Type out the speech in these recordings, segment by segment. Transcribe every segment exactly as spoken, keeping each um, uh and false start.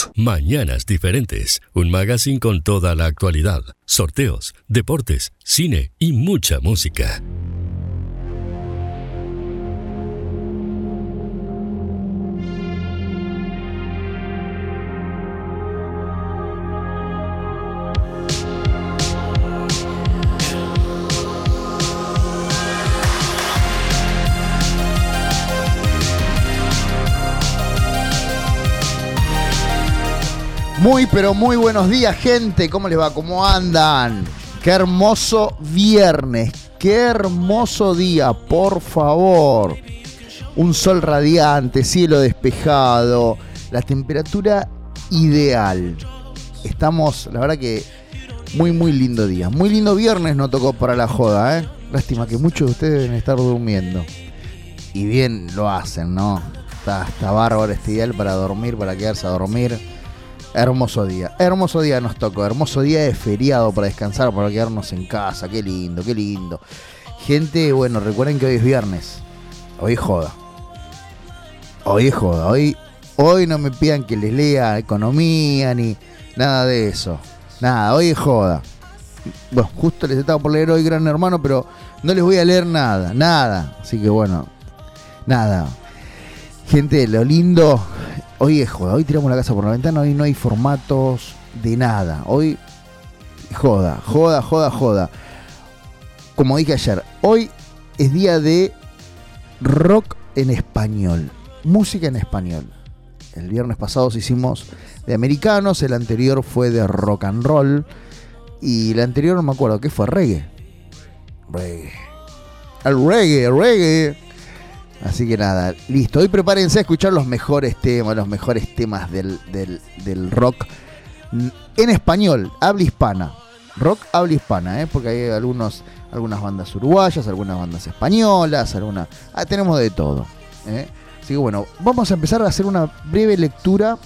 Diferentes. Mañanas Diferentes. Un magazine con toda la actualidad, sorteos, deportes, cine y mucha música. Muy, pero muy buenos días, gente. ¿Cómo les va? ¿Cómo andan? Qué hermoso viernes. Qué hermoso día, por favor. Un sol radiante, cielo despejado, la temperatura ideal. Estamos, la verdad que muy, muy lindo día. Muy lindo viernes nos tocó para la joda, ¿eh? Lástima que muchos de ustedes deben estar durmiendo. Y bien lo hacen, ¿no? Está, está bárbaro este ideal para dormir, para quedarse a dormir. Hermoso día, hermoso día nos tocó, hermoso día de feriado para descansar, para quedarnos en casa, qué lindo, qué lindo. Gente, bueno, recuerden que hoy es viernes, hoy es joda, hoy es joda, hoy, hoy no me pidan que les lea economía ni nada de eso, nada, hoy es joda. Bueno, justo les estaba por leer hoy Gran Hermano, pero no les voy a leer nada, nada, así que bueno, nada. Gente, lo lindo... Hoy es joda, hoy tiramos la casa por la ventana, hoy no hay formatos de nada. Hoy joda, joda, joda, joda. Como dije ayer, hoy es día de rock en español, música en español. El viernes pasado hicimos de americanos, el anterior fue de rock and roll y el anterior no me acuerdo, ¿qué fue? Reggae. Reggae. El reggae, el reggae. Así que nada, listo. Hoy prepárense a escuchar los mejores temas, los mejores temas del, del, del rock en español, habla hispana. Rock habla hispana, ¿eh? Porque hay algunos, algunas bandas uruguayas, algunas bandas españolas, algunas... Ah, tenemos de todo, ¿eh? Así que bueno, vamos a empezar a hacer una breve lectura,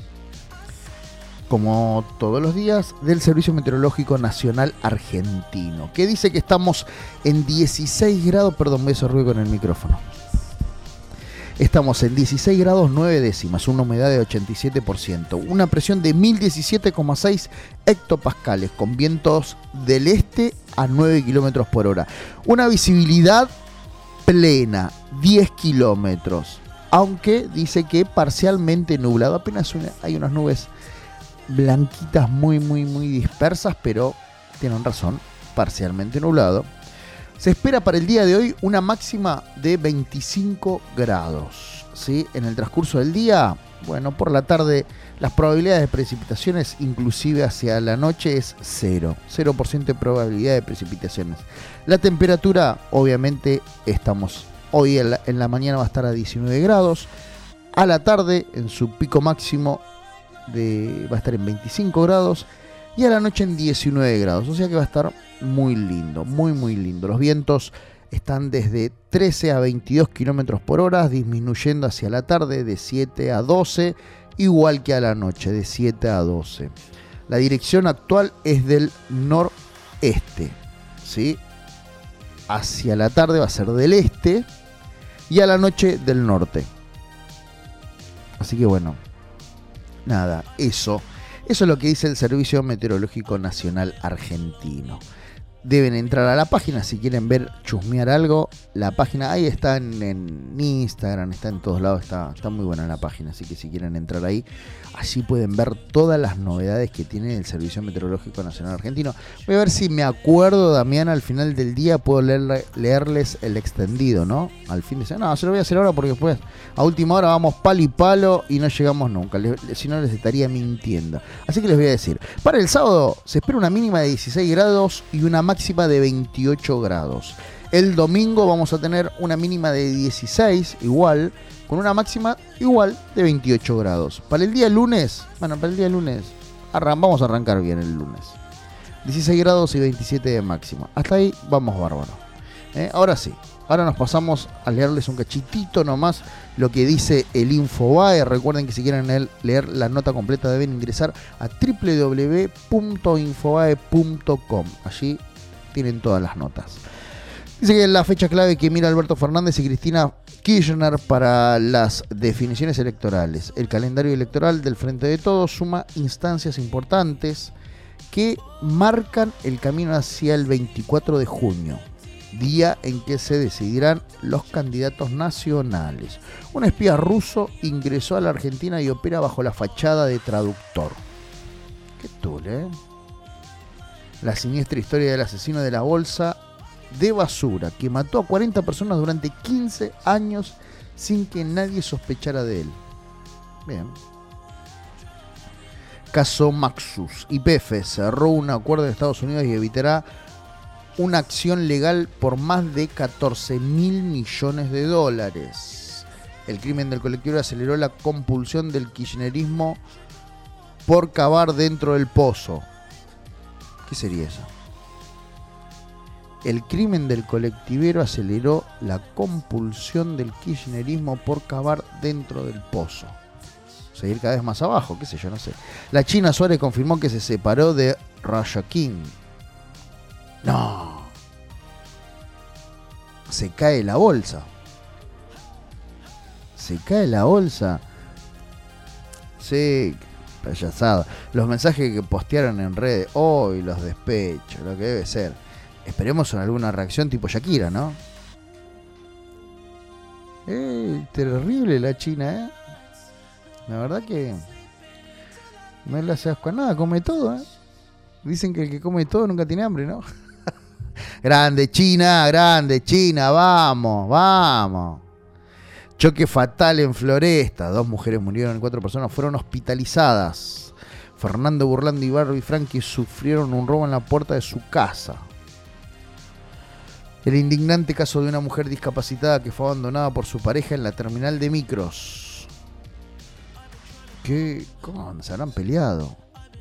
como todos los días, del Servicio Meteorológico Nacional Argentino, que dice que estamos en dieciséis grados, perdón, me hizo ruido con el micrófono. Estamos en dieciséis grados nueve décimas, una humedad de ochenta y siete por ciento, una presión de mil diecisiete coma seis hectopascales, con vientos del este a nueve kilómetros por hora. Una visibilidad plena, diez kilómetros, aunque dice que parcialmente nublado, apenas una, hay unas nubes blanquitas muy, muy, muy dispersas, pero tienen razón, parcialmente nublado. Se espera para el día de hoy una máxima de veinticinco grados, ¿sí? En el transcurso del día, bueno, por la tarde las probabilidades de precipitaciones, inclusive hacia la noche, es cero. cero por ciento de probabilidad de precipitaciones. La temperatura, obviamente, estamos hoy en la, en la mañana va a estar a diecinueve grados. A la tarde, en su pico máximo, de, va a estar en veinticinco grados. Y a la noche en diecinueve grados, o sea que va a estar muy lindo, muy muy lindo. Los vientos están desde trece a veintidós kilómetros por hora, disminuyendo hacia la tarde de siete a doce, igual que a la noche, de siete a doce. La dirección actual es del noreste, ¿sí? Hacia la tarde va a ser del este y a la noche del norte. Así que bueno, nada, eso... Eso es lo que dice el Servicio Meteorológico Nacional Argentino. Deben entrar a la página si quieren ver, chusmear algo. La página ahí está en, en Instagram, está en todos lados, está, está muy buena la página. Así que si quieren entrar ahí, allí pueden ver todas las novedades que tiene el Servicio Meteorológico Nacional Argentino. Voy a ver si me acuerdo, Damián, al final del día puedo leer, leerles el extendido, ¿no? Al fin de semana. No, se lo voy a hacer ahora porque después a última hora vamos palo y palo y no llegamos nunca. Les, si no les estaría mintiendo. Así que les voy a decir, para el sábado se espera una mínima de dieciséis grados y una máxima de veintiocho grados. El domingo vamos a tener una mínima de dieciséis, igual, con una máxima igual de veintiocho grados. Para el día lunes, bueno, para el día lunes, arran- vamos a arrancar bien el lunes. dieciséis grados y veintisiete de máxima. Hasta ahí vamos bárbaro. ¿Eh? Ahora sí, ahora nos pasamos a leerles un cachitito nomás lo que dice el Infobae. Recuerden que si quieren leer la nota completa deben ingresar a doble u doble u doble u punto infobae punto com. Allí tienen todas las notas. Dice que es la fecha clave que mira Alberto Fernández y Cristina Kirchner para las definiciones electorales. El calendario electoral del Frente de Todos suma instancias importantes que marcan el camino hacia el veinticuatro de junio, día en que se decidirán los candidatos nacionales. Un espía ruso ingresó a la Argentina y opera bajo la fachada de traductor. Qué tule, ¿eh? La siniestra historia del asesino de la bolsa de basura, que mató a cuarenta personas durante quince años sin que nadie sospechara de él. Bien. Caso Maxus. Y P F cerró un acuerdo de Estados Unidos y evitará una acción legal por más de catorce mil millones de dólares. El crimen del colectivo aceleró la compulsión del kirchnerismo por cavar dentro del pozo. ¿Qué sería eso? El crimen del colectivero aceleró la compulsión del kirchnerismo por cavar dentro del pozo. Seguir cada vez más abajo, qué sé yo, no sé. La China Suárez confirmó que se separó de Raya King. No. Se cae la bolsa. Se cae la bolsa. Sí, payasada. Los mensajes que postearon en redes, hoy oh, los despechos, lo que debe ser. Esperemos en alguna reacción tipo Shakira, ¿no? Eh, terrible la China, ¿eh? La verdad que no le hace asco a nada, come todo, ¿eh? Dicen que el que come todo nunca tiene hambre, ¿no? Grande China, grande China, vamos, vamos. Choque fatal en Floresta, dos mujeres murieron y cuatro personas fueron hospitalizadas. Fernando Burlando y Barbie Franchi sufrieron un robo en la puerta de su casa. El indignante caso de una mujer discapacitada que fue abandonada por su pareja en la terminal de micros. ¿Qué? ¿Cómo se habrán peleado?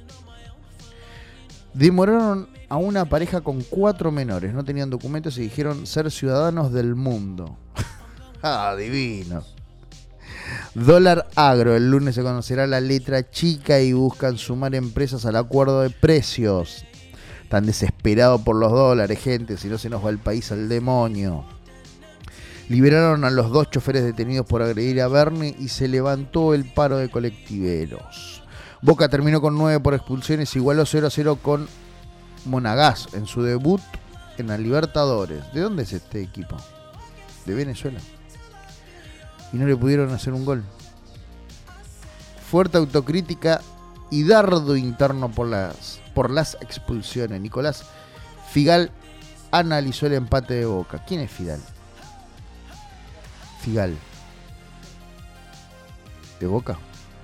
Demoraron a una pareja con cuatro menores. No tenían documentos y dijeron ser ciudadanos del mundo. ¡Ah, divino! Dólar agro. El lunes se conocerá la letra chica y buscan sumar empresas al acuerdo de precios. Tan desesperado por los dólares, gente, si no se nos va el país al demonio. Liberaron a los dos choferes detenidos por agredir a Bernie y se levantó el paro de colectiveros. Boca terminó con nueve por expulsiones, igualó cero a cero con Monagas en su debut en la Libertadores. ¿De dónde es este equipo? De Venezuela. Y no le pudieron hacer un gol. Fuerte autocrítica y dardo interno por las, por las expulsiones. Nicolás Figal analizó el empate de Boca. ¿Quién es Figal? Figal. ¿De Boca?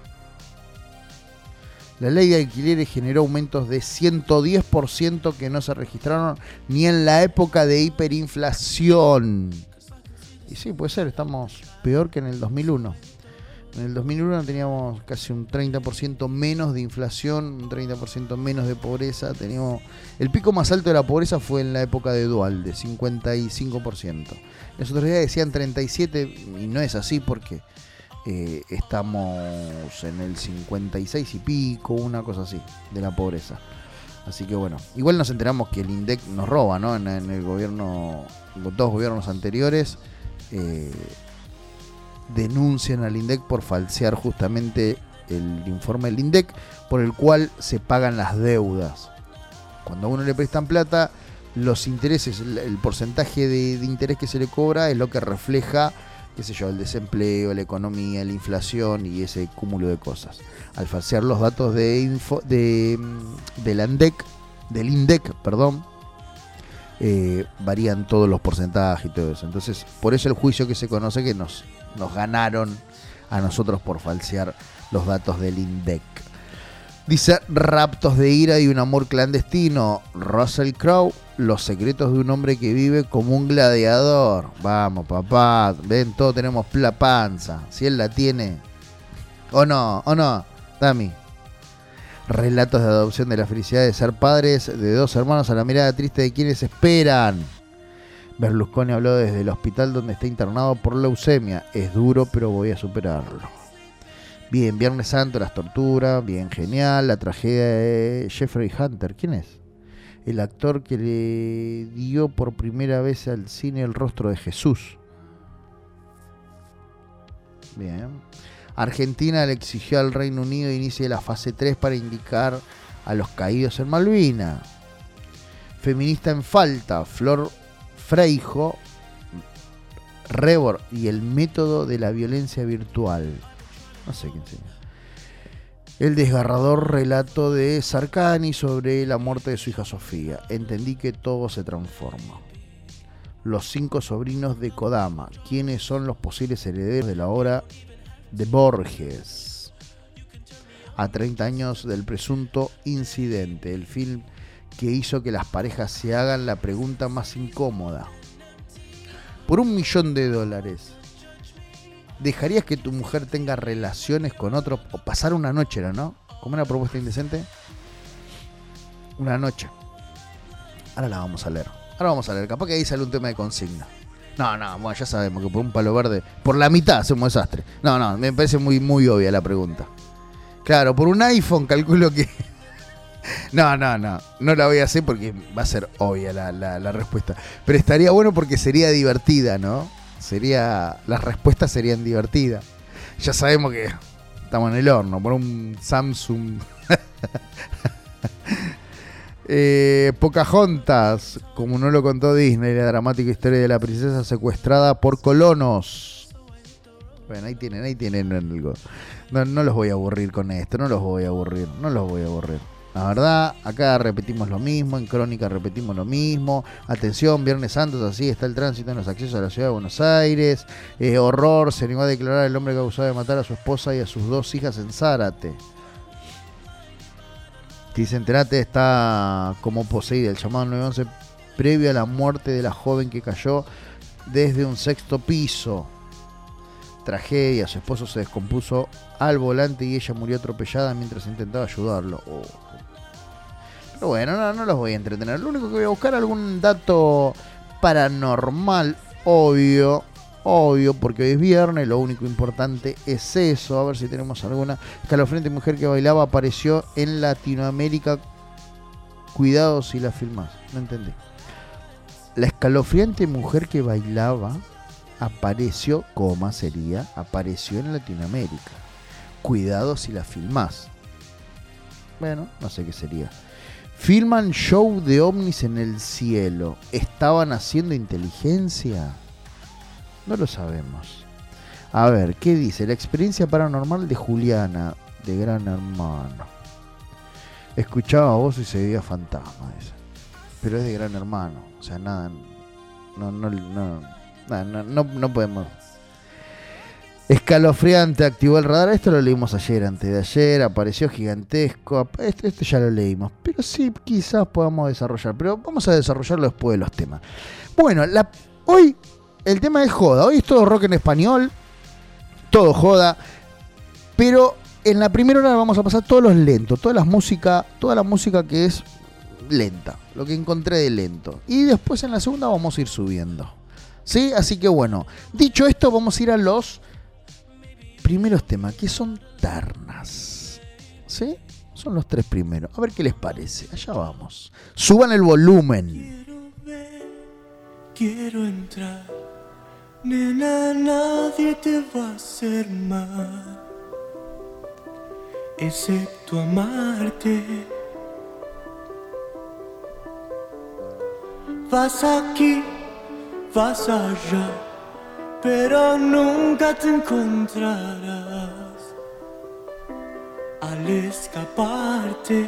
La ley de alquileres generó aumentos de ciento diez por ciento que no se registraron ni en la época de hiperinflación. Y sí, puede ser, estamos peor que en el dos mil uno. En el dos mil uno teníamos casi un treinta por ciento menos de inflación, un treinta por ciento menos de pobreza. Teníamos el pico más alto de la pobreza fue en la época de Duhalde, cincuenta y cinco por ciento. Los otros días decían treinta y siete por ciento y no es así porque eh, estamos en el cincuenta y seis y pico, una cosa así, de la pobreza. Así que bueno, igual nos enteramos que el INDEC nos roba, ¿no? En, en el gobierno, los dos gobiernos anteriores. Eh, denuncian al INDEC por falsear justamente el informe del INDEC por el cual se pagan las deudas. Cuando a uno le prestan plata, los intereses, el, el porcentaje de, de interés que se le cobra es lo que refleja, qué sé yo, el desempleo, la economía, la inflación y ese cúmulo de cosas. Al falsear los datos de info, de, de la INDEC, del INDEC, perdón, eh, varían todos los porcentajes y todo eso. Entonces, por eso el juicio que se conoce que nos Nos ganaron a nosotros por falsear los datos del INDEC. Dice, raptos de ira y un amor clandestino. Russell Crowe, los secretos de un hombre que vive como un gladiador. Vamos, papá, ven, todos tenemos la panza. Si él la tiene. ¿O no? ¿O no? Dami. Relatos de adopción de la felicidad de ser padres de dos hermanos a la mirada triste de quienes esperan. Berlusconi habló desde el hospital donde está internado por leucemia. Es duro, pero voy a superarlo. Bien, Viernes Santo, las torturas. Bien, genial. La tragedia de Jeffrey Hunter. ¿Quién es? el actor que le dio por primera vez al cine el rostro de Jesús. Bien. Argentina le exigió al Reino Unido inicie la fase tres para indicar a los caídos en Malvinas. Feminista en falta, Flor Freijo, Rebor y el método de la violencia virtual. No sé quién enseña. El desgarrador relato de Sarcani sobre la muerte de su hija Sofía. Entendí que todo se transforma. Los cinco sobrinos de Kodama. ¿Quiénes son los posibles herederos de la obra de Borges? A treinta años del presunto incidente. El film que hizo que las parejas se hagan la pregunta más incómoda. Por un millón de dólares, ¿dejarías que tu mujer tenga relaciones con otro o pasar una noche, ¿no? ¿Como una propuesta indecente? Una noche. Ahora la vamos a leer. Ahora vamos a leer. Capaz que ahí sale un tema de consigna. No, no, bueno, ya sabemos que por un palo verde, por la mitad hacemos desastre. No, no, me parece muy, muy obvia la pregunta. Claro, por un iPhone calculo que... No, no, no, no la voy a hacer porque va a ser obvia la, la, la respuesta. Pero estaría bueno porque sería divertida, ¿no? Sería, las respuestas serían divertidas. Ya sabemos que estamos en el horno, por un Samsung. eh, Pocahontas, como no lo contó Disney, la dramática historia de la princesa secuestrada por colonos. Bueno, ahí tienen, ahí tienen algo. No, no los voy a aburrir con esto, no los voy a aburrir, no los voy a aburrir. La verdad, acá repetimos lo mismo, en Crónica repetimos lo mismo. Atención, Viernes Santos, así está el tránsito en los accesos a la ciudad de Buenos Aires. Eh, horror, se negó a declarar el hombre que acusado de matar a su esposa y a sus dos hijas en Zárate. Dice, enterate, está como poseída. El llamado nueve once previo a la muerte de la joven que cayó desde un sexto piso. Tragedia, su esposo se descompuso al volante y ella murió atropellada mientras intentaba ayudarlo. Oh. Pero bueno, no, no los voy a entretener. Lo único que voy a buscar es algún dato paranormal, obvio, obvio, porque hoy es viernes, lo único importante es eso. A ver si tenemos alguna. Escalofriante mujer que bailaba apareció en Latinoamérica. Cuidado si la filmás. No entendí. La escalofriante mujer que bailaba apareció, coma sería, apareció en Latinoamérica. Cuidado si la filmás. Bueno, no sé qué sería. Filman show de ovnis en el cielo. ¿Estaban haciendo inteligencia? No lo sabemos. A ver, ¿qué dice? La experiencia paranormal de Juliana, de Gran Hermano. Escuchaba voz y se veía fantasma. Esa. Pero es de Gran Hermano. O sea, nada. No, no, no, no, no, no, no podemos. Escalofriante, activó el radar. Esto lo leímos ayer, antes de ayer. Apareció gigantesco. Esto, esto ya lo leímos. Pero sí, quizás podamos desarrollar. Pero vamos a desarrollarlo después de los temas. Bueno, la, hoy el tema es joda. Hoy es todo rock en español. Todo joda. Pero en la primera hora vamos a pasar todos los lentos. Toda la música, toda la música que es lenta. Lo que encontré de lento. Y después en la segunda vamos a ir subiendo. ¿Sí? Así que bueno. Dicho esto, vamos a ir a los primeros temas, que son ternas. ¿Sí? Son los tres primeros. A ver qué les parece. Allá vamos. Suban el volumen. Quiero ver, quiero entrar. Nena, nadie te va a hacer mal, excepto amarte. Vas aquí, vas allá, pero nunca te encontrarás al escaparte.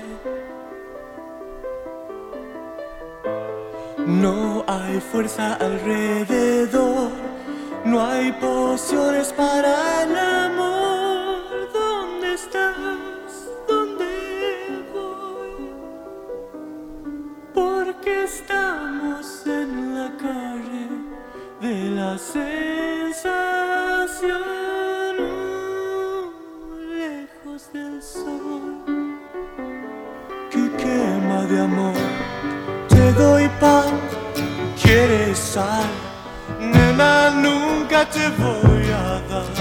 No hay fuerza alrededor, no hay pociones para el amor. ¿Dónde estás? ¿Dónde voy? Porque estamos en la calle de la sensación, lejos del sol que quema de amor. Te doy pan, quieres sal, nena, nunca te voy a dar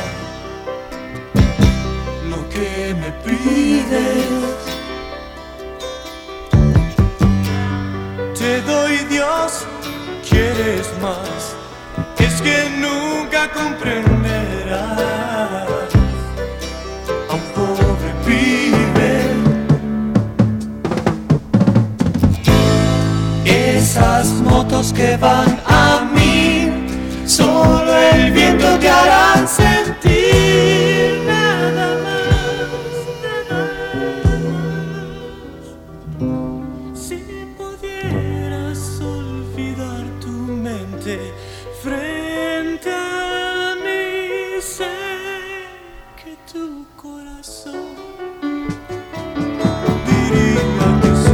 lo que me pides. quieres más, es que nunca comprenderás a un pobre pibe. Esas motos que van a mí, solo el viento te harán sentir, nada más, nada más. Si pudieras olvidar tu mente frente a mí, sé que tu corazón diría que sí.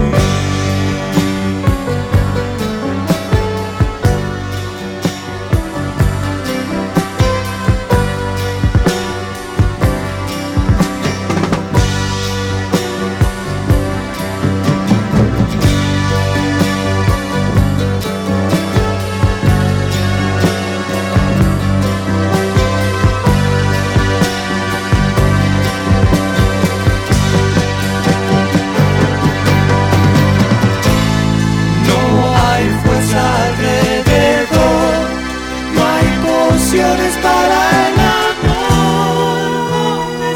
Para el amor, ¿dónde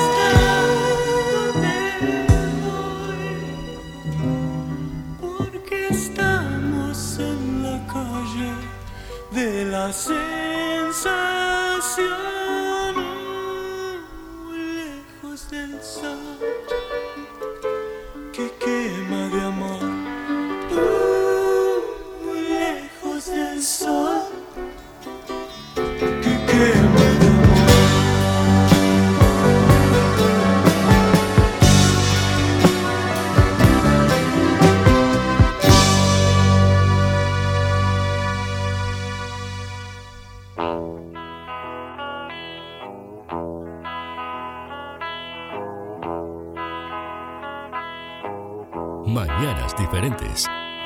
estás? Porque estamos en la calle de la sensación, muy lejos del sol que quema de amor, muy lejos del sol. Mañanas diferentes.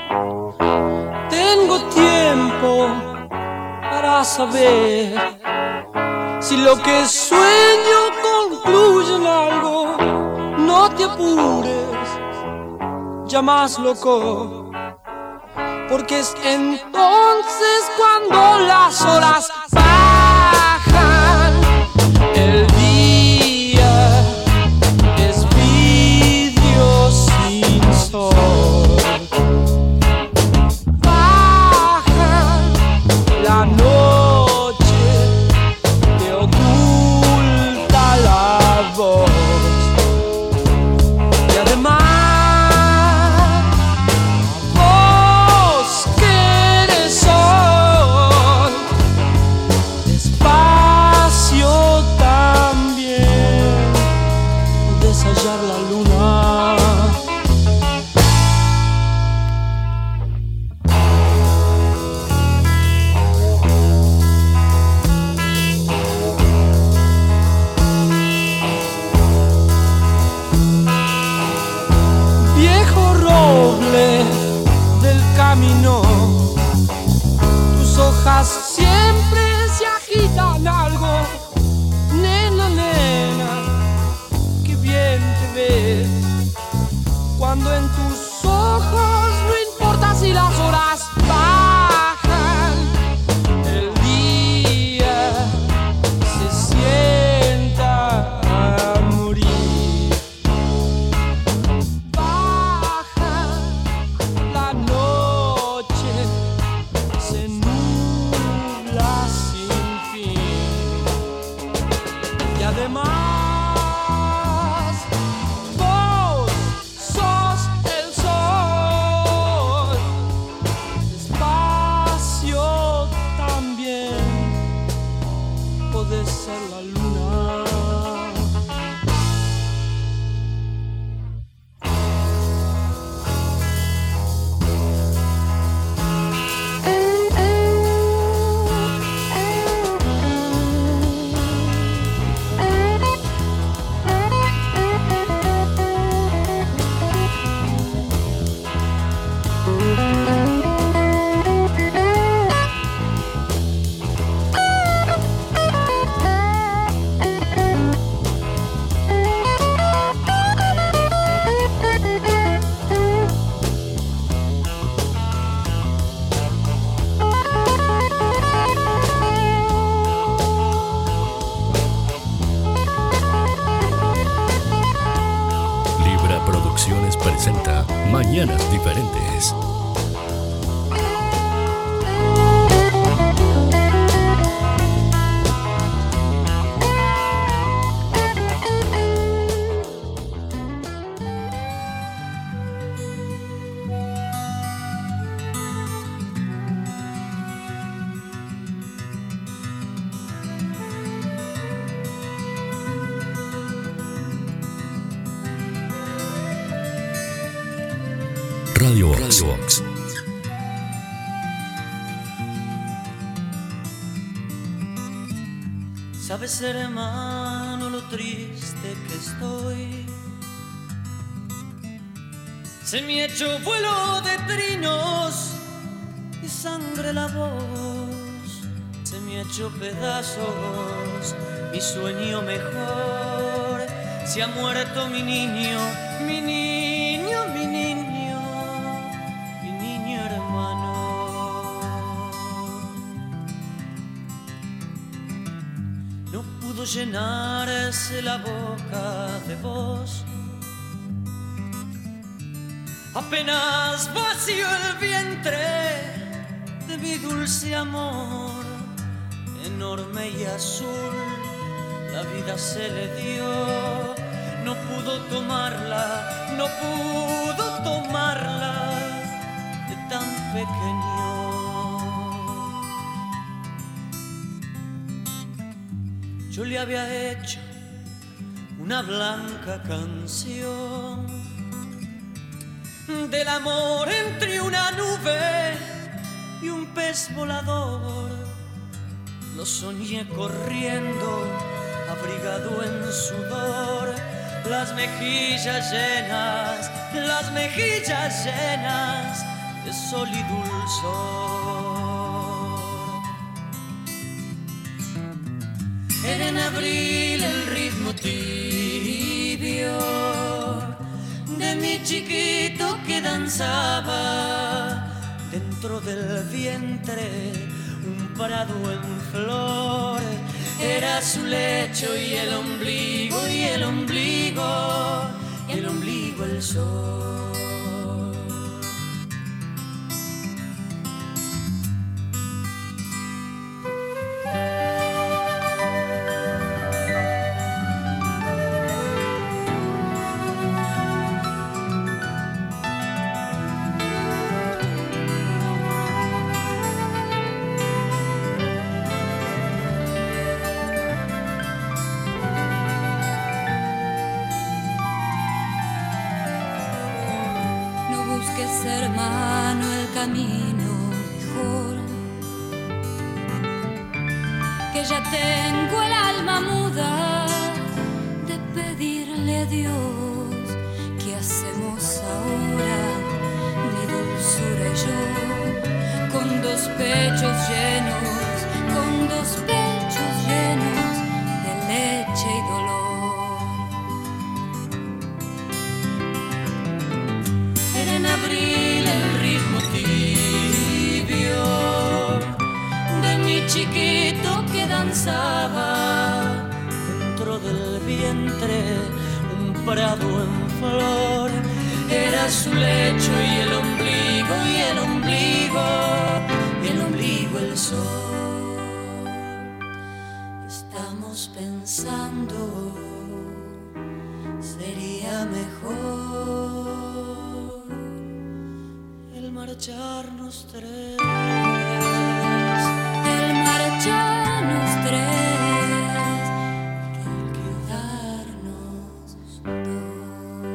Tengo tiempo para saber si lo que sueño concluye en algo. No te apures, ya más loco, porque es entonces cuando las horas bajan. El día es vidrio sin sol. Baja la noche, te oculta la voz. Y además vos que eres sol, despacio también deshallar la luna. Viejo roble del camino, tus hojas siempre se agitan algo. Nena, nena, qué bien te ves cuando en tus ojos no importa si las horas bajan. El día se sienta a morir. Baja la noche, se nubla sin fin. Y además vos sos el sol Comunicaciones presenta Mañanas Diferentes. Radio Box. Sabes, hermano, lo triste que estoy. Se me ha hecho vuelo de trinos y sangre la voz. Se me ha hecho pedazos mi sueño mejor. Se ha muerto mi niño, mi niño, mi niño. Llenarse la boca de vos, apenas vacío el vientre de mi dulce amor, enorme y azul, la vida se le dio, no pudo tomarla, no pudo tomarla de tan pequeño. Yo le había hecho una blanca canción del amor entre una nube y un pez volador. Lo soñé corriendo, abrigado en sudor, las mejillas llenas, las mejillas llenas de sol y dulzor. Era en abril el ritmo tibio de mi chiquito que danzaba dentro del vientre, un prado en flor. Era su lecho y el ombligo, y el ombligo, y el ombligo el sol. Hermano, el camino mejor, que ya tengo el alma muda de pedirle a Dios. ¿Qué hacemos ahora, mi dulzura y yo? Con dos pechos llenos, con dos pechos llenos de leche y dolor. Era en abril el ritmo tibio de mi chiquito que danzaba dentro del vientre, un prado en flor. Era su lecho y el ombligo, y el ombligo, y el ombligo el sol. Estamos pensando, sería mejor marcharnos tres, el marcharnos tres, que el quedarnos dos.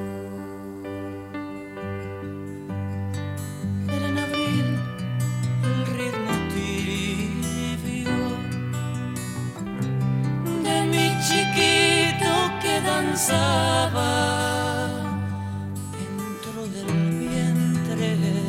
Era en abril el ritmo tibio de mi chiquito que danzaba dentro del vientre.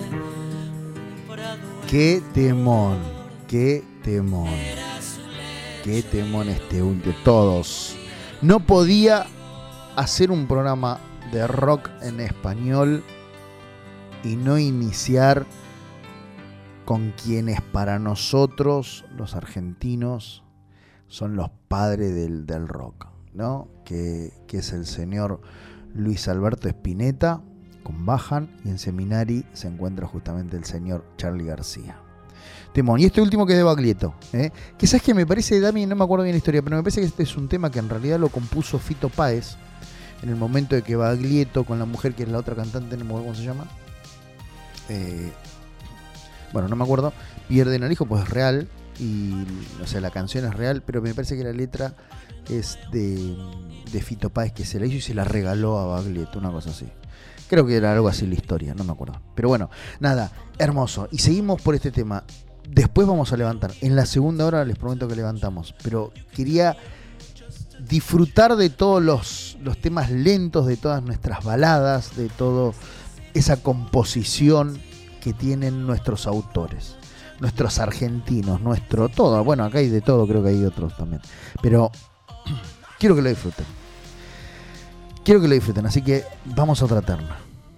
Qué temón, qué temón, qué temón este último. Todos. No podía hacer un programa de rock en español y no iniciar con quienes para nosotros, los argentinos, son los padres del, del rock, ¿no? Que, que es el señor Luis Alberto Spinetta con Bajan, y en Seminari se encuentra justamente el señor Charly García. Temón. Y este último que es de Baglietto, ¿eh? que sabes que me parece, Dami, no me acuerdo bien la historia, pero me parece que este es un tema que en realidad lo compuso Fito Páez en el momento de que Baglietto con la mujer que es la otra cantante, no me acuerdo cómo se llama, eh, bueno, no me acuerdo, pierden al hijo, pues es real, y o sea, la canción es real, pero me parece que la letra es de, de Fito Páez, que se la hizo y se la regaló a Baglietto, una cosa así. Creo que era algo así la historia, no me acuerdo. Pero bueno, nada, hermoso. Y seguimos por este tema. Después vamos a levantar. En la segunda hora les prometo que levantamos. Pero quería disfrutar de todos los, los temas lentos, de todas nuestras baladas, de toda esa composición que tienen nuestros autores, nuestros argentinos, nuestro todo. Bueno, acá hay de todo, creo que hay otros también. Pero quiero que lo disfruten. Quiero que lo disfruten, así que vamos a otra terna.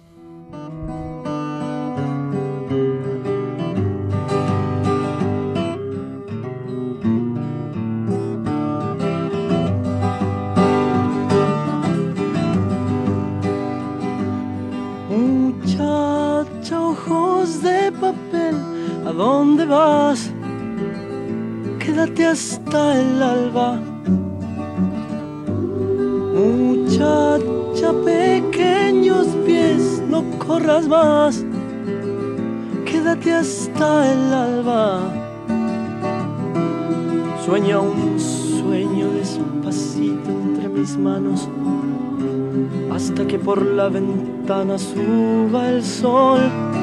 Muchacha, ojos de papel, ¿a dónde vas? Quédate hasta el alba. Muchacha, pequeños pies, no corras más, quédate hasta el alba. Sueña un sueño despacito entre mis manos, hasta que por la ventana suba el sol.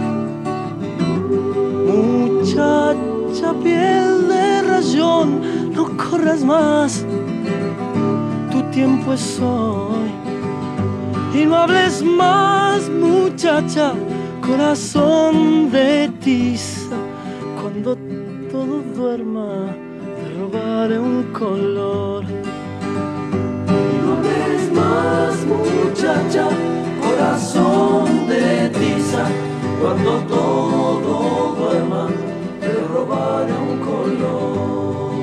Muchacha, piel de rayón, no corras más, tiempo es hoy. Y no hables más, muchacha, corazón de tiza. Cuando todo duerma, te robaré un color. Y no hables más, muchacha, corazón de tiza. Cuando todo duerma, te robaré un color.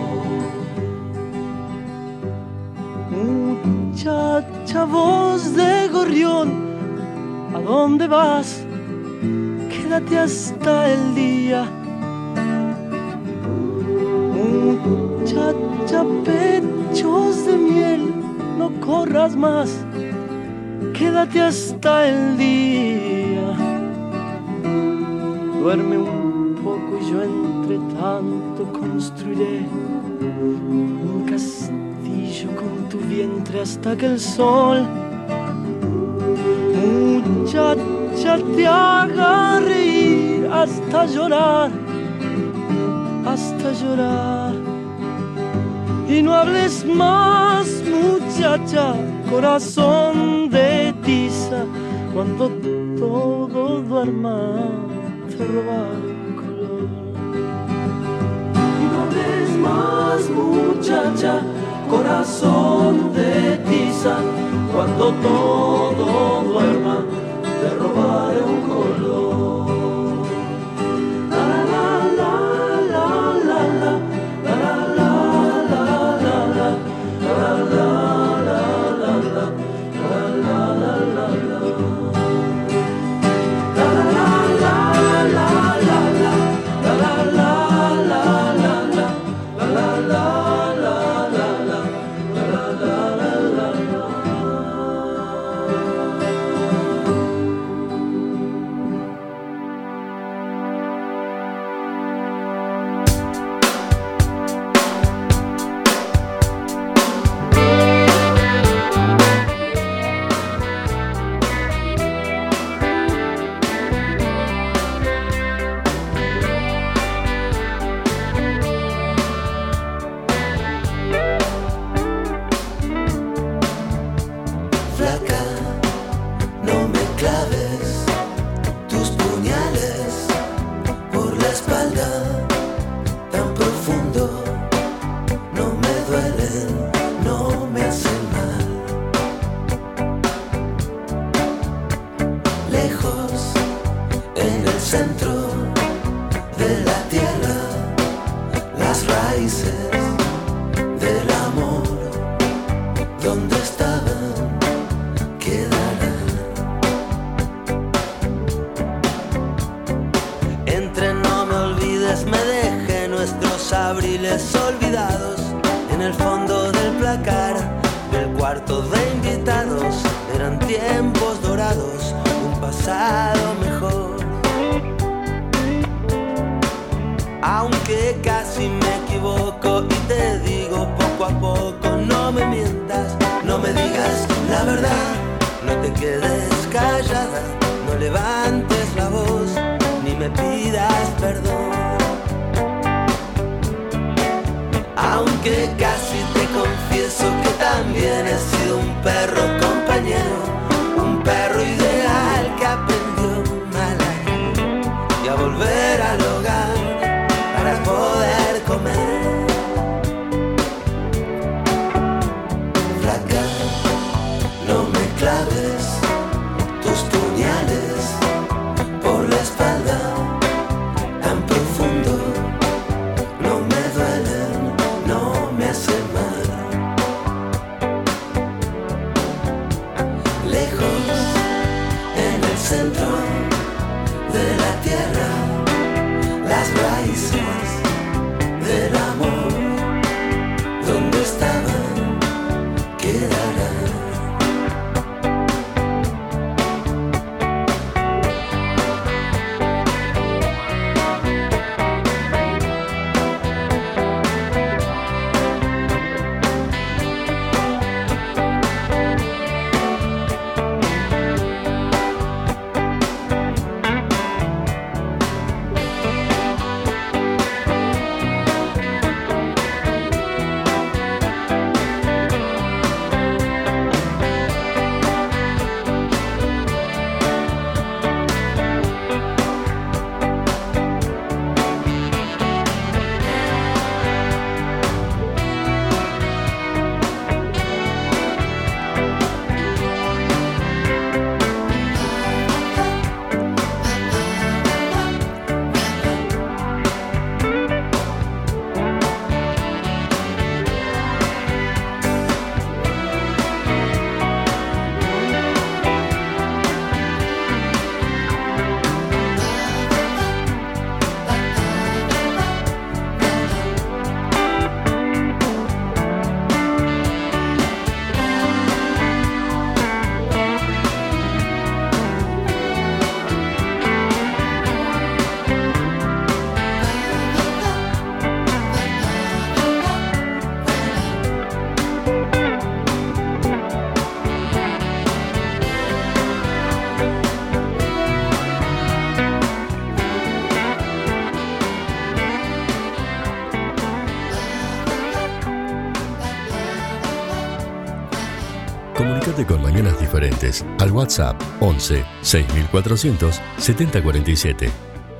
Muchacha, voz de gorrión, ¿a dónde vas? Quédate hasta el día. Muchacha, pechos de miel, no corras más, quédate hasta el día. Duerme un poco y yo entre tanto construiré un castillo con tu vientre hasta que el sol, muchacha, te haga reír hasta llorar, hasta llorar. Y no hables más, muchacha, corazón de tiza. Cuando todo duerma, te robaré un color. Y no hables más, muchacha, corazón de tiza. Cuando todo duerma, te robaré un color. La la la la la la la la la la la la la la donde estaban quedarán. verdad, no te quedes callada, no levantes la voz, ni me pidas perdón. Aunque casi te confieso que también he sido un perro compañero, un perro ideal que aprendió mal a ir y a volver al hogar para poder comer. Flaca, no me claves tus puñales por la espalda tan profundo, no me duelen, no me hacen mal. Lejos, en el centro de la tierra, las raíces del amor, donde estaban, quedarán. Comunícate con Mañanas Diferentes al WhatsApp once seis mil cuatrocientos setenta cuarenta y siete.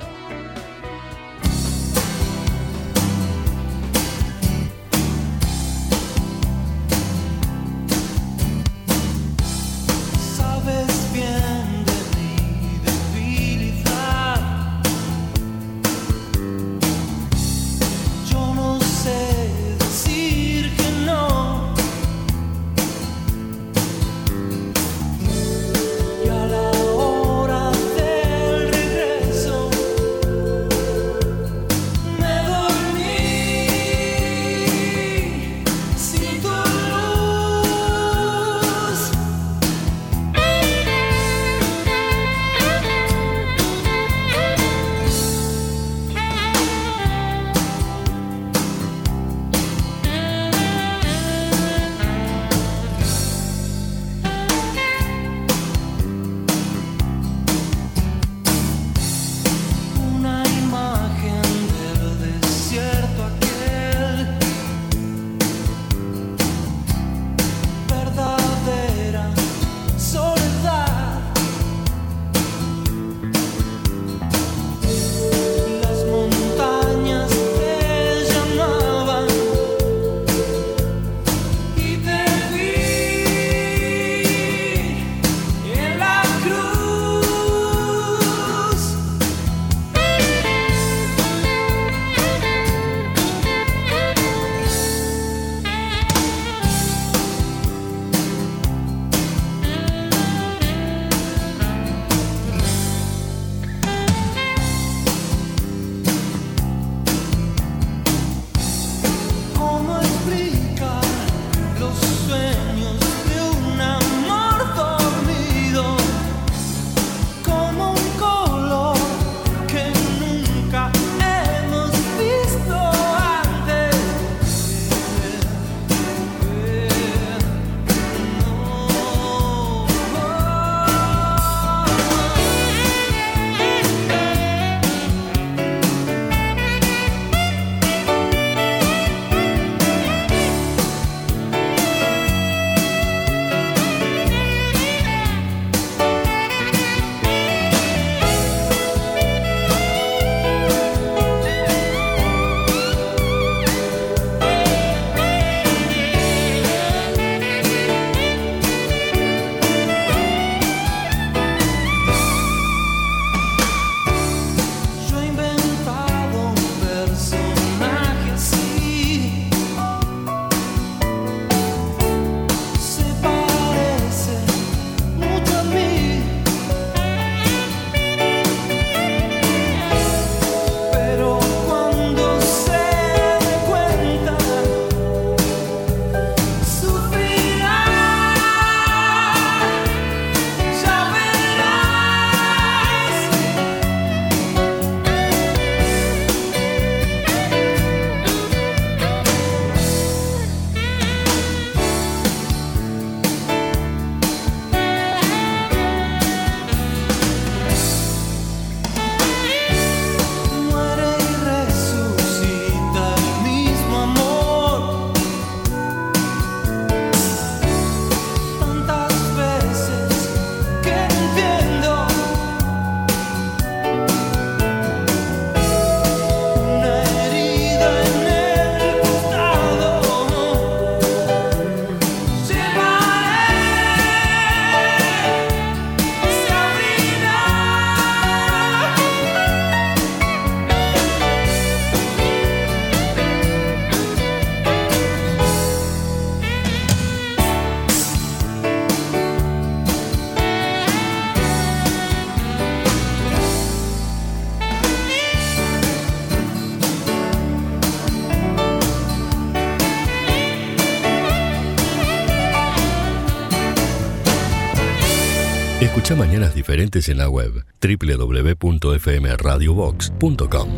Sabes bien de mi debilidad, yo no sé decir que no, y a la hora del regreso Escucha Mañanas Diferentes en la web doble u doble u doble u punto f m radio box punto com.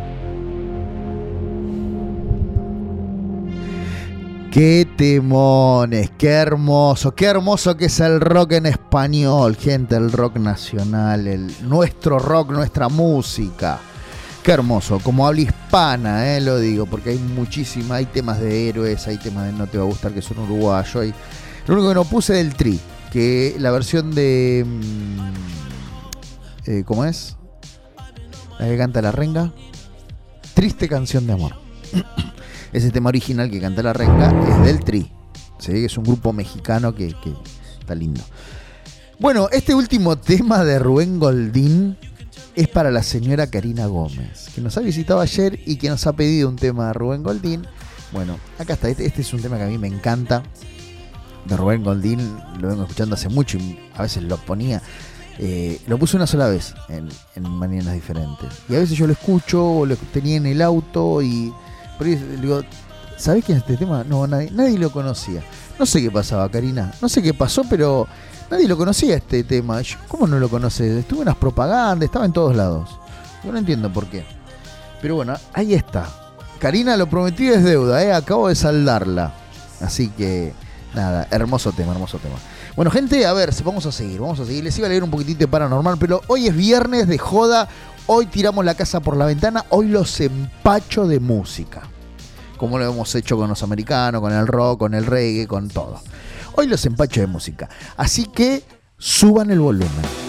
Qué temones, qué hermoso, qué hermoso que es el rock en español, gente, el rock nacional, el nuestro rock, nuestra música. Qué hermoso, como habla hispana, eh, lo digo, porque hay muchísima, hay temas de héroes, hay temas de No Te Va a Gustar, que son uruguayos. Hay, lo único que no puse del Tri, que la versión de... Eh, ¿Cómo es? La que canta La Renga. Triste canción de amor. Ese tema original que canta La Renga es del Tri. ¿Sí? Es un grupo mexicano que, que está lindo. Bueno, este último tema de Rubén Goldín es para la señora Karina Gómez, que nos ha visitado ayer y que nos ha pedido un tema de Rubén Goldín. Bueno, acá está. Este, este es un tema que a mí me encanta. De Rubén Goldín, lo vengo escuchando hace mucho y a veces lo ponía. Eh, lo puse una sola vez en, en Mañanas Diferentes. Y a veces yo lo escucho o lo tenía en el auto y por ahí le digo, ¿sabés quién es este tema? No, nadie, nadie lo conocía. No sé qué pasaba, Karina. No sé qué pasó, pero nadie lo conocía este tema. Yo, ¿cómo no lo conoces? Estuvo en las propagandas, estaba en todos lados. Yo no entiendo por qué. Pero bueno, ahí está. Karina, lo prometido es deuda, ¿eh? Acabo de saldarla. Así que, nada, hermoso tema, hermoso tema. Bueno, gente, a ver, vamos a seguir, vamos a seguir. Les iba a leer un poquitito de Paranormal, pero hoy es viernes de joda. Hoy tiramos la casa por la ventana. Hoy los empacho de música. Como lo hemos hecho con los americanos, con el rock, con el reggae, con todo. Hoy los empacho de música. Así que suban el volumen.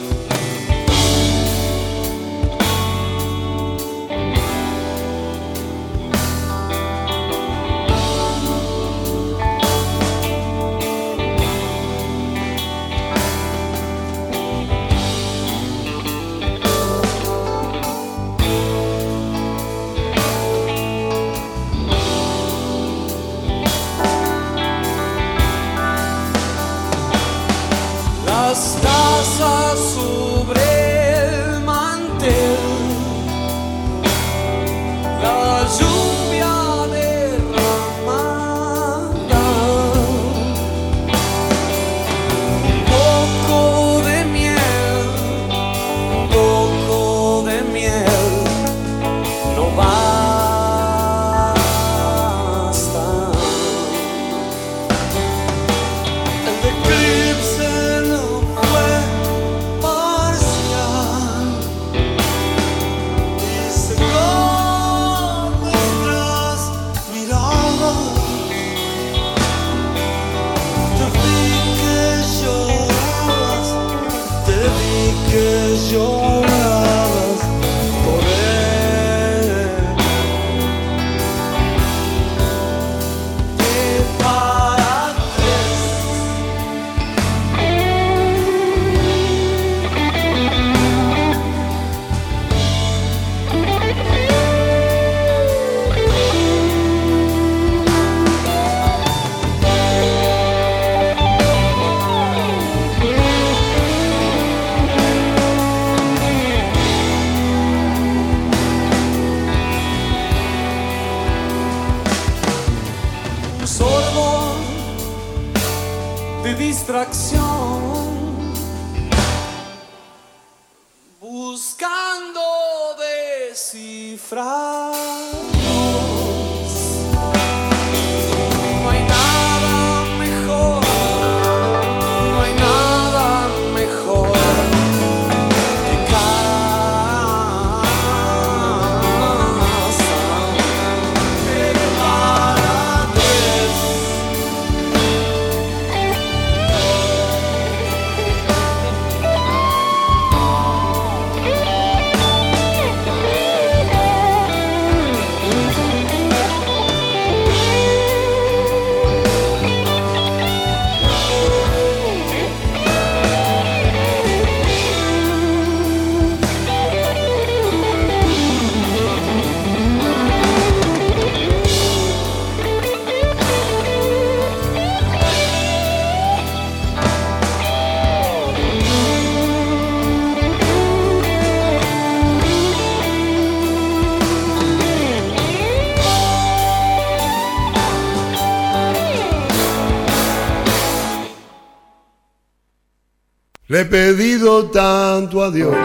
Le he pedido tanto a Dios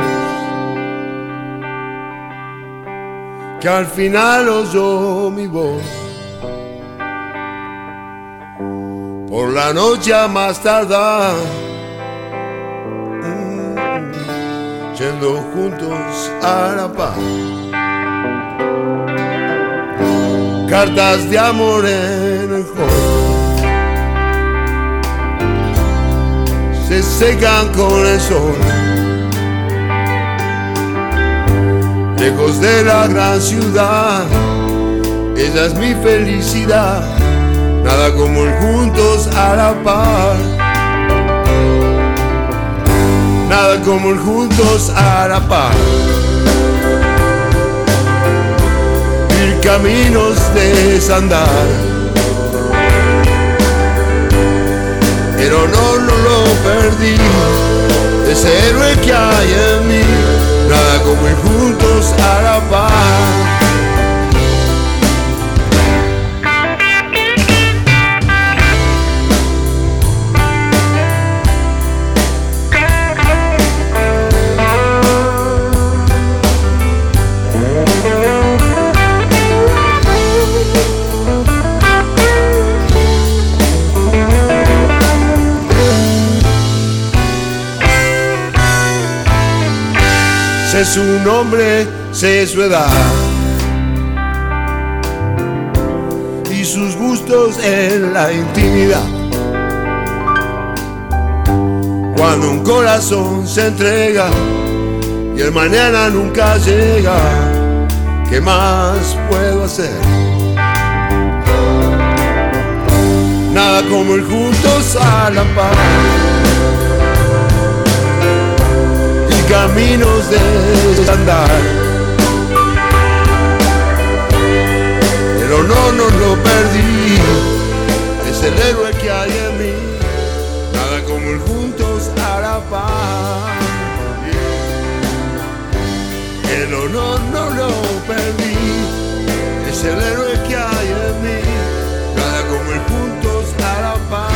que al final oyó mi voz. Por la noche a más tardar, mm, yendo juntos a la paz. Cartas de amor en el joven se secan con el sol. Lejos de la gran ciudad, ella es mi felicidad. Nada como el juntos a la par. Nada como el juntos a la par. Mil caminos de desandar, pero no, no lo perdí. Ese héroe que hay en mí. Nada como ir juntos a la par. Sé su nombre, sé su edad y sus gustos en la intimidad. Cuando un corazón se entrega y el mañana nunca llega, ¿qué más puedo hacer? Nada como ir juntos a la par. Caminos de andar, pero no, no lo perdí. Es el héroe que hay en mí. Nada como ir juntos a la paz. Pero no, no lo perdí. Es el héroe que hay en mí. Nada como ir juntos a la paz.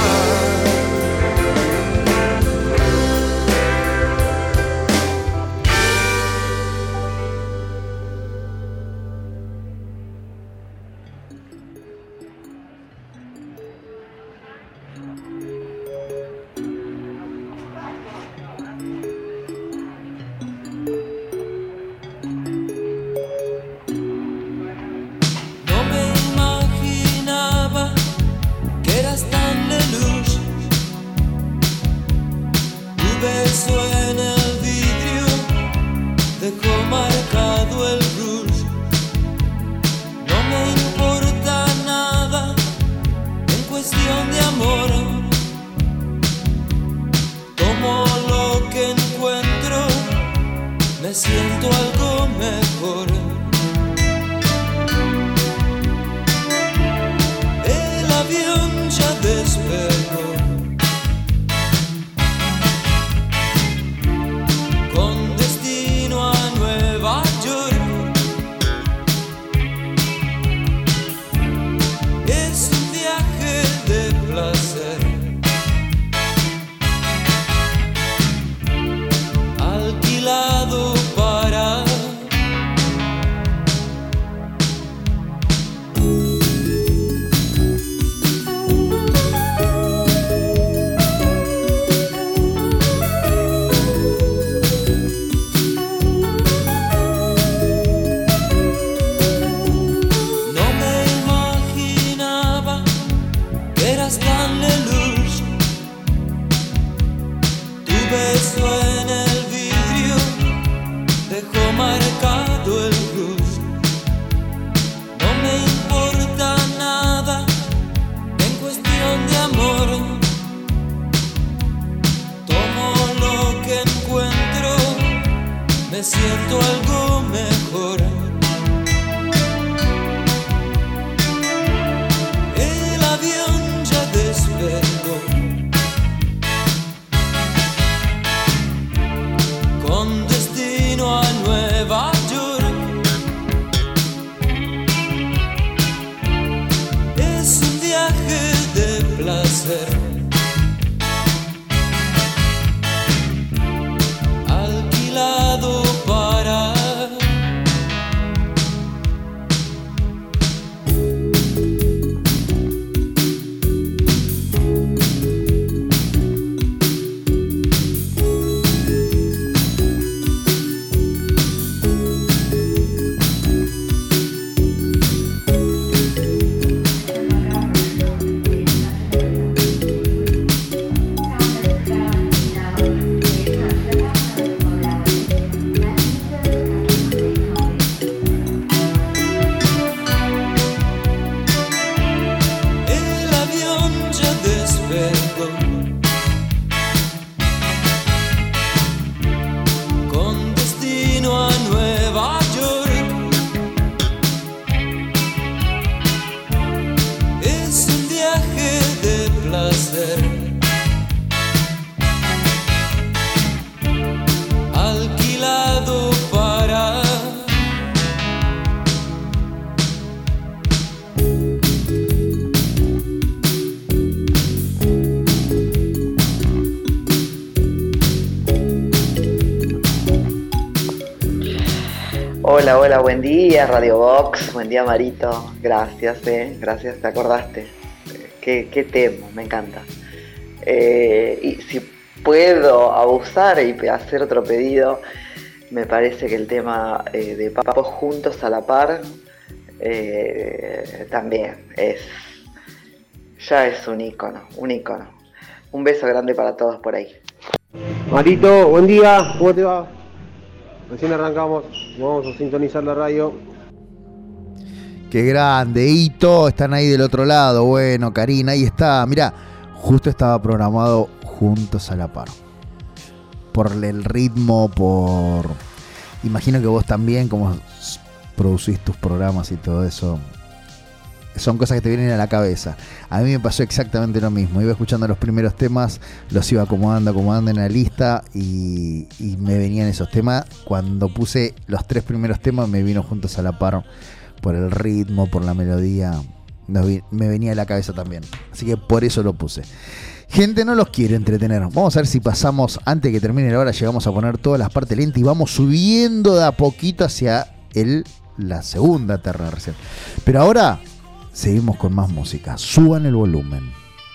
Hola, hola, buen día, Radio Box, buen día, Marito. Gracias, eh, gracias, te acordaste. Qué, qué tema, me encanta. Eh, y si puedo abusar y hacer otro pedido, me parece que el tema eh, de Papos Juntos a la Par eh, también es, ya es un ícono, un ícono. Un beso grande para todos por ahí. Marito, buen día, ¿cómo te va? Recién arrancamos, vamos a sintonizar la radio. Qué grande, Hito, están ahí del otro lado. Bueno, Karina, ahí está. Mirá, justo estaba programado Juntos a la Par. Por el ritmo, por... Imagino que vos también, como producís tus programas y todo eso, son cosas que te vienen a la cabeza. A mí me pasó exactamente lo mismo. Iba escuchando los primeros temas, los iba acomodando, acomodando en la lista y, y me venían esos temas. Cuando puse los tres primeros temas me vino Juntos a la Par por el ritmo, por la melodía. Me venía a la cabeza también. Así que por eso lo puse. Gente, no los quiero entretener. Vamos a ver si pasamos, antes que termine la hora, llegamos a poner todas las partes lentas y vamos subiendo de a poquito hacia el, la segunda terra recién. Pero ahora seguimos con más música. Suban el volumen.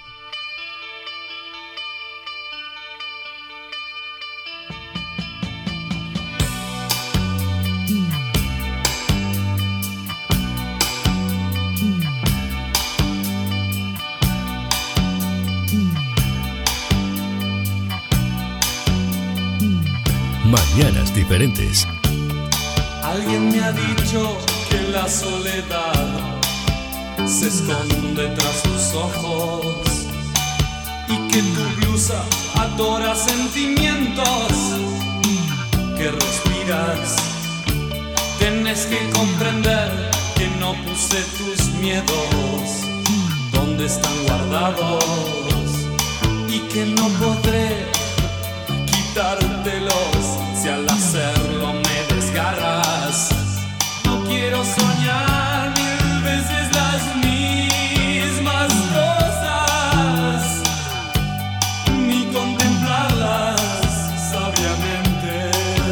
Mañanas diferentes. Alguien me ha dicho que la soledad se esconde tras tus ojos y que tu blusa adora sentimientos que respiras. Tienes que comprender que no puse tus miedos donde están guardados y que no podré quitártelos si al hacerlo me desgarras. No quiero soñar mil veces las mismas cosas, ni contemplarlas sabiamente.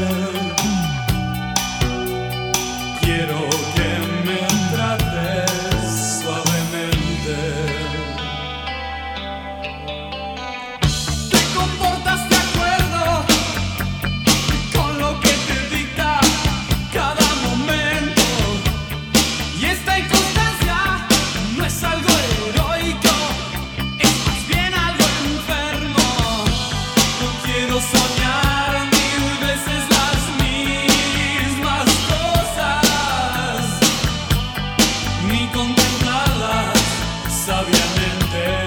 Quiero que me trates suavemente. Te comportas de acuerdo con lo que te dicta cada momento, y esta inconstancia no es algo heroico, es más bien algo enfermo. No quiero soñar mil veces las mismas cosas, ni contemplarlas sabiamente.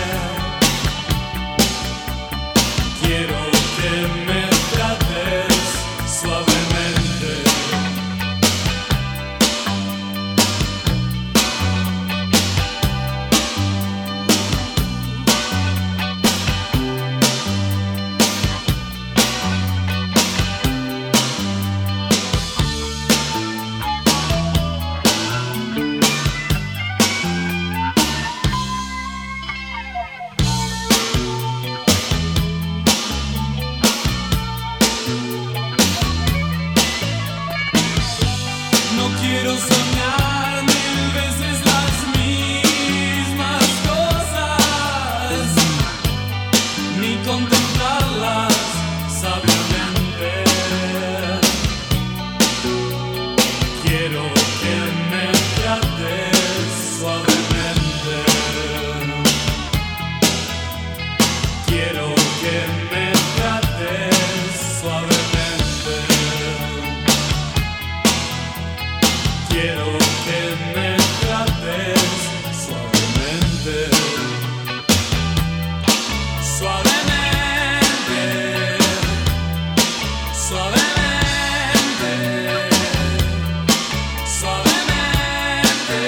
Quiero que me trates suavemente. No quiero soñar mil veces las mismas cosas, ni contemplarlas sabiamente. Quiero que me trates suavemente. Quiero que me trates suavemente. Quiero que me trates suavemente. Suavemente. Suavemente. Suavemente.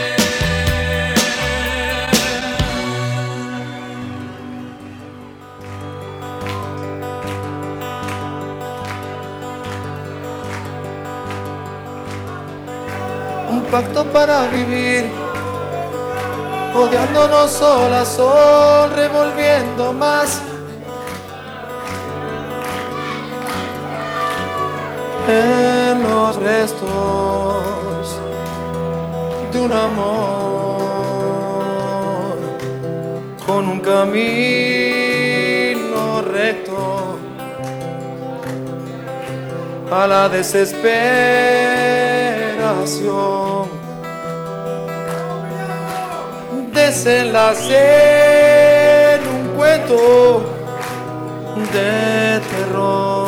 Un pacto para vivir, odiándonos sol a sol, revolviendo más. Eh, en los restos de un amor con un camino recto a la desesperación. Desenlace en un cuento de terror.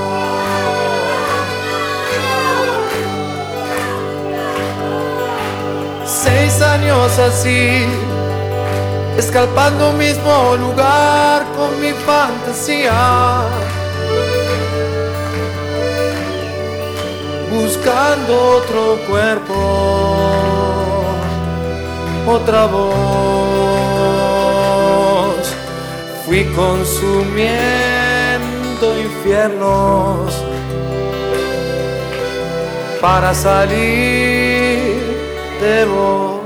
Seis años así, escalpando un mismo lugar con mi fantasía, buscando otro cuerpo, otra voz. Fui consumiendo infiernos para salir de vos,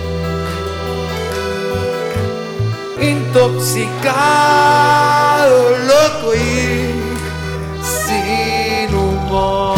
intoxicado, loco y sin humor.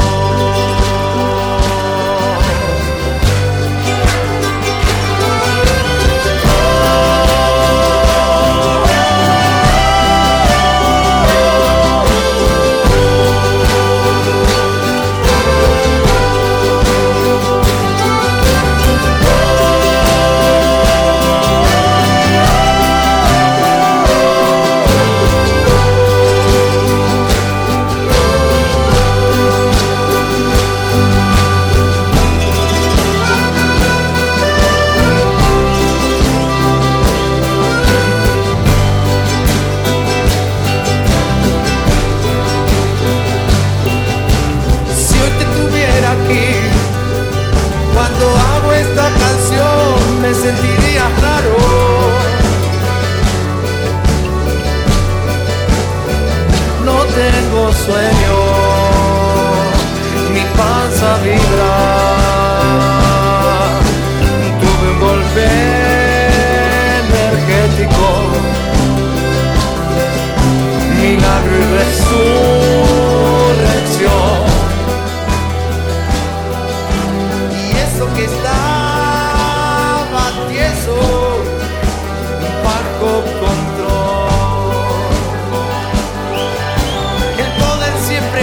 Me sentiría raro. No tengo sueño, mi panza vibra. Tuve un golpe energético, milagro y resurrección. Y eso que está bajo control, el poder siempre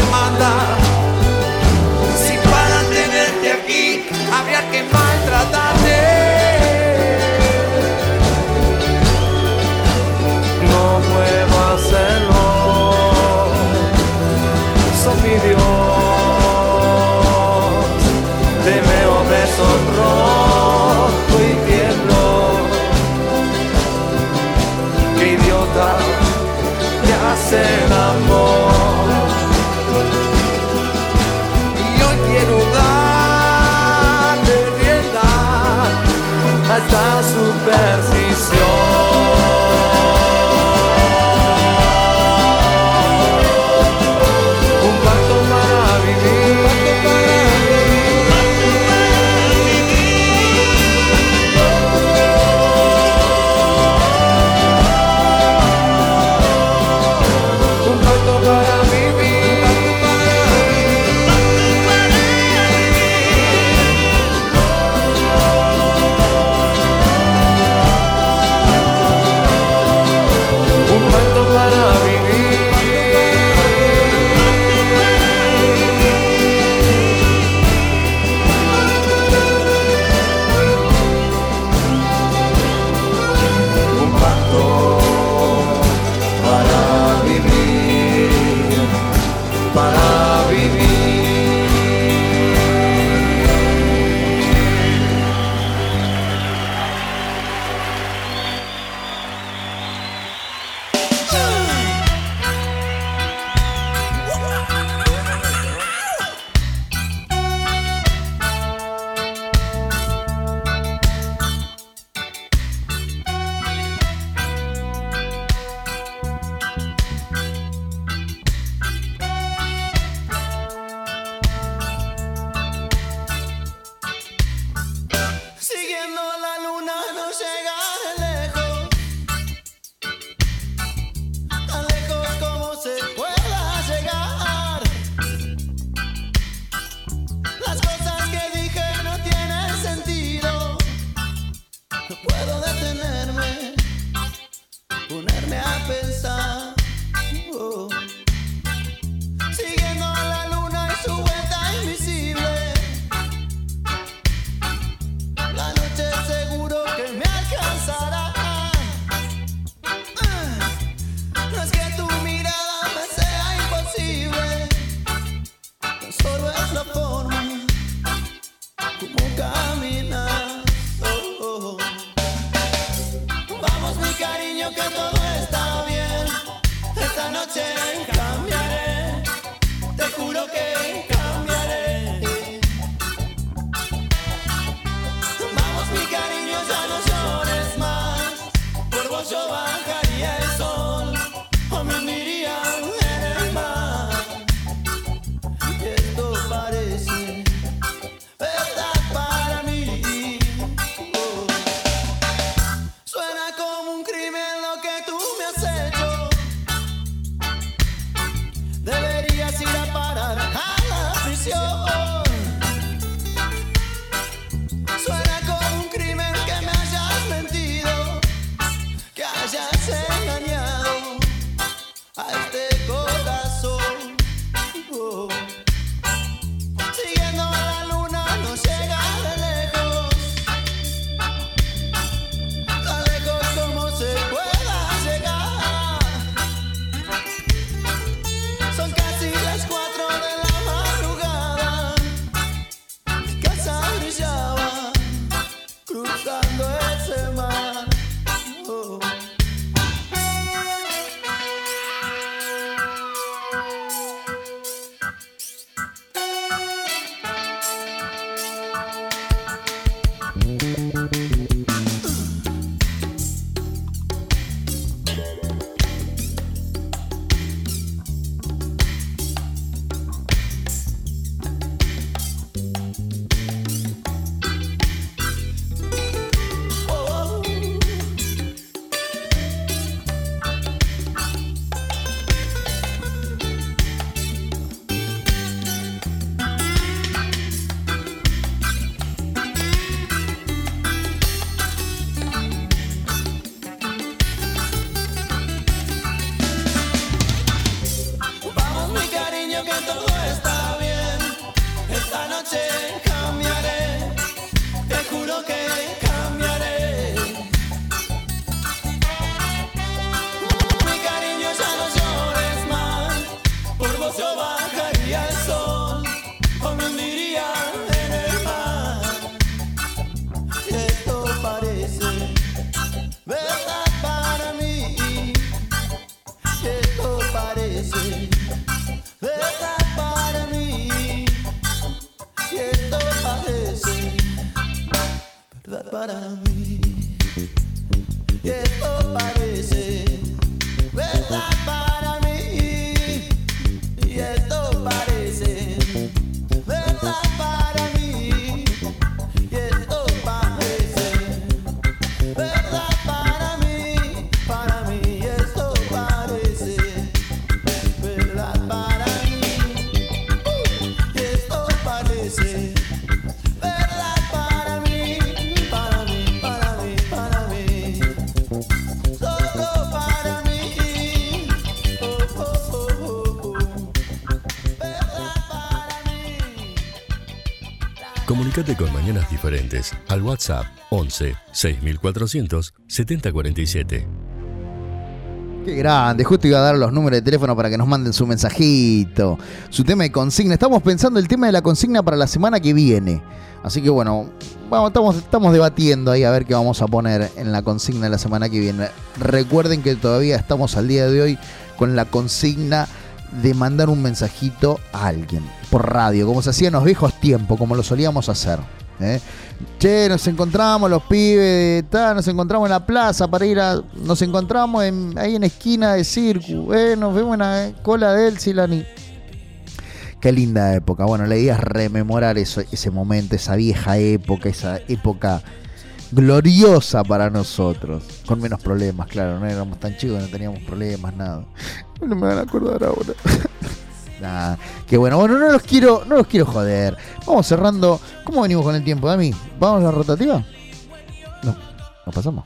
para mí. Y esto parece verdad para mí. Y esto parece verdad para mí. Y esto parece verdad para mí, para mí. Y esto parece verdad para mí. Uh, y esto parece verdad para mí, para mí, para mí, para mí. Solo para mí. Oh, oh, oh, oh, oh. Verdad para mí. Comunicate con Mañanas Diferentes al WhatsApp once seis mil cuatrocientos setenta cuarenta y siete. Qué grande, justo iba a dar los números de teléfono para que nos manden su mensajito, su tema de consigna. Estamos pensando el tema de la consigna para la semana que viene. Así que bueno, vamos, estamos, estamos debatiendo ahí a ver qué vamos a poner en la consigna de la semana que viene. Recuerden que todavía estamos al día de hoy con la consigna de mandar un mensajito a alguien por radio, como se hacía en los viejos tiempos, como lo solíamos hacer. ¿eh? Che, nos encontramos los pibes, ta, nos encontramos en la plaza para ir a. Nos encontramos en, ahí en esquina de Circu, eh, nos vemos en la cola de Elsilani. Qué linda época. Bueno, la idea es rememorar eso, ese momento, esa vieja época, esa época gloriosa para nosotros. Con menos problemas, claro, no éramos tan chicos, no teníamos problemas, nada. No me van a acordar ahora. Nah, qué bueno. Bueno, no los quiero, no los quiero joder. Vamos cerrando. ¿Cómo venimos con el tiempo, Dami? ¿Vamos a la rotativa? No, nos pasamos.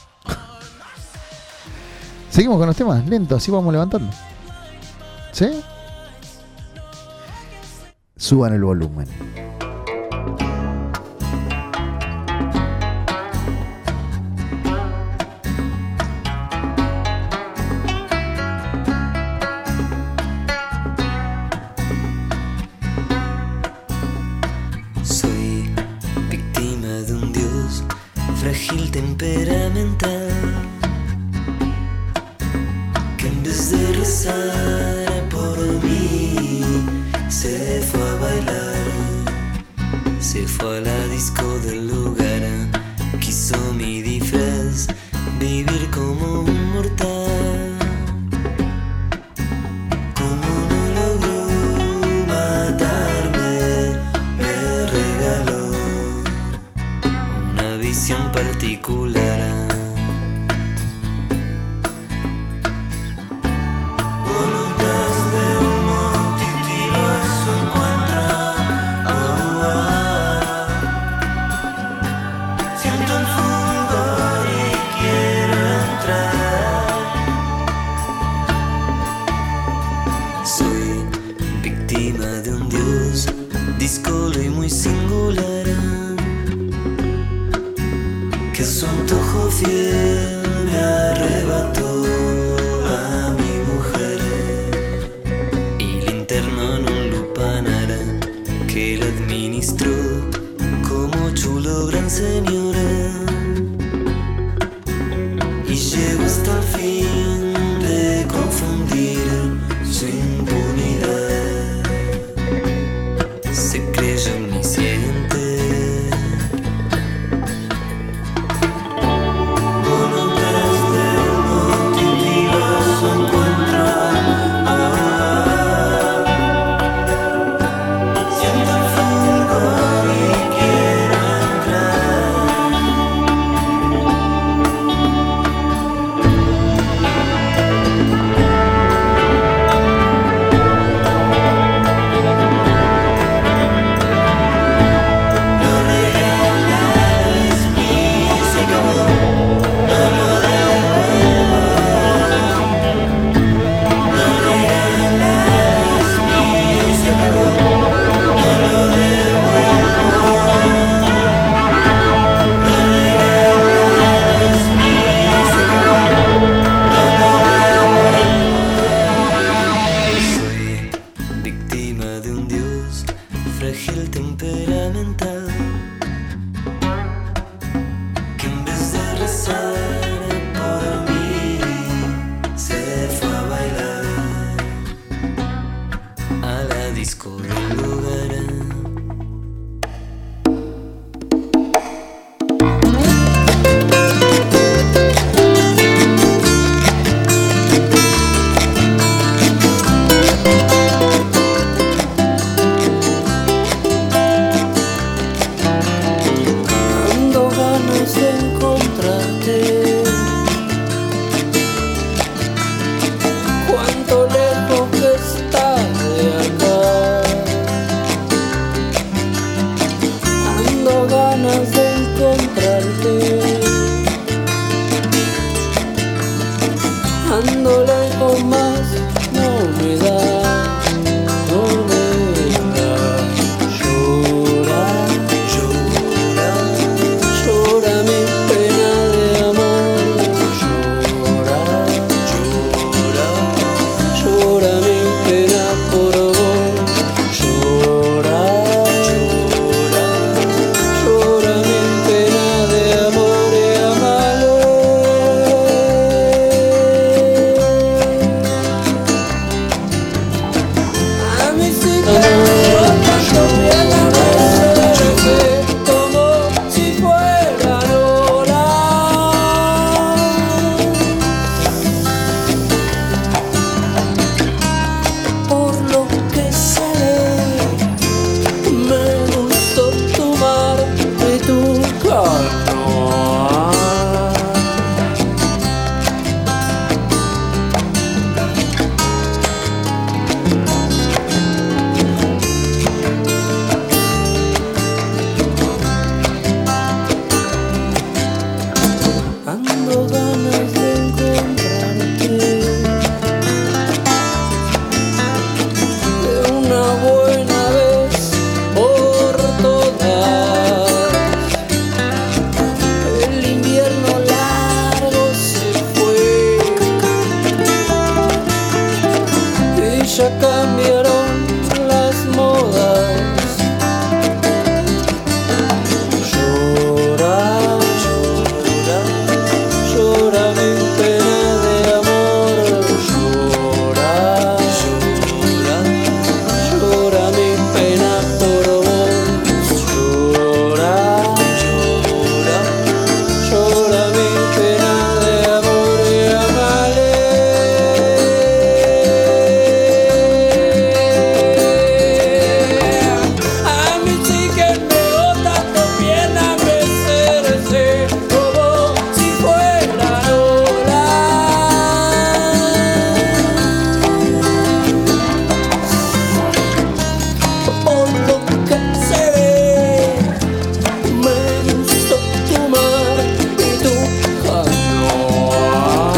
Seguimos con los temas, lento, así vamos levantando. ¿Sí? Suban el volumen. Soy víctima de un dios frágil temperamental que en vez de rezar por mí se fue a bailar, se fue a la disco del lugar, quiso mi disfraz, vivir como un mortal. Como no logró matarme, me regaló una visión particular. Discolo y muy singular, que su antojo fiel me arrebató a mi mujer y le internó en un lupanar que la administró como chulo gran señor y llegó hasta el fin de confundir su impunidad. Se creyó omnisciente. Voluntades del multiverso encuentro. Ah, siento el fulgor y quiero disco del lugar. ganas de encontrarte. Ando lejos más, no me da, no me da. Llora, llora, llora mi pena de amor. Llora, llora, llora mi pena por vos. Llora, llora, llora mi pena de amor y amalo. A mí sí que me gusta bien a veces, como si fuera Lola. Por lo que se ve, me gustó tomar de tu canoa. Ando ganas de encontrarte, de una buena vez por todas. El invierno largo se fue y ya cambiaron las modas. Llora, llora, llora mi pena de amor. Llora, llora, llora mi pena por vos. Llora, llora, llora mi pena de amor y amale. A mí sí que me bota tu piel a mecerse, como si fuera Lola. Por lo que se ve, me gustó tu mar y tu canoa.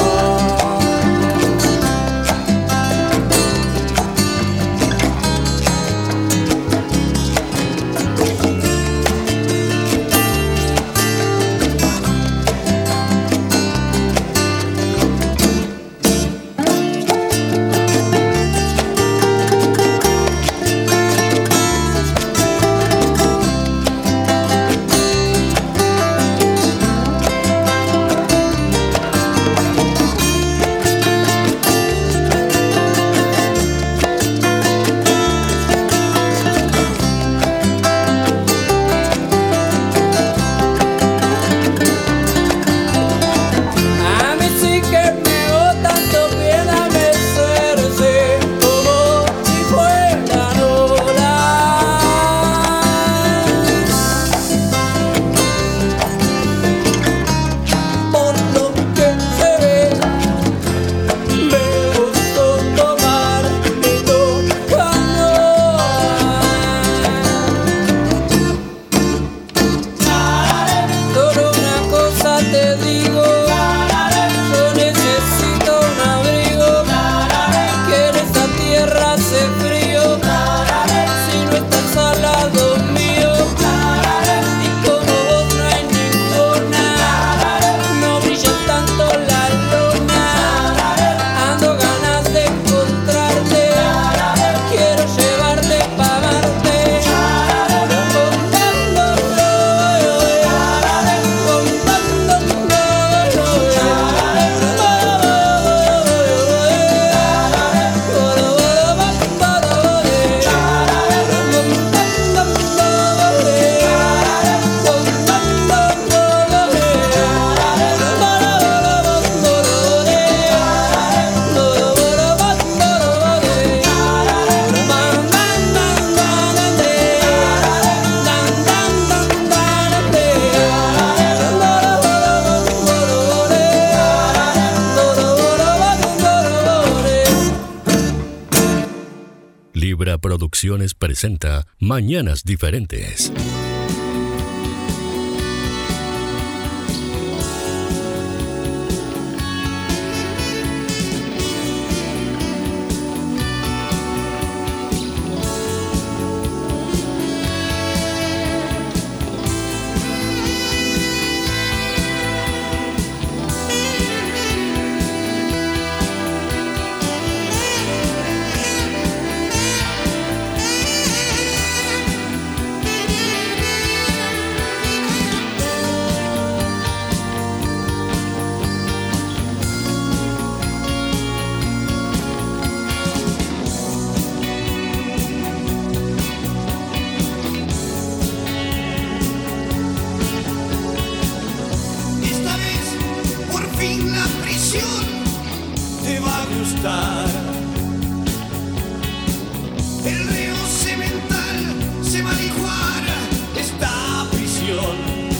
A mí sí que me bota tu piel a mecerse, como si fuera Lola. Por lo que se ve, me gustó tomar de tu canoa. Solo una cosa te digo, yo necesito un abrigo, que en esta tierra hace frío, si no estás al lado mío, y como vos no hay ninguna, no brilla tanto la luna. Ando ganas de encontrarte, quiero llevarte pa' amarte, contándolo, Libra Producciones presenta Mañanas Diferentes. gustar. El río cemental se va a licuar esta prisión.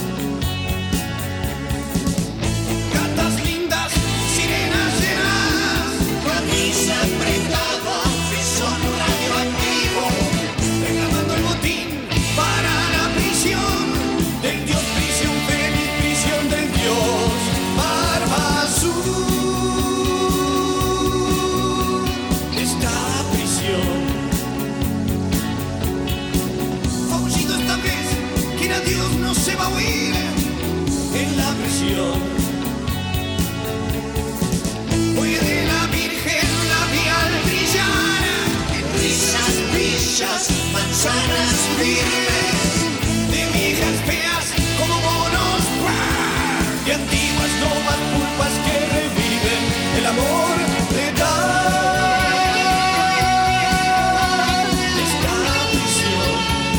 Gatas lindas, sirenas llenas, camisa apretada, son radioactivo, reclamando el botín para la prisión del dios, prisión feliz, prisión del dios, barba azul. Esta prisión, aullido esta vez, quien a Dios no se va a oír en la prisión. Puede la Virgen labial brillar en risas, brillas, manzanas firmes, de viejas feas como monos, de antiguas lomas pulpas que reviven el amor letal de esta prisión.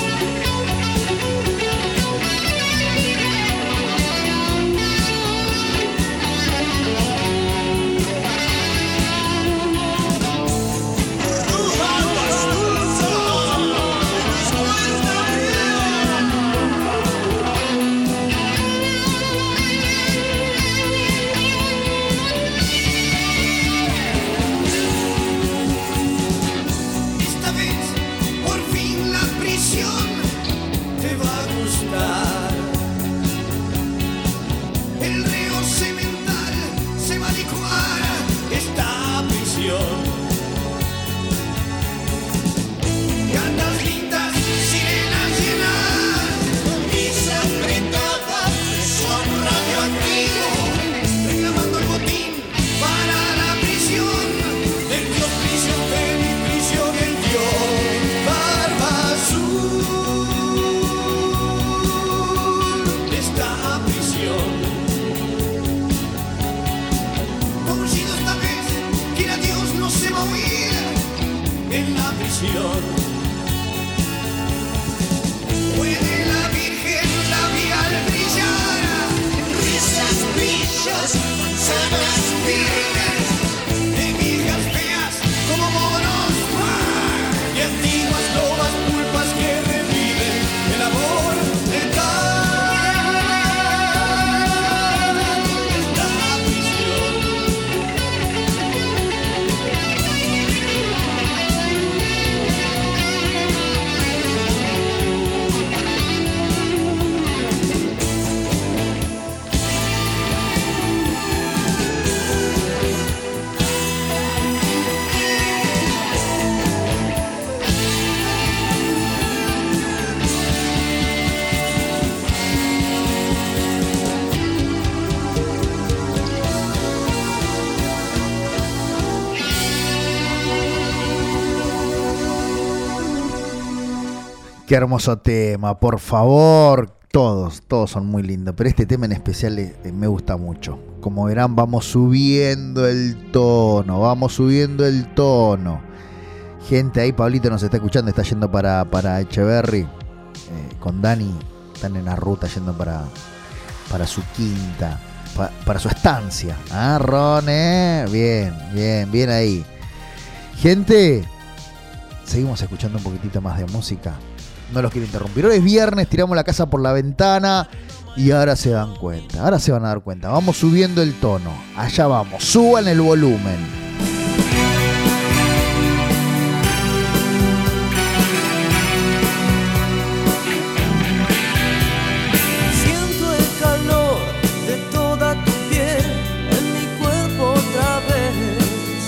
Esta vez, por fin la prisión te va a gustar. El río cemental se va a licuar esta prisión. Gatas lindas, sirenas llenas, camisa apretada, son radioactivo, reclamando el botín para la prisión del dios, prisión feliz, prisión del dios, barba azul. Esta prisión, aullido esta vez, quien a Dios no se va a oír en la prisión. Puede la Virgen labial brillar en risas, brillas, manzanas firmes, de viejas feas como monos, de antiguas lobas pulpas que reviven el amor letal de esta prisión. Qué hermoso tema, por favor. Todos, todos son muy lindos, pero este tema en especial eh, me gusta mucho. Como verán, vamos subiendo el tono, vamos subiendo el tono. Gente, ahí Pablito nos está escuchando, está yendo para, para Echeverry. Eh, con Dani, están en la ruta yendo para, para su quinta, pa, para su estancia. Ah, Ron, eh. Bien, bien, bien ahí. Gente, seguimos escuchando un poquitito más de música. No los quiero interrumpir. Hoy es viernes, tiramos la casa por la ventana y ahora se dan cuenta. Ahora se van a dar cuenta. Vamos subiendo el tono. Allá vamos. Suban el volumen. Siento el calor de toda tu piel en mi cuerpo otra vez.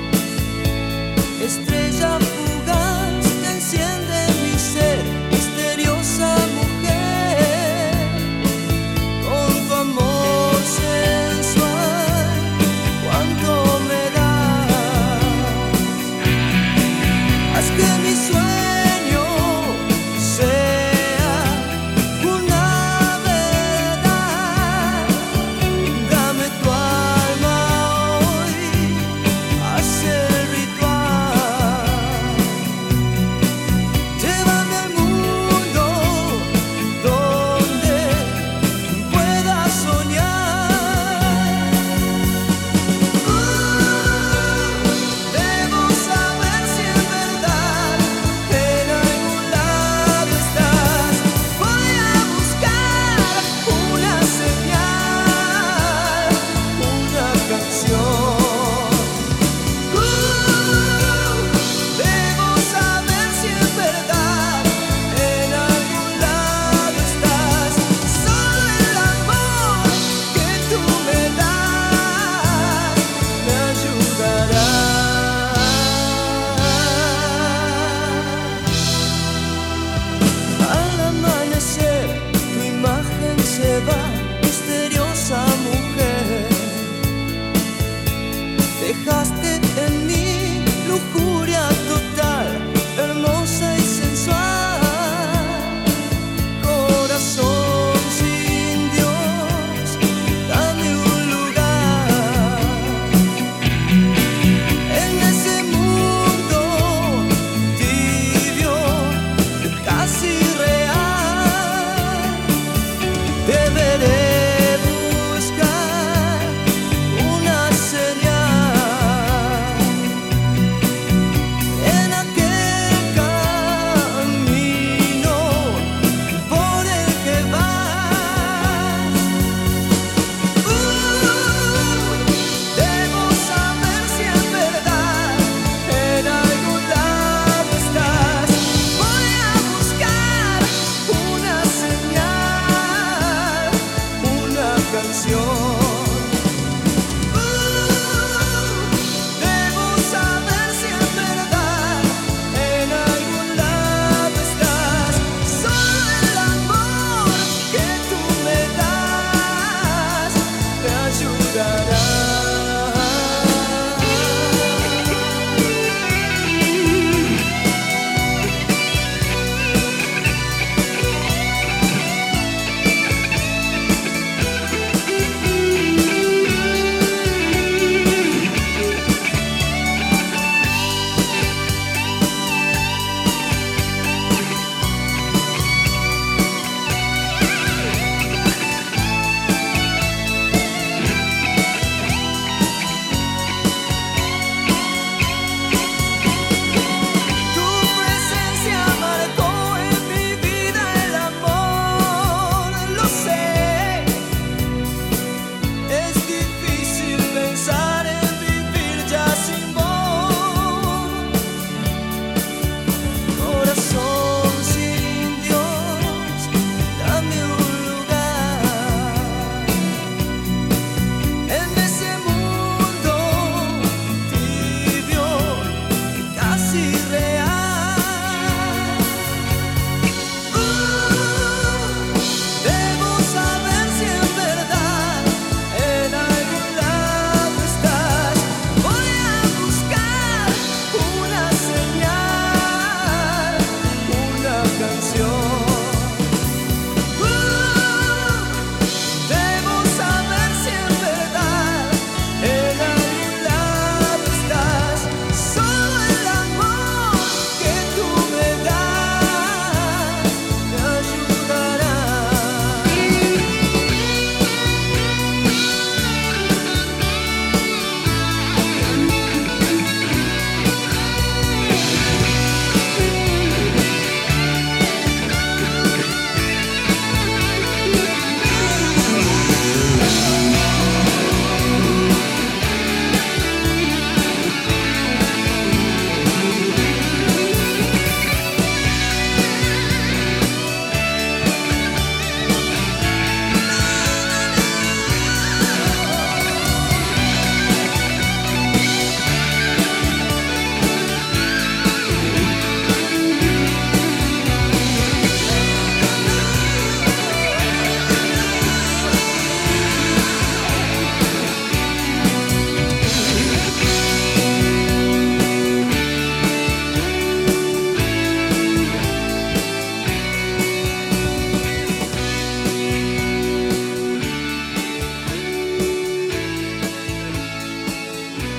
Estrella fugaz que enciende mi ser, misteriosa mujer, con tu amor sensual. Cuánto me da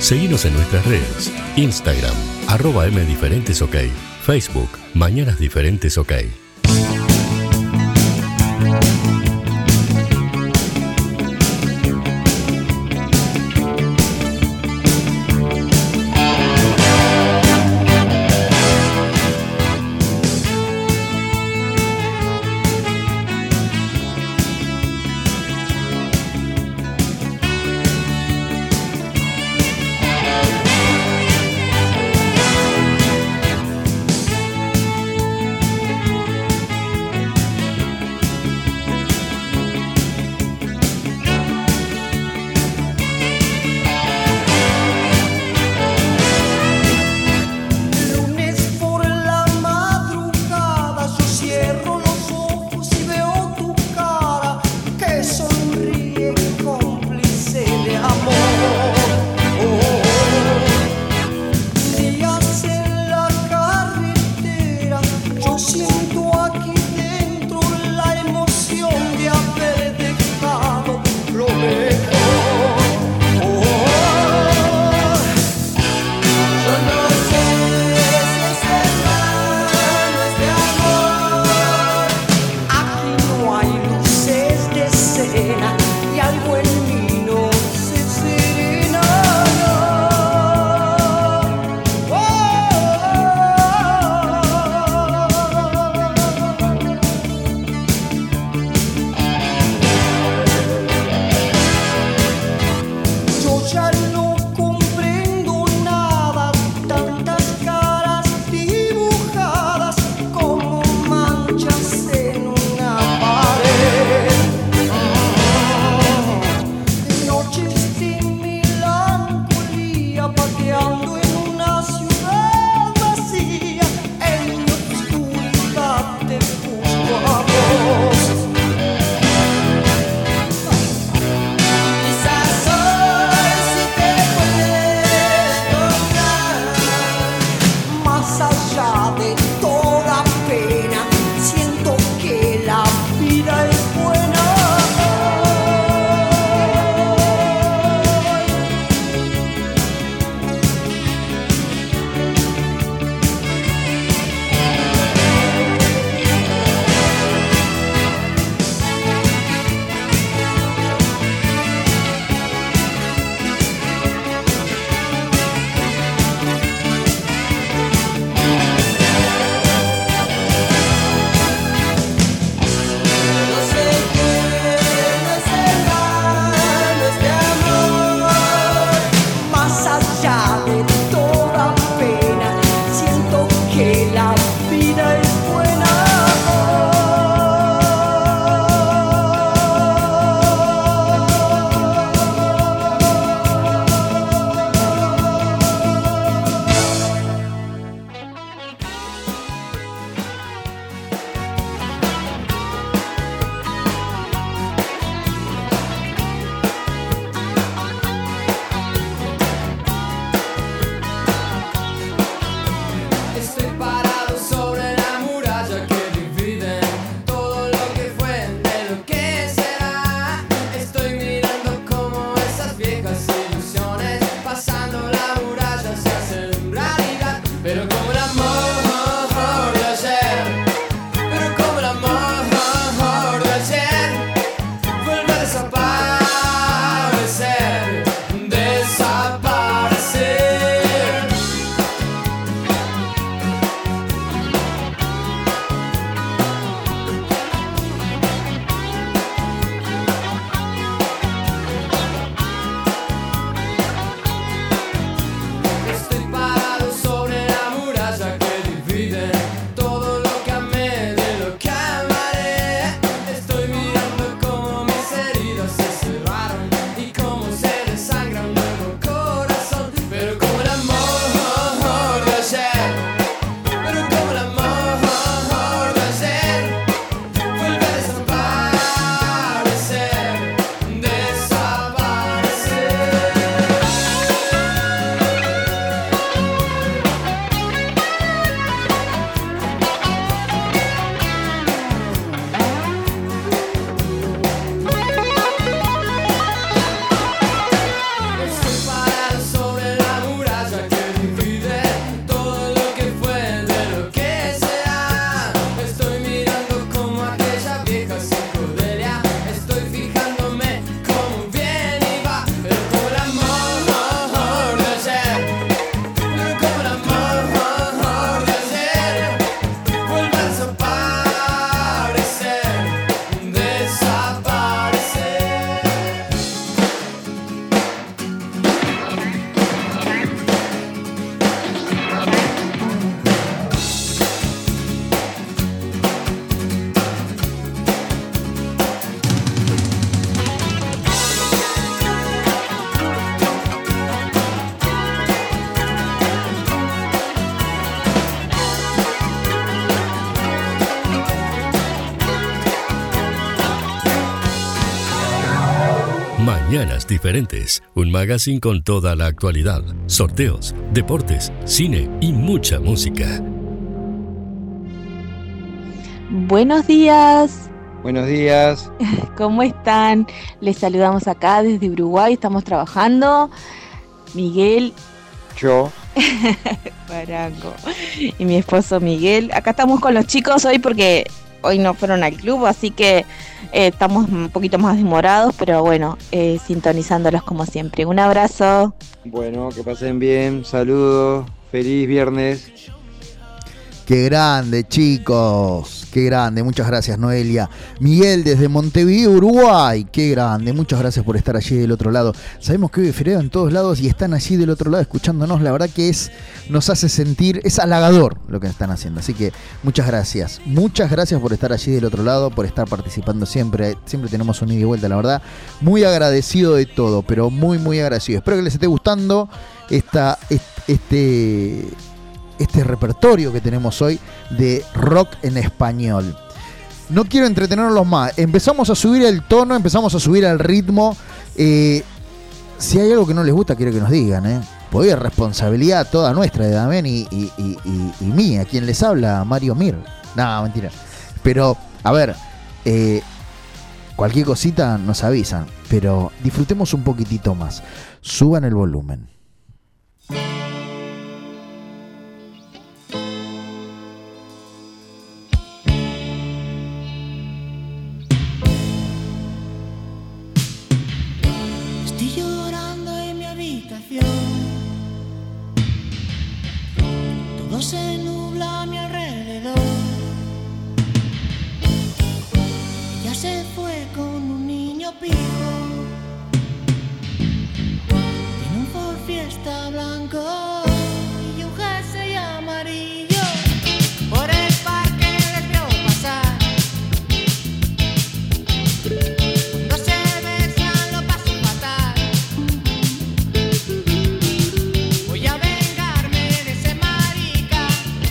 Seguinos en nuestras redes. Instagram, arroba mdiferentesok. Facebook, Mañanas Diferentes OK. Más allá de toda pena, siento Mañanas Diferentes, un magazine con toda la actualidad, sorteos, deportes, cine y mucha música. Buenos días. Buenos días. ¿Cómo están? Les saludamos acá desde Uruguay, estamos trabajando. Miguel. Yo. Parango. Y mi esposo Miguel. Acá estamos con los chicos hoy porque hoy no fueron al club, así que eh, estamos un poquito más demorados, pero bueno, eh, sintonizándolos como siempre. Un abrazo. Bueno, que pasen bien, saludos, feliz viernes. Qué grande, chicos, qué grande, muchas gracias, Noelia. Miguel desde Montevideo, Uruguay, qué grande, muchas gracias por estar allí del otro lado. Sabemos que hoy es feriado en todos lados y están allí del otro lado escuchándonos, la verdad que es, nos hace sentir, es halagador lo que están haciendo, así que muchas gracias, muchas gracias por estar allí del otro lado, por estar participando siempre, siempre tenemos un ida y vuelta, la verdad, muy agradecido de todo, pero muy, muy agradecido. Espero que les esté gustando esta, este... este repertorio que tenemos hoy de rock en español. No quiero entretenerlos más. Empezamos a subir el tono, empezamos a subir el ritmo. Eh, si hay algo que no les gusta, quiero que nos digan, ¿eh? Porque es responsabilidad toda nuestra de Damián y, y, y, y, y mía. Quien les habla, Mario Mir. No, mentira. Pero, a ver, eh, cualquier cosita nos avisan. Pero disfrutemos un poquitito más. Suban el volumen. Todo se nubla a mi alrededor. Ella se fue con un niño pijo. Tiene un Ford Fiesta blanco y un jersey amarillo. Por el parque les vio pasar. Cuando se besan lo paso fatal. Voy a vengarme de ese marica.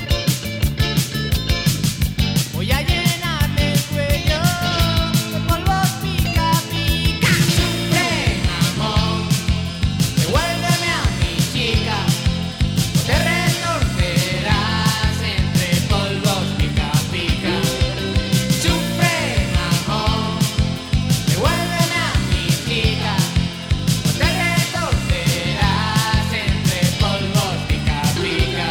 Voy a llenarle el cuello de polvos pica pica. Sufre, amor, devuélveme a mi chica. Te retorcerás entre polvos pica pica. Sufre, amor, devuélveme a mi chica. Te retorcerás entre polvos pica pica.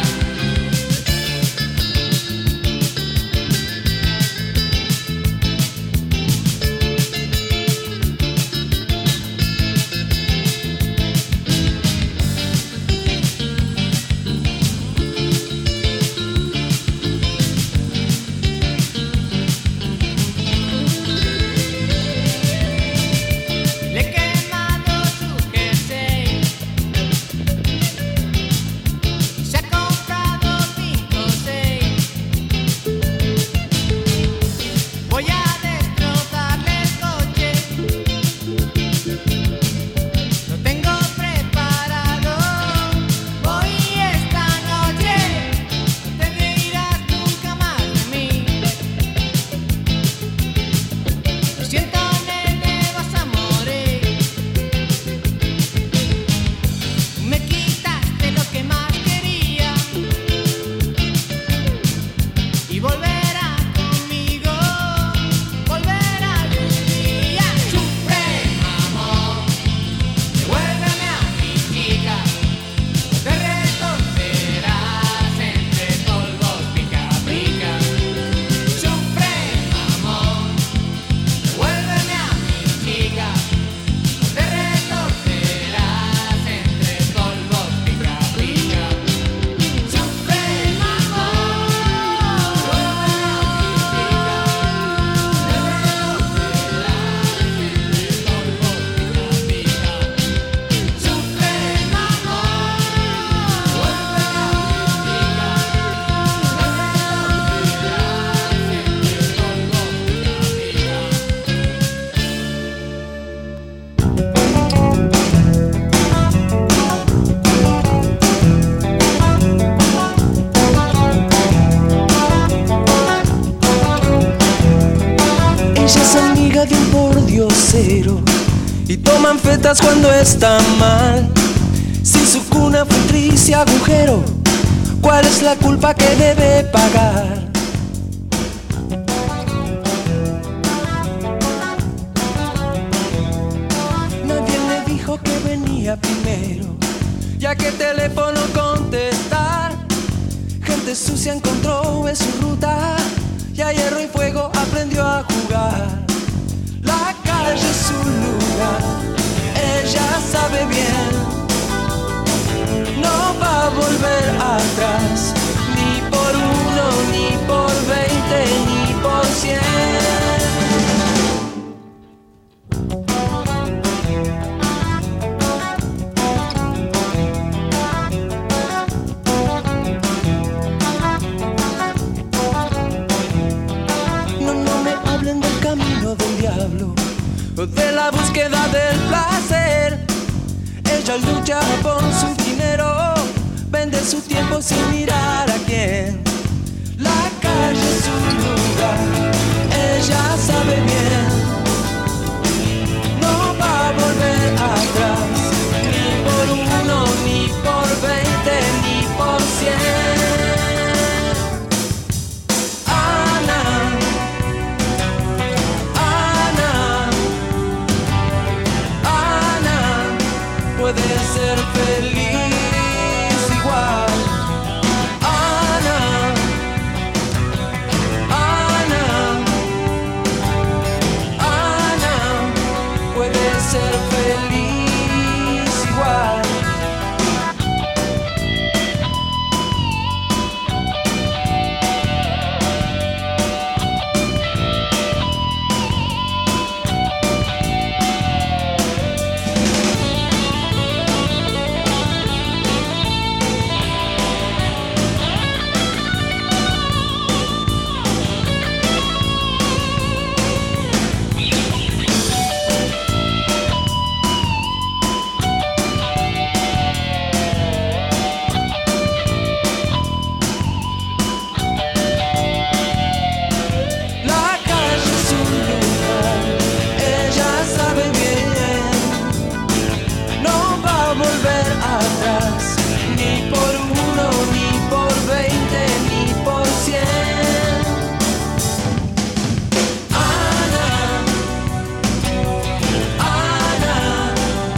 Le he quemado su jersey. Se ha comprado cinco o seis. Voy a destrozarle el coche. Lo tengo preparado. Voy esta noche. No te reirás nunca más de mí. Lo siento, nene, vas a morir. Me quitaste lo que más quería y volverás conmigo, volverá algún día. Sufre, amor, devuélveme a mi chica. Te retorcerás entre polvos pica pica. Sufre, amor, devuélveme a mi chica. Te retorcerás entre polvos pica pica. Sufre, amor, devuélveme a mi chica. Te retorcerás entre polvos pica pica. Sufre, amor, devuélveme a mi chica. Te Ella es amiga de un pordiosero y toman fetas cuando están mal. Si su cuna fue un triste agujero, ¿cuál es la culpa que debe pagar? Nadie le dijo que venía primero, ya que el teléfono contestar. Gente sucia encontró en su ruta, y a hierro y fuego aprendió a jugar. La calle es su lugar, ella sabe bien. No va a volver atrás, ni por uno, ni por veinte, ni por cien. No, no me hablen del camino del diablo, o de la búsqueda del placer. Ella lucha por su dinero, vende su tiempo sin mirar a quién. La calle es su lugar, ella sabe bien. No va a volver atrás, ni por uno, ni por veinte, ni por cien. Ana, Ana, Ana, puede ser feliz igual. Ana, Ana, Ana, puede ser feliz igual. La calle es un lugar, ella sabe bien. No va a volver atrás, ni por uno, ni por veinte, ni por cien. Ana, Ana,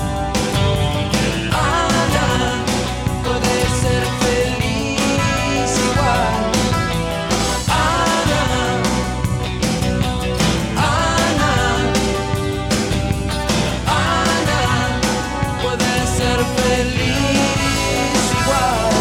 Ana, puede ser feliz igual. Ana, Ana, Ana, puede ser feliz igual.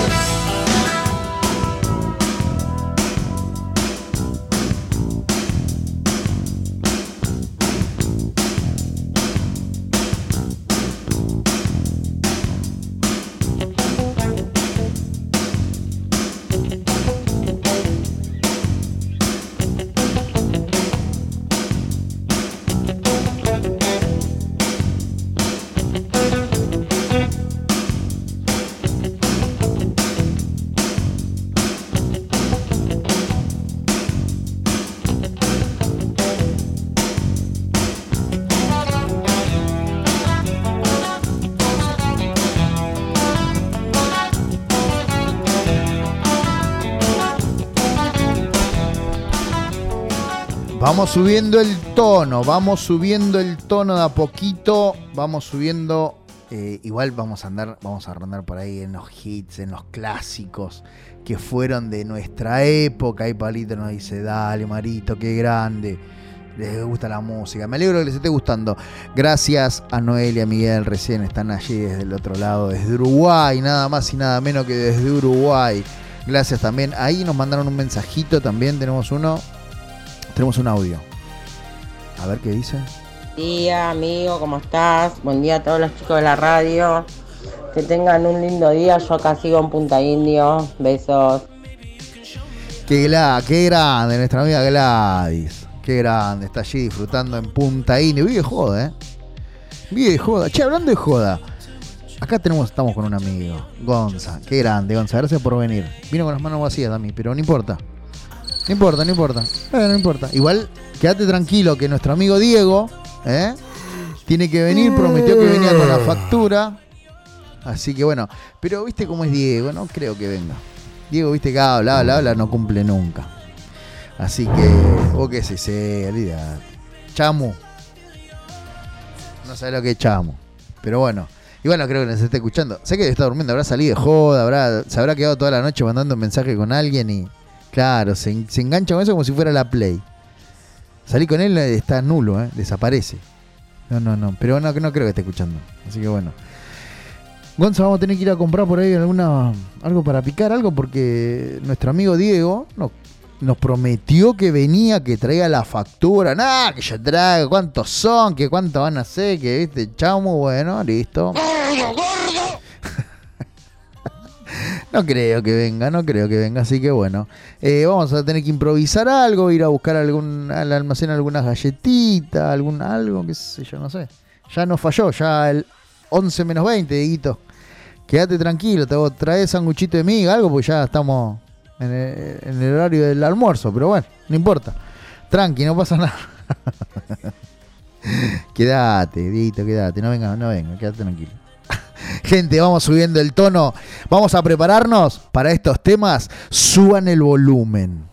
Vamos subiendo el tono, vamos subiendo el tono de a poquito, vamos subiendo, eh, igual vamos a andar, vamos a rondar por ahí en los hits, en los clásicos que fueron de nuestra época. Ahí Palito nos dice, dale Marito, qué grande, les gusta la música, me alegro que les esté gustando. Gracias a Noel y a Miguel, recién están allí desde el otro lado, desde Uruguay, nada más y nada menos que desde Uruguay. Gracias también, ahí nos mandaron un mensajito también, tenemos uno. Tenemos un audio. A ver qué dice. Buen día, amigo, ¿cómo estás? Buen día a todos los chicos de la radio. Que tengan un lindo día. Yo acá sigo en Punta Indio. Besos. Qué, gla- qué grande, nuestra amiga Gladys. Qué grande, está allí disfrutando en Punta Indio. Vive joda, ¿eh? Vive joda. Che, hablando de joda. Acá tenemos, estamos con un amigo, Gonza. Qué grande, Gonza. Gracias por venir. Vino con las manos vacías a mí, pero no importa. No importa, no importa. Eh, no importa. Igual, quédate tranquilo que nuestro amigo Diego, ¿eh? Tiene que venir, prometió que venía con la factura. Así que bueno, pero viste cómo es Diego, no creo que venga. Diego, viste que habla, habla, habla, no cumple nunca. Así que, vos qué sé, se olvida. Chamu. No sabe lo que es Chamu. Pero bueno, y bueno, creo que nos está escuchando. Sé que está durmiendo, habrá salido de joda, habrá, se habrá quedado toda la noche mandando un mensaje con alguien y, claro, se, se engancha con eso como si fuera la Play. Salí con él, está nulo, ¿eh? Desaparece. No, no, no, pero no, no creo que esté escuchando. Así que bueno. Gonza, vamos a tener que ir a comprar por ahí alguna algo para picar, algo, porque nuestro amigo Diego no, nos prometió que venía, que traía la factura. Nada, que yo traigo, cuántos son, que cuántos van a ser, que viste, chamo, bueno, listo. No creo que venga, no creo que venga, así que bueno. Eh, vamos a tener que improvisar algo, ir a buscar algún, al almacén algunas galletitas, algún algo, qué sé yo, no sé. Ya no falló, ya el once menos veinte, Dieguito. Quédate tranquilo, te traes sanguchito de miga, algo, porque ya estamos en el, en el horario del almuerzo, pero bueno, no importa. Tranqui, no pasa nada. Quédate, Dieguito, quédate, no venga, no venga, quédate tranquilo. Gente, vamos subiendo el tono, vamos a prepararnos para estos temas. Suban el volumen.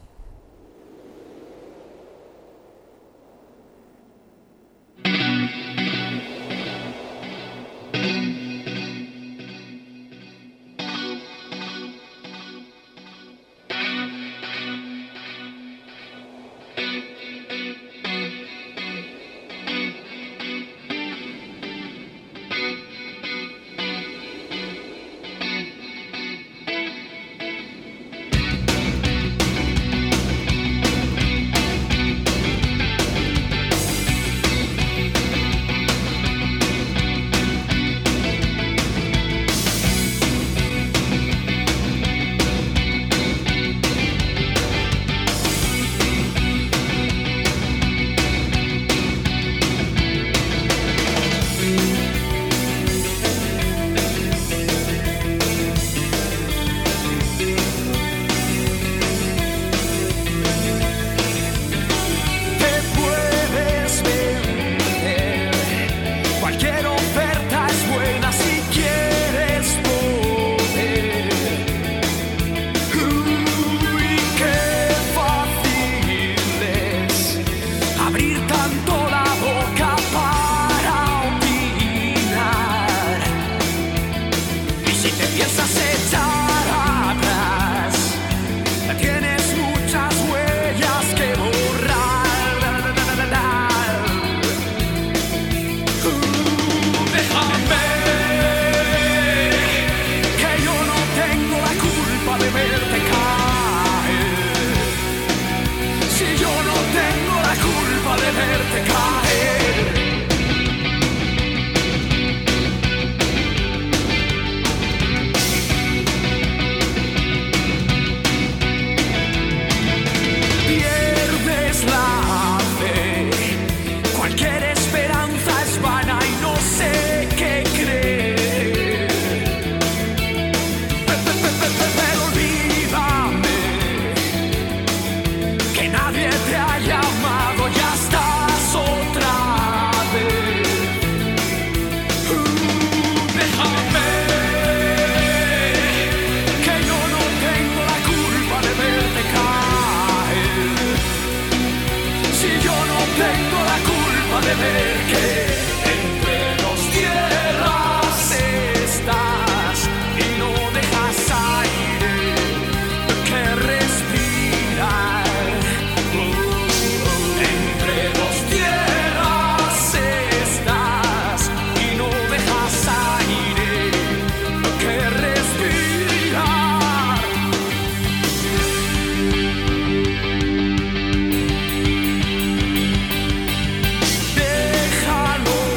Déjalo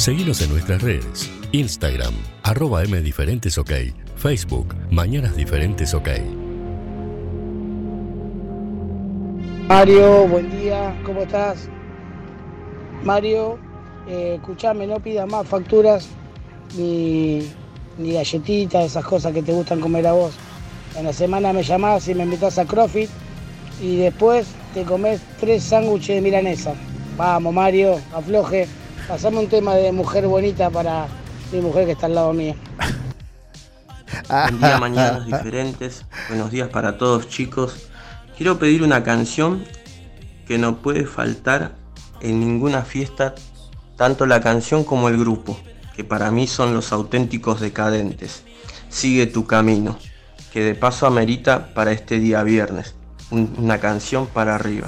Seguinos en nuestras redes. Instagram, arroba mdiferentesok. Facebook, Mañanas Diferentes OK. Mario, buen día, ¿cómo estás? Mario, eh, escuchame, no pidas más facturas ni, ni galletitas, esas cosas que te gustan comer a vos. En la semana me llamás y me invitás a CrossFit y después te comés tres sándwiches de milanesa. Vamos, Mario, afloje. Pasame un tema de mujer bonita para mi mujer que está al lado mío. Buen día, Mañanas Diferentes. Buenos días para todos, chicos. Quiero pedir una canción que no puede faltar en ninguna fiesta, tanto la canción como el grupo, que para mí son los auténticos decadentes. Sigue tu camino, que de paso amerita para este día viernes. Un, una canción para arriba.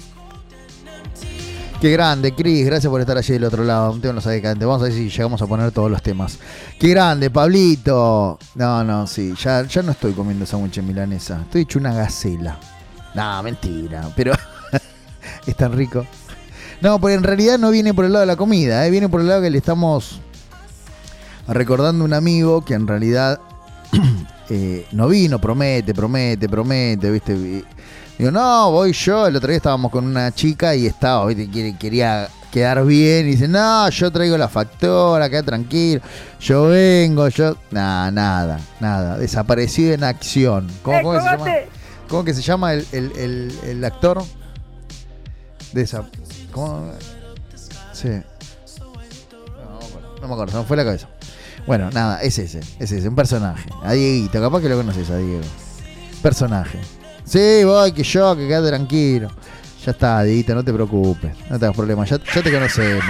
Qué grande, Cris, gracias por estar allí del otro lado. Un tema no sabe decadente. Vamos a ver si llegamos a poner todos los temas. Qué grande, Pablito. No, no, sí, ya, ya no estoy comiendo sándwich en milanesa. Estoy hecho una gacela. No, mentira, pero es tan rico. No, porque en realidad no viene por el lado de la comida, ¿eh? Viene por el lado que le estamos recordando a un amigo que en realidad eh, no vino, promete, promete, promete, ¿viste? Y digo, no, voy yo. El otro día estábamos con una chica y estaba, ¿viste? Quería quedar bien y dice, no, yo traigo la factura, queda tranquilo, yo vengo, yo... Nah, nada, nada, desaparecido en acción. ¿Cómo, cómo que se llama? ¿Cómo que se llama el, el, el, el actor? De esa... ¿Cómo? Sí. No, no me acuerdo, se me fue la cabeza. Bueno, nada, es ese, es ese, un personaje. A Dieguito, capaz que lo conoces a Diego. Personaje. Sí, voy, que yo, que quede tranquilo. Ya está, Dieguito, no te preocupes, no te hagas problemas, ya, ya te conocemos.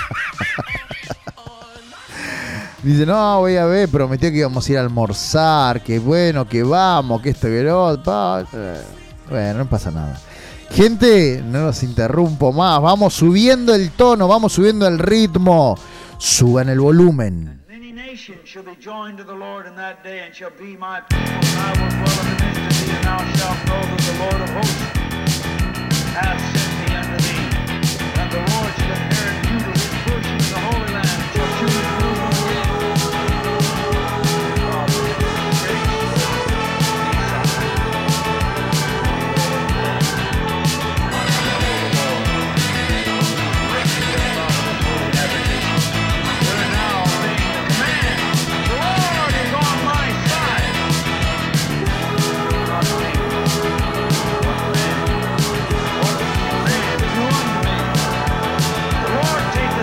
Dice, no, voy a ver, prometió que íbamos a ir a almorzar, que bueno, que vamos, que esto, que lo otro. Bueno, no pasa nada. Gente, no nos interrumpo más, vamos subiendo el tono, vamos subiendo el ritmo. Suban el volumen. Many nations shall be joined to the Lord in that day, and shall be my people, and I will dwell in the midst of thee, and thou shalt know that the Lord of hosts hath sent me unto thee. And the Lord shall inherit you to his portion in the Holy Land, and shall choose you. Take the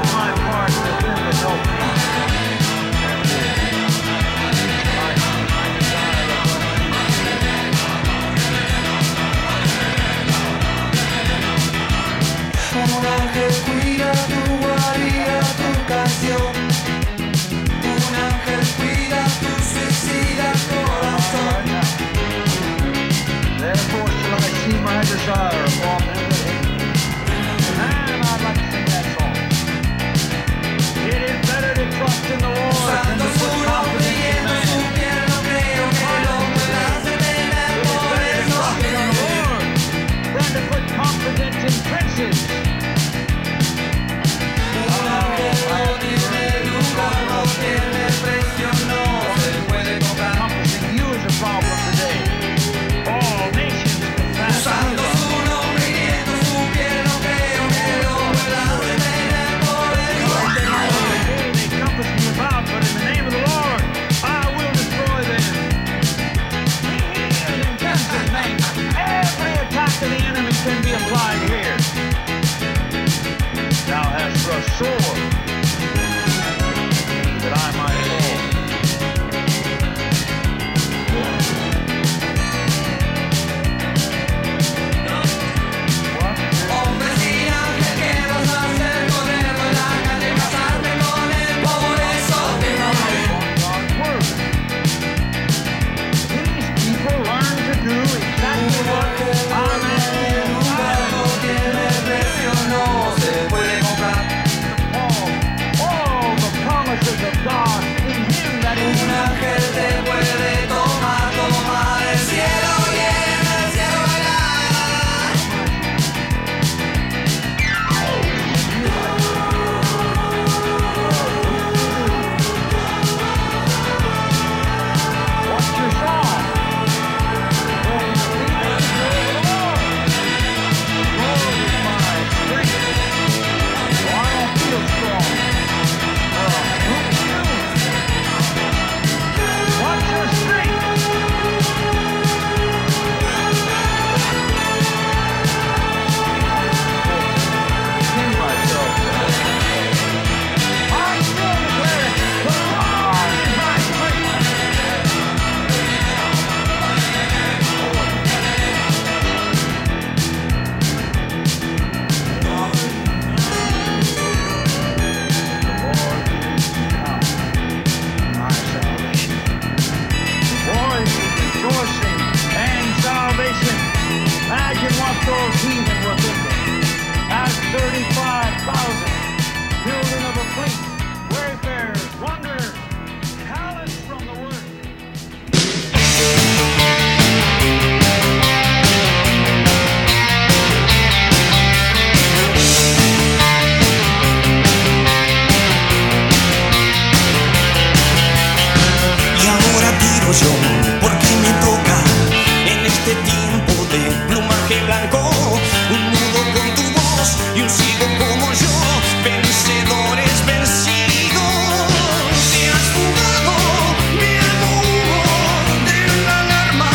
tiro yo, porque me toca en este tiempo de plumaje blanco, un nudo con tu voz y un ciego como yo, vencedores vencidos. Te has fugado, me humo de la alarma,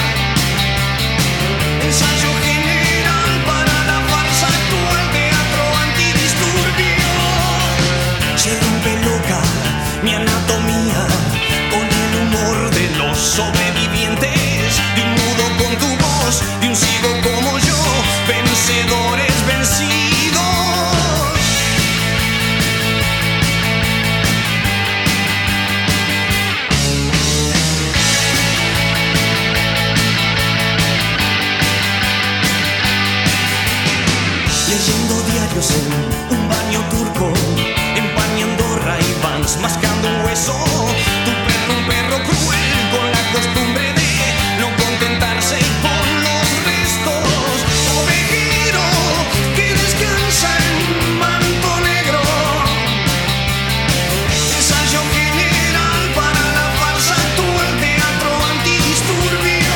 ensayo general para la farsa actual, teatro antidisturbio. Se rompe loca mi anatomía con el humor de los sobrevivientes, de un mudo con tu voz, de un ciego como yo, vencedores vencidos. Leyendo diarios en un baño turco, empañando Ray-Bans, mascando un hueso. Tu perro, un perro cruel, con la costumbre de no contentarse con los restos. Ovejero que descansa en manto negro, ensayo general para la farsa actual, teatro antidisturbio.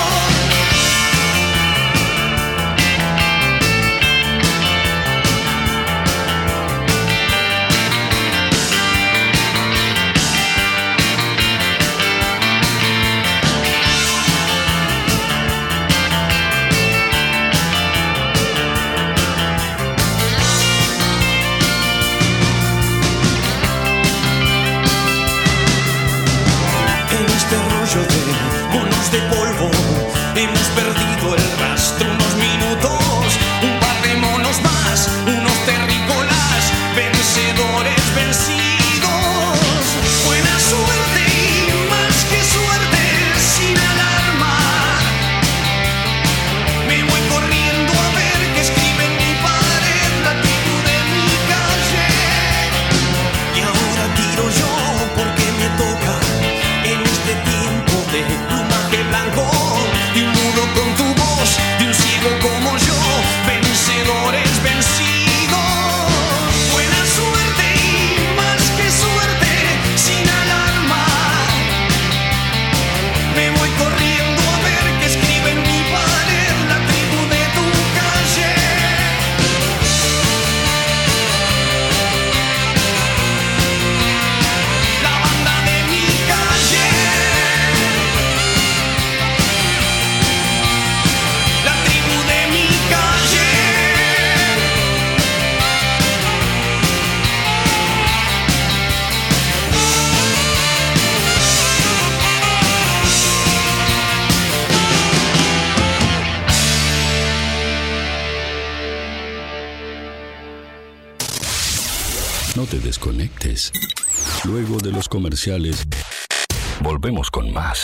En este rollo de monos de polvo hemos perdido el rastro unos minutos, un par de monos más, unos terrícolas, vencedores vencidos. Buena suerte y más que suerte, sin alarma. Me voy corriendo a ver qué escribe en mi pared la tribu de mi calle. Y ahora tiro yo porque me toca en este tiempo de plumaje blanco, de un mudo con tu voz, de un ciego como yo, vencedores vencidos. Buena suerte y más que suerte, sin alarma. Me voy corriendo a ver qué escribe en mi pared la tribu de tu calle. La banda de mi calle, la tribu de mi calle. No te desconectes. Luego de los comerciales, volvemos con más.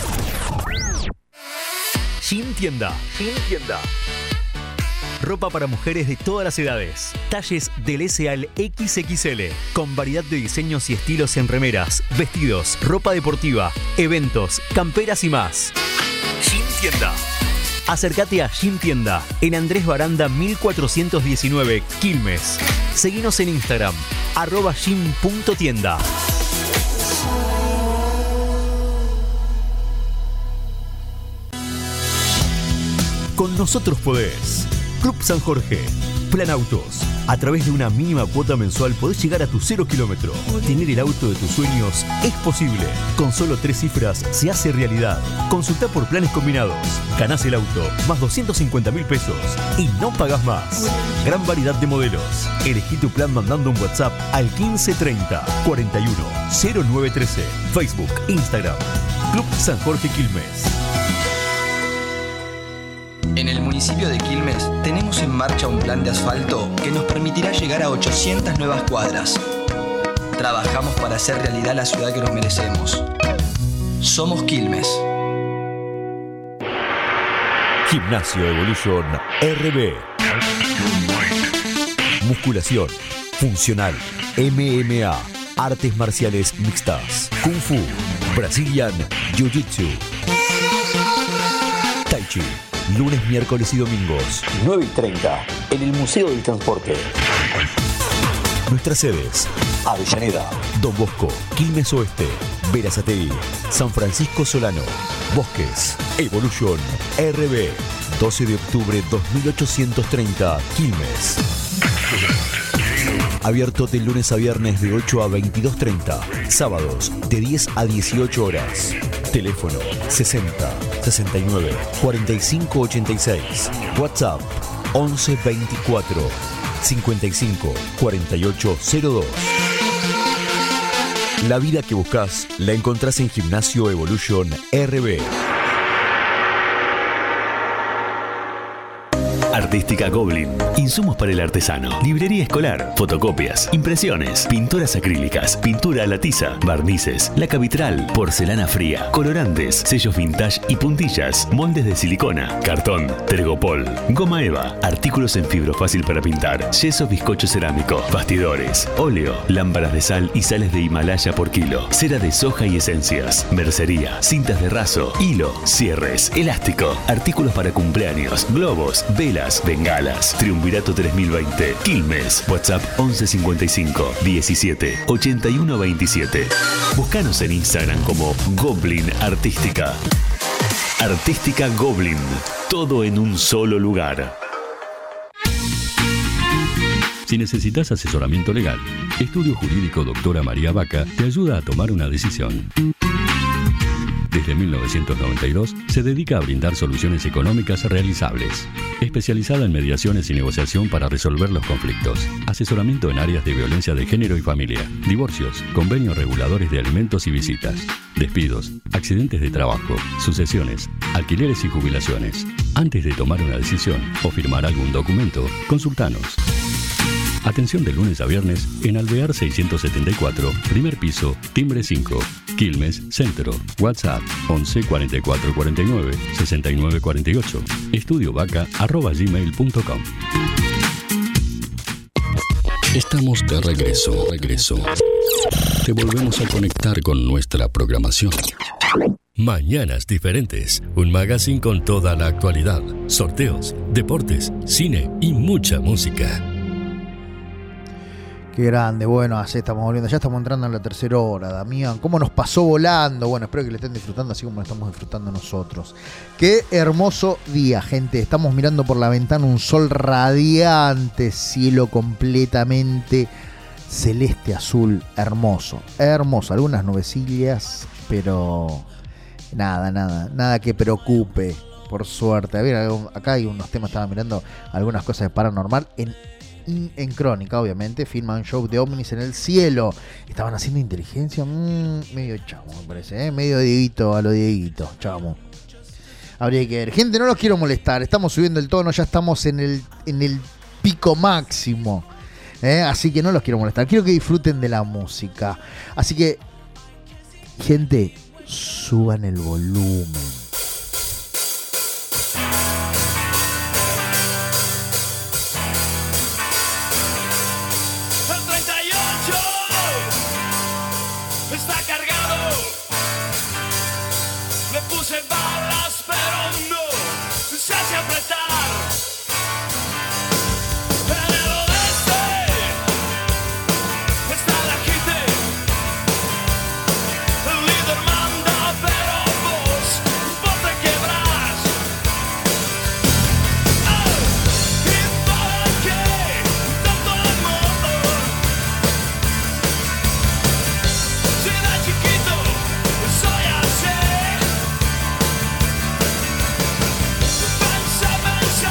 Gym Tienda. Gym Tienda. Ropa para mujeres de todas las edades. Talles del S al equis equis ele. Con variedad de diseños y estilos en remeras, vestidos, ropa deportiva, eventos, camperas y más. Gym Tienda. Acércate a Gym Tienda en Andrés Baranda mil cuatrocientos diecinueve, Quilmes. Seguinos en Instagram, arroba gym.tienda. Con nosotros podés. Club San Jorge. Plan Autos. A través de una mínima cuota mensual podés llegar a tu cero kilómetro. Tener el auto de tus sueños es posible. Con solo tres cifras se hace realidad. Consultá por planes combinados. Ganás el auto más doscientos cincuenta mil pesos y no pagás más. Gran variedad de modelos. Elegí tu plan mandando un WhatsApp al quince treinta cuarenta y uno cero nueve trece. Facebook, Instagram. Club San Jorge Quilmes. En el municipio de Quilmes tenemos en marcha un plan de asfalto que nos permitirá llegar a ochocientas nuevas cuadras. Trabajamos para hacer realidad la ciudad que nos merecemos. Somos Quilmes. Gimnasio Evolution R B. Musculación, funcional, M M A, artes marciales mixtas, Kung Fu, Brazilian, Jiu-Jitsu, Tai Chi. Lunes, miércoles y domingos, nueve y treinta, en el Museo del Transporte. Nuestras sedes: Avellaneda, Don Bosco, Quilmes Oeste, Berazategui, San Francisco Solano, Bosques, Evolution R B, doce de octubre dos mil ochocientos treinta, Quilmes. Abierto de lunes a viernes de ocho a veintidós treinta, sábados de diez a dieciocho horas. Teléfono sesenta, sesenta y nueve, cuarenta y cinco ochenta y seis. WhatsApp once veinticuatro, cincuenta y cinco, cuarenta y ocho cero dos. La vida que buscas la encontrás en Gimnasio Evolution R B. Artística Goblin. Insumos para el artesano. Librería escolar. Fotocopias. Impresiones. Pinturas acrílicas. Pintura a la tiza. Barnices. Laca vitral. Porcelana fría. Colorantes. Sellos vintage y puntillas. Moldes de silicona. Cartón. Tergopol. Goma eva. Artículos en fibro fácil para pintar. Yeso bizcocho cerámico. Bastidores. Óleo. Lámparas de sal y sales de Himalaya por kilo. Cera de soja y esencias. Mercería. Cintas de raso. Hilo. Cierres. Elástico. Artículos para cumpleaños. Globos. Velas. Bengalas. Triunvirato tres mil veinte. Quilmes. WhatsApp once cincuenta y cinco, diecisiete, ochenta y uno veintisiete. Búscanos en Instagram como Goblin Artística. Artística Goblin. Todo en un solo lugar. Si necesitas asesoramiento legal, Estudio Jurídico Doctora María Vaca te ayuda a tomar una decisión. Desde mil novecientos noventa y dos se dedica a brindar soluciones económicas realizables. Especializada en mediaciones y negociación para resolver los conflictos. Asesoramiento en áreas de violencia de género y familia. Divorcios, convenios reguladores de alimentos y visitas. Despidos, accidentes de trabajo, sucesiones, alquileres y jubilaciones. Antes de tomar una decisión o firmar algún documento, consultanos. Atención de lunes a viernes en Alvear seiscientos setenta y cuatro, primer piso, timbre cinco, Quilmes, Centro. WhatsApp once cuarenta y cuatro cuarenta y nueve, sesenta y nueve cuarenta y ocho. Estudiovaca arroba gmail punto com. Estamos de regreso, regreso. Te volvemos a conectar con nuestra programación. Mañanas Diferentes, un magazine con toda la actualidad, sorteos, deportes, cine y mucha música. Qué grande, bueno, así estamos volviendo, ya estamos entrando en la tercera hora, Damián, cómo nos pasó volando, bueno, espero que le estén disfrutando así como lo estamos disfrutando nosotros. Qué hermoso día, gente, estamos mirando por la ventana un sol radiante, cielo completamente celeste, azul, hermoso, hermoso, algunas nubecillas, pero nada, nada, nada que preocupe, por suerte. A ver, acá hay unos temas, estaba mirando algunas cosas de paranormal en En Crónica, obviamente, filman un show de ovnis en el cielo. Estaban haciendo inteligencia, mmm, medio chamo, me parece, ¿eh? Medio Dieguito a lo Dieguito, chamo. Habría que ver. Gente, no los quiero molestar, estamos subiendo el tono, ya estamos en el, en el pico máximo, ¿eh? Así que no los quiero molestar, quiero que disfruten de la música. Así que, gente, suban el volumen. Está cargado, le puse balas pero no se hace apretar. En el oeste está la gente, el líder manda pero vos, vos te quebrás. Oh, ¿y para qué tanto amor? Chiquito, soy así. Pensa, pensa.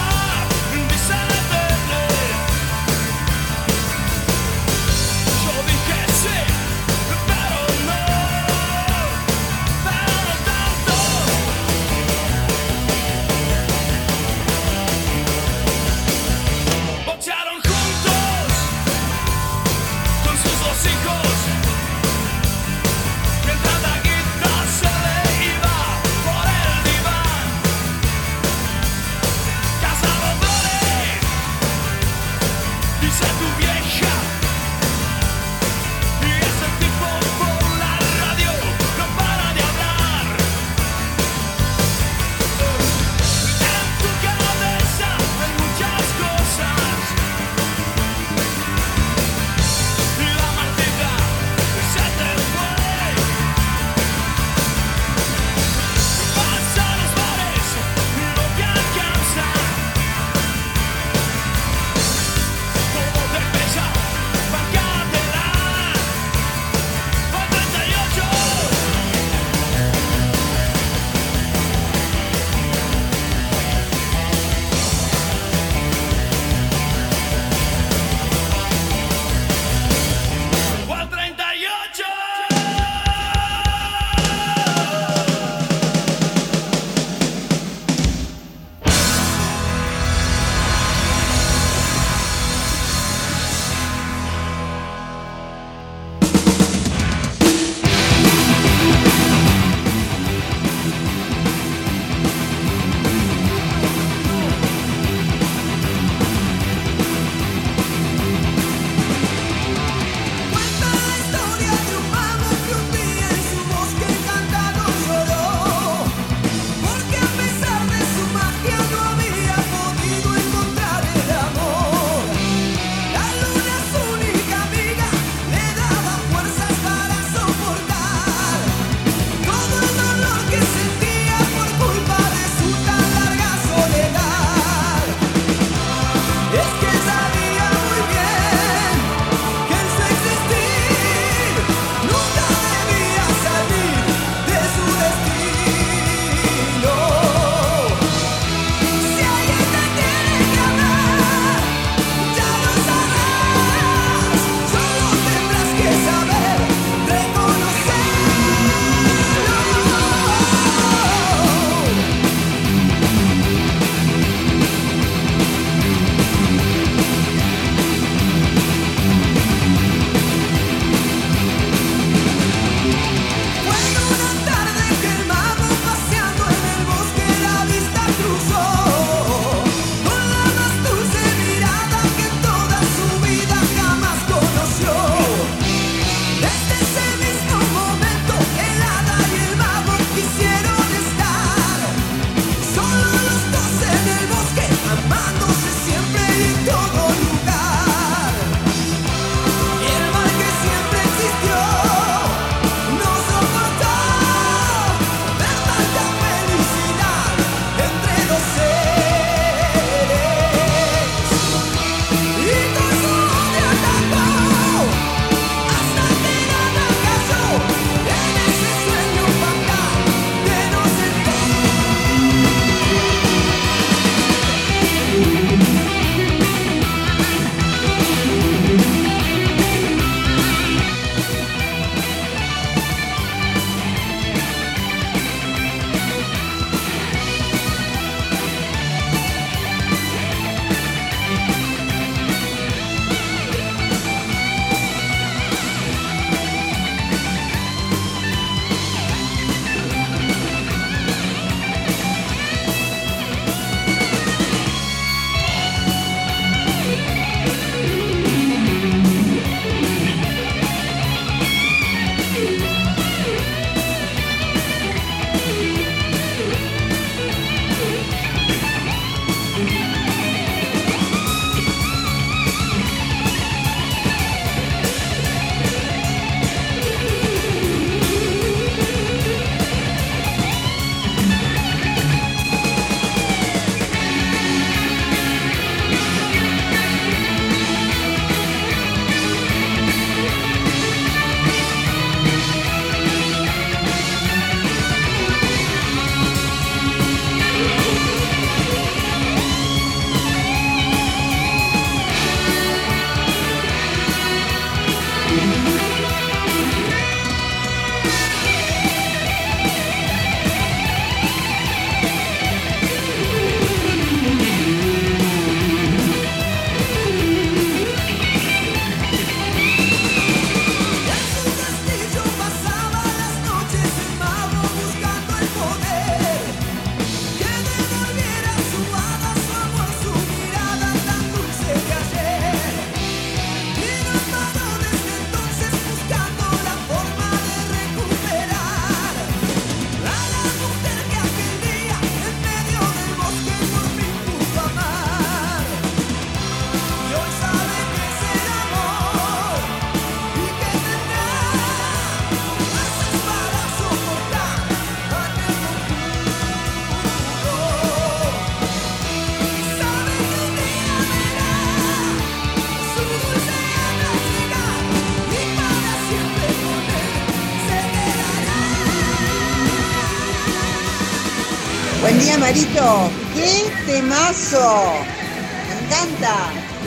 Buen día, Marito. ¡Qué temazo! Me encanta.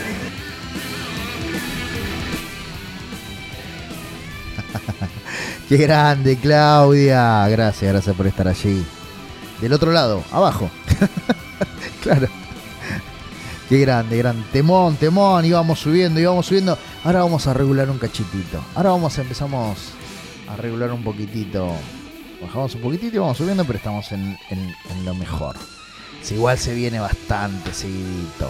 Qué grande, Claudia. Gracias, gracias por estar allí. Del otro lado, abajo. Claro. Qué grande, gran temón, temón. Íbamos subiendo, íbamos subiendo. Ahora vamos a regular un cachitito. Ahora vamos a empezamos a regular un poquitito. Bajamos un poquitito y vamos subiendo, pero estamos en, en, en lo mejor. Si igual se viene bastante seguidito.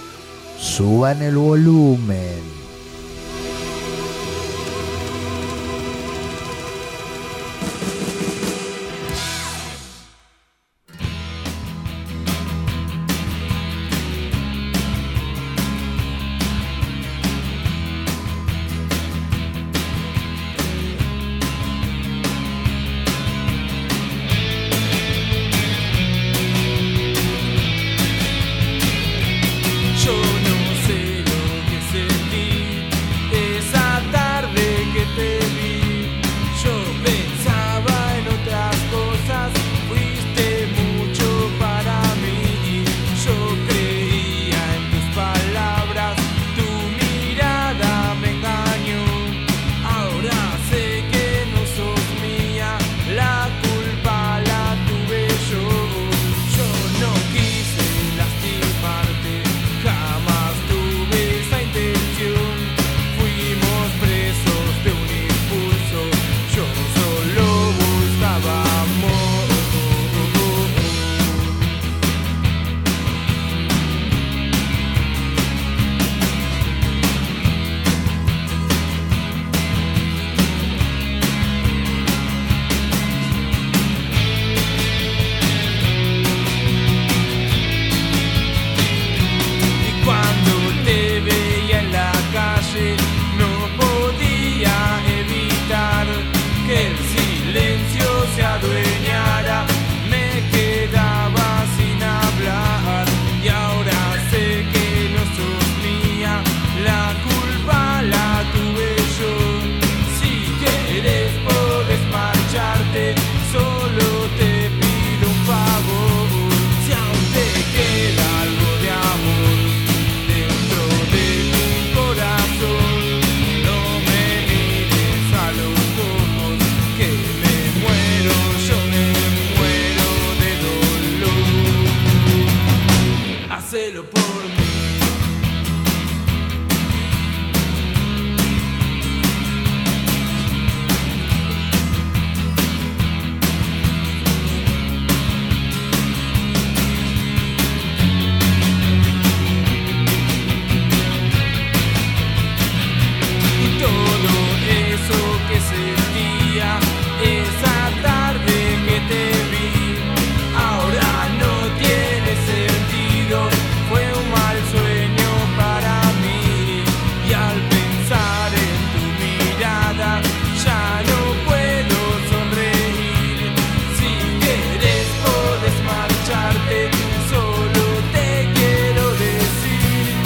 Suban el volumen.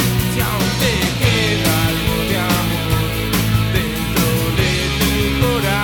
Corazón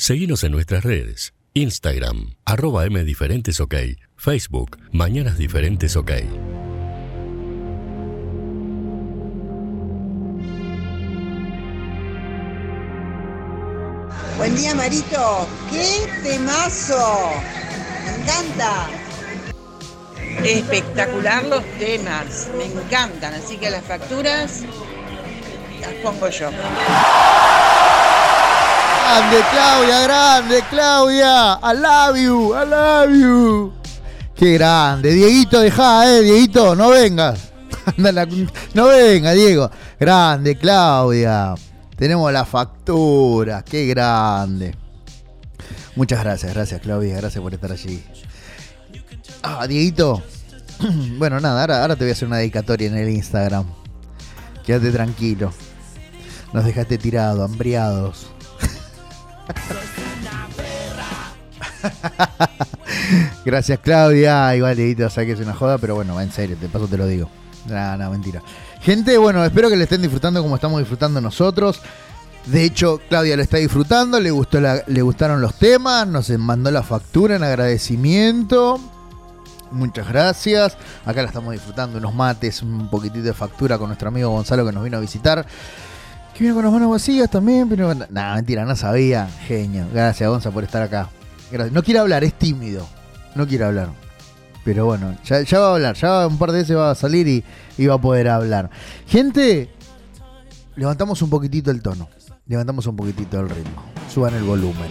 Seguinos en nuestras redes. Instagram, arroba mdiferentesok. Facebook, Mañanas Diferentes OK. Buen día, Marito. ¡Qué temazo! Me encanta. Espectacular los temas, me encantan, así que las facturas las pongo yo. Grande, Claudia, grande, Claudia. I love you, I love you. Qué grande. Dieguito, dejá, eh, Dieguito, no vengas. No venga, Diego. Grande, Claudia. Tenemos la factura, qué grande. Muchas gracias, gracias, Claudia, gracias por estar allí. Ah, Dieguito. Bueno, nada, ahora, ahora te voy a hacer una dedicatoria en el Instagram. Quédate tranquilo. Nos dejaste tirados, hambriados. Gracias, Claudia. Igual, Dieguito, sabes que es una joda, pero bueno, va en serio, de paso te lo digo. No, no, mentira. Gente, bueno, espero que le estén disfrutando como estamos disfrutando nosotros. De hecho, Claudia lo está disfrutando, le gustó la, le gustaron los temas, nos mandó la factura en agradecimiento. Muchas gracias. Acá la estamos disfrutando, unos mates, un poquitito de factura con nuestro amigo Gonzalo que nos vino a visitar. Que vino con las manos vacías también, pero no, nah, mentira, no sabía. Genio. Gracias, Gonza, por estar acá. Gracias. No quiere hablar, es tímido. No quiere hablar. Pero bueno, ya, ya va a hablar, ya un par de veces va a salir y, y va a poder hablar. Gente, levantamos un poquitito el tono, levantamos un poquitito el ritmo, suban el volumen.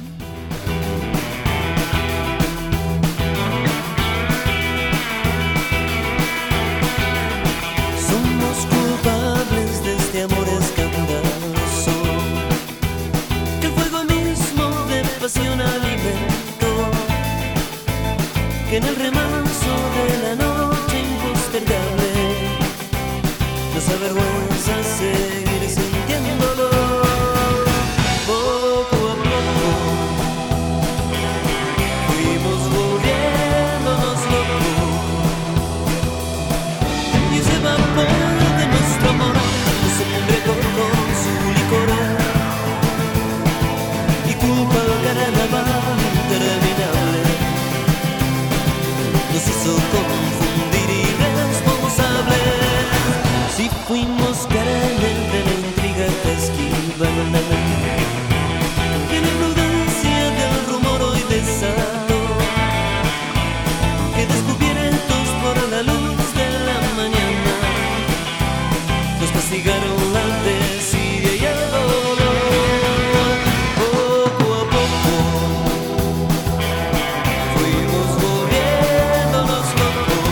Somos culpables de este amor escandaloso, que el fuego mismo de pasión alimentó, que en el remanso de la noche impostergable nos avergüenza seguir sintiéndolo. Poco a poco fuimos volviéndonos locos, y ese vapor de nuestro amor nos embriagó con su licor y culpa al carnaval interminable nos hizo confundir irresponsables. Si fuimos carnes de la intriga que esquivan, que la imprudencia del rumor hoy desató, que descubiertos por la luz de la mañana nos castigaron la desidia y el dolor. Poco a poco fuimos volviéndonos locos,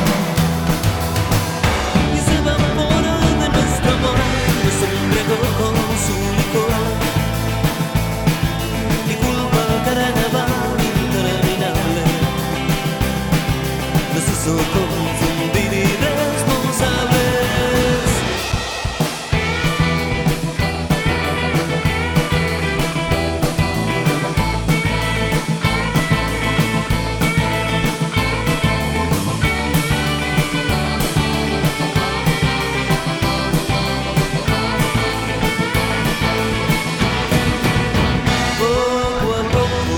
y ese vapor de nuestro amor nos embriagó con su licor y culpa al carnaval interminable nos hizo confundir irresponsables. Poco a poco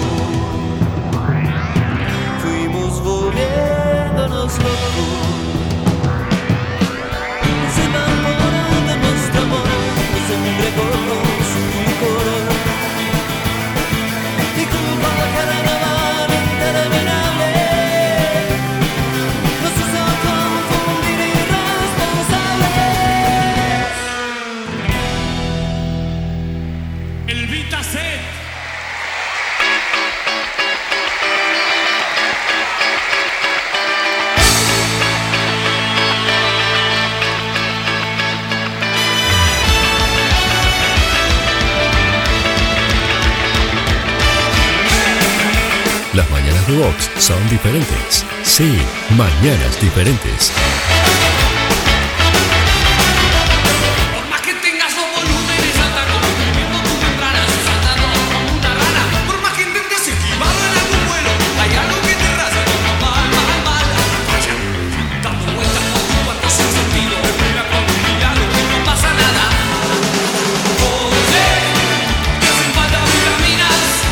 fuimos volviéndonos locos, ese vapor de nuestro amor nos embriagó con su licor y culpa al carnaval interminable nos hizo confundir irresponsables. El Vitaset. Las mañanas de Vox son diferentes. Sí, mañanas diferentes. Por más que tengas los volúmenes, salta como un viento, tu membrana se salta todo como una rana. Por más que intentes esquivarlo en algún vuelo, hay algo que te rasga como mal, mal, mal. Vaya, dando vueltas por tu cuarto sin sentido, respira con un milagro que no pasa nada. José, te hacen falta vitaminas.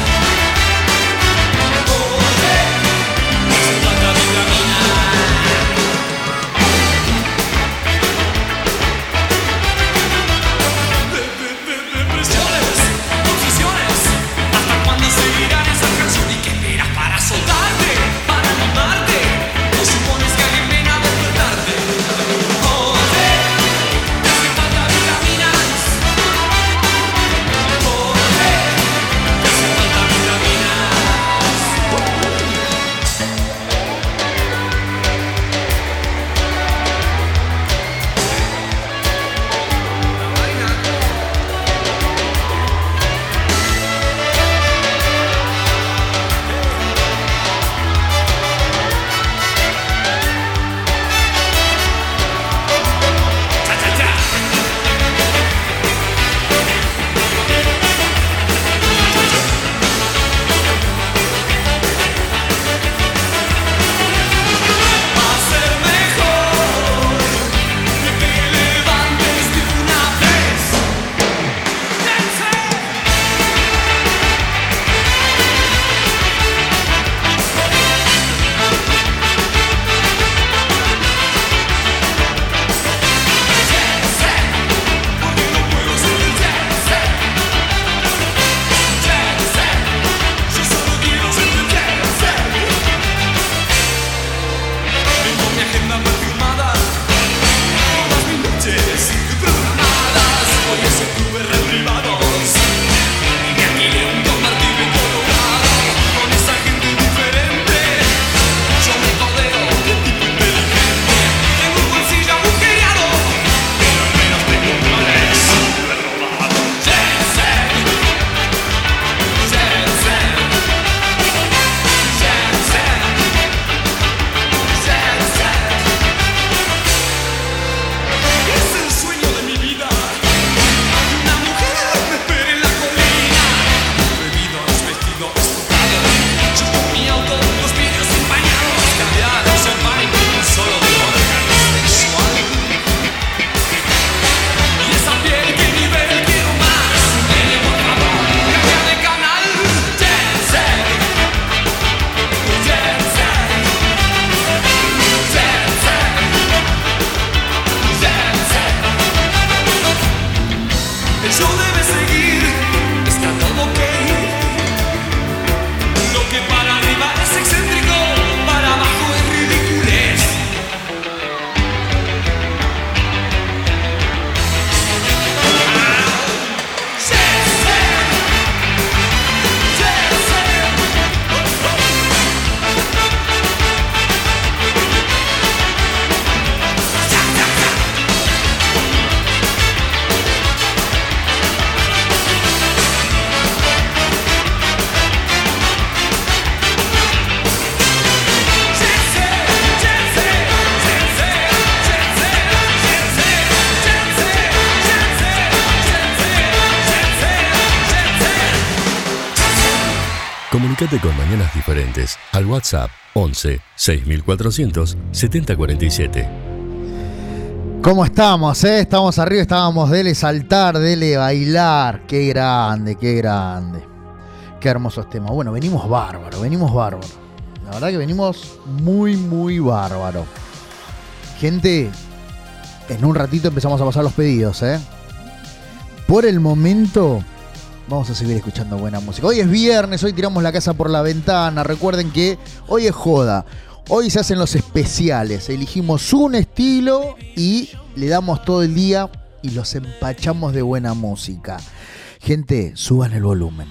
Comunicate con Mañanas Diferentes al WhatsApp once seis mil cuatrocientos setenta cuarenta y siete. ¿Cómo estamos, eh? Estamos arriba, estábamos, dele saltar, dele bailar. Qué grande, qué grande. Qué hermosos temas. Bueno, venimos bárbaro, venimos bárbaro. La verdad que venimos muy, muy bárbaro. Gente, en un ratito empezamos a pasar los pedidos, ¿eh? Por el momento, vamos a seguir escuchando buena música. Hoy es viernes, hoy tiramos la casa por la ventana. Recuerden que hoy es joda. Hoy se hacen los especiales. Elegimos un estilo y le damos todo el día y los empachamos de buena música. Gente, suban el volumen.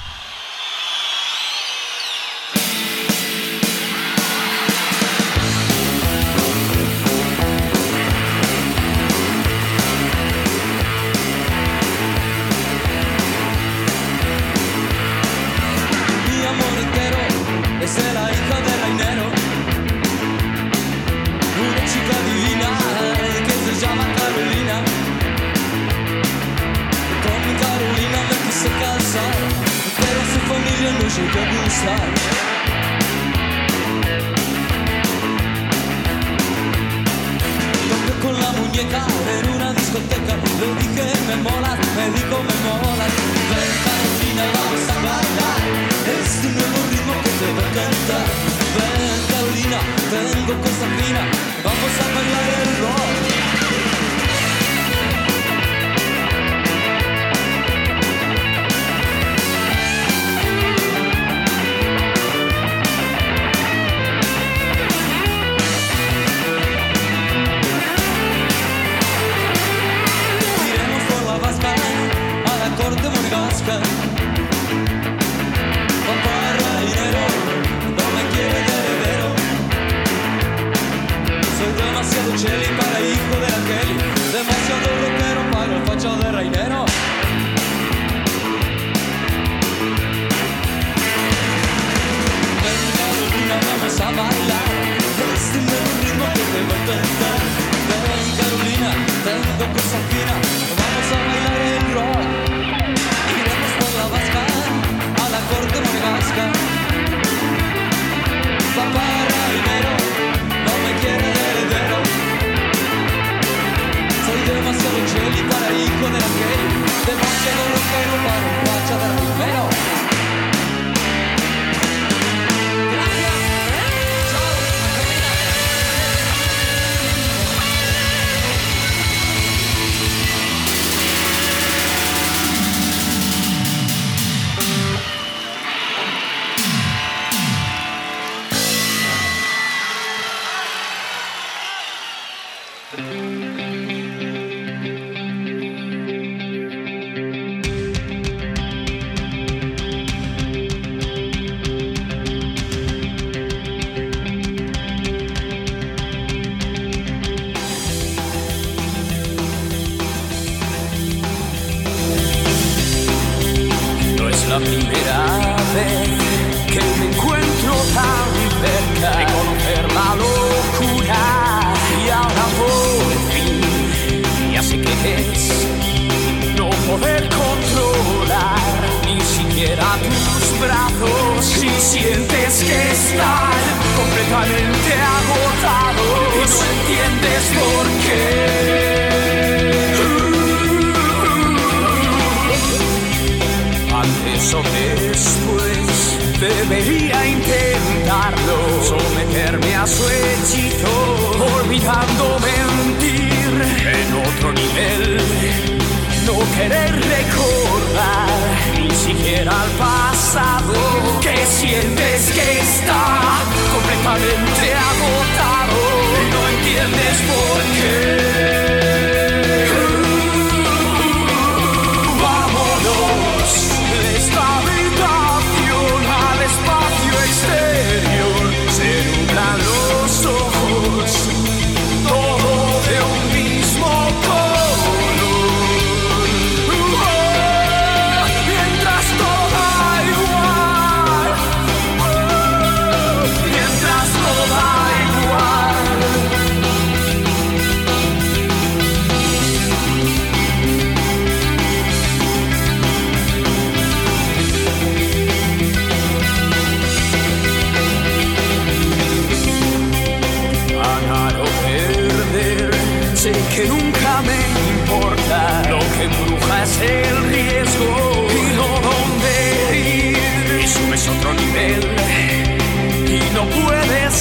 la primera vez que me encuentro tan cerca de conocer la locura y ahora por fin ya sé qué es no poder controlar ni siquiera tus brazos si sientes que están completamente agotados y no entiendes por qué. Antes o después debería intentarlo, someterme a su hechizo, olvidando mentir en otro nivel, no querer recordar ni siquiera al pasado, que sientes que está completamente agotado y no entiendes por qué. Mientras todo da igual.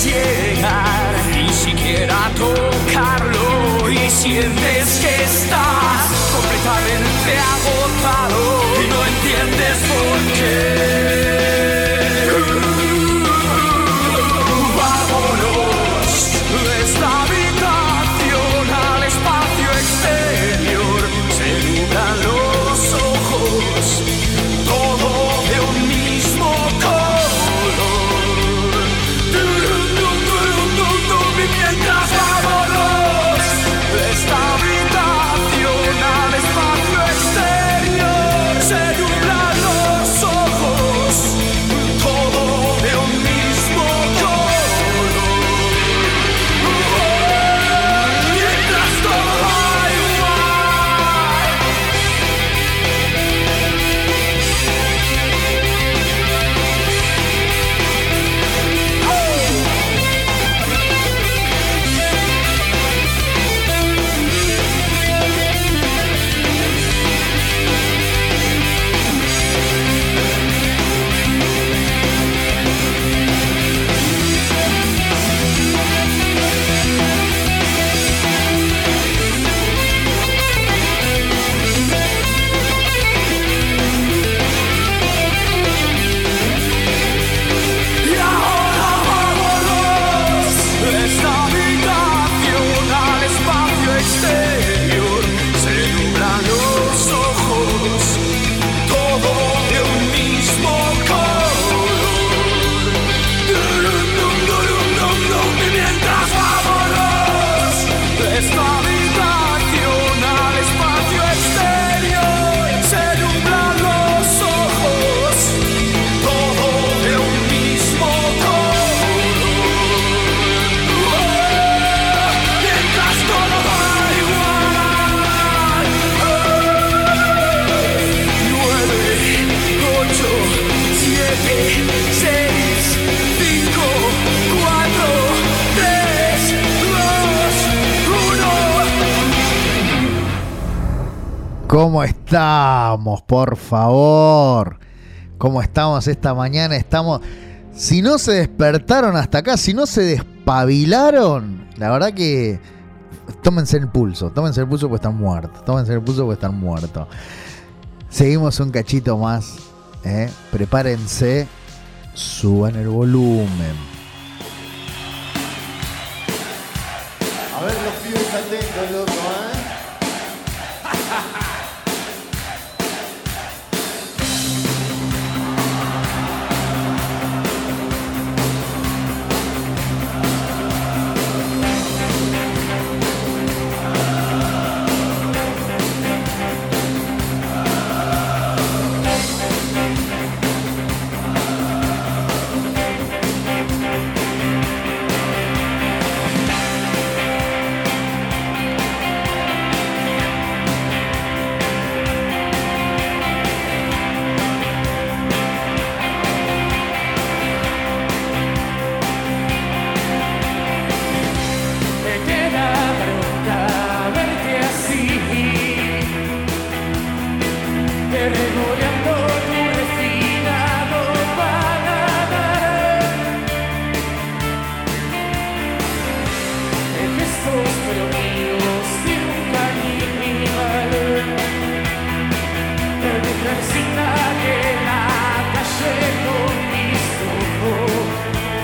llegar, ni siquiera tocarlo, y sientes que estás completamente agotado y no entiendes por qué. Vámonos de esta habitación al espacio exterior, se nublan los ojos, todo de un mismo color. Y mientras vámonos de esta habitación al espacio exterior, se nublan los ojos, todo de un mismo color. Mientras todo va igual. Y ahora vámonos de esta habitación al espacio exterior, se nublan los ojos, todo de un mismo color. Y mientras vámonos de esta habitación al espacio exterior, se nublan los ojos, todo de un mismo color. Mientras todo va igual. Nueve, ocho, siete, seis, cinco, cuatro, tres, dos, uno. ¿Cómo estamos, por favor? ¿Cómo estamos esta mañana? Estamos... Si no se despertaron hasta acá, si no se despabilaron, la verdad que... Tómense el pulso, tómense el pulso porque están muertos. Tómense el pulso porque están muertos. Seguimos un cachito más. ¿eh? Prepárense, suban el volumen. A ver los pibes atentos, loco, ¿eh? Me queda bronca verte así, te regoleando tu refinado paladar, en gestos pero míos de un caníbal, de persina que en la calle conquistó.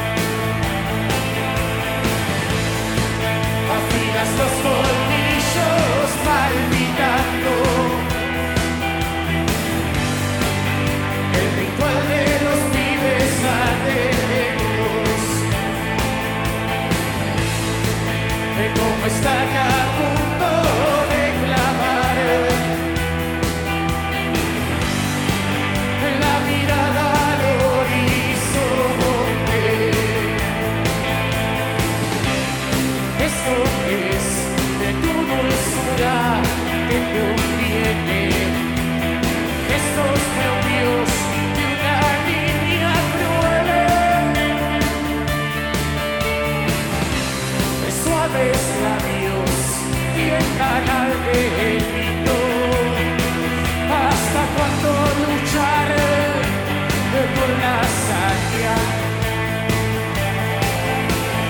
Afilas los colmillos palpitando, el ritual de los pibes atentos, de cómo están a punto de clavar la mirada al horizonte. Esto es de tu dulzura que conviene, estos propios de una niña cruel, de suaves labios y el canal de grito. ¿Hasta cuando luchar con la saña?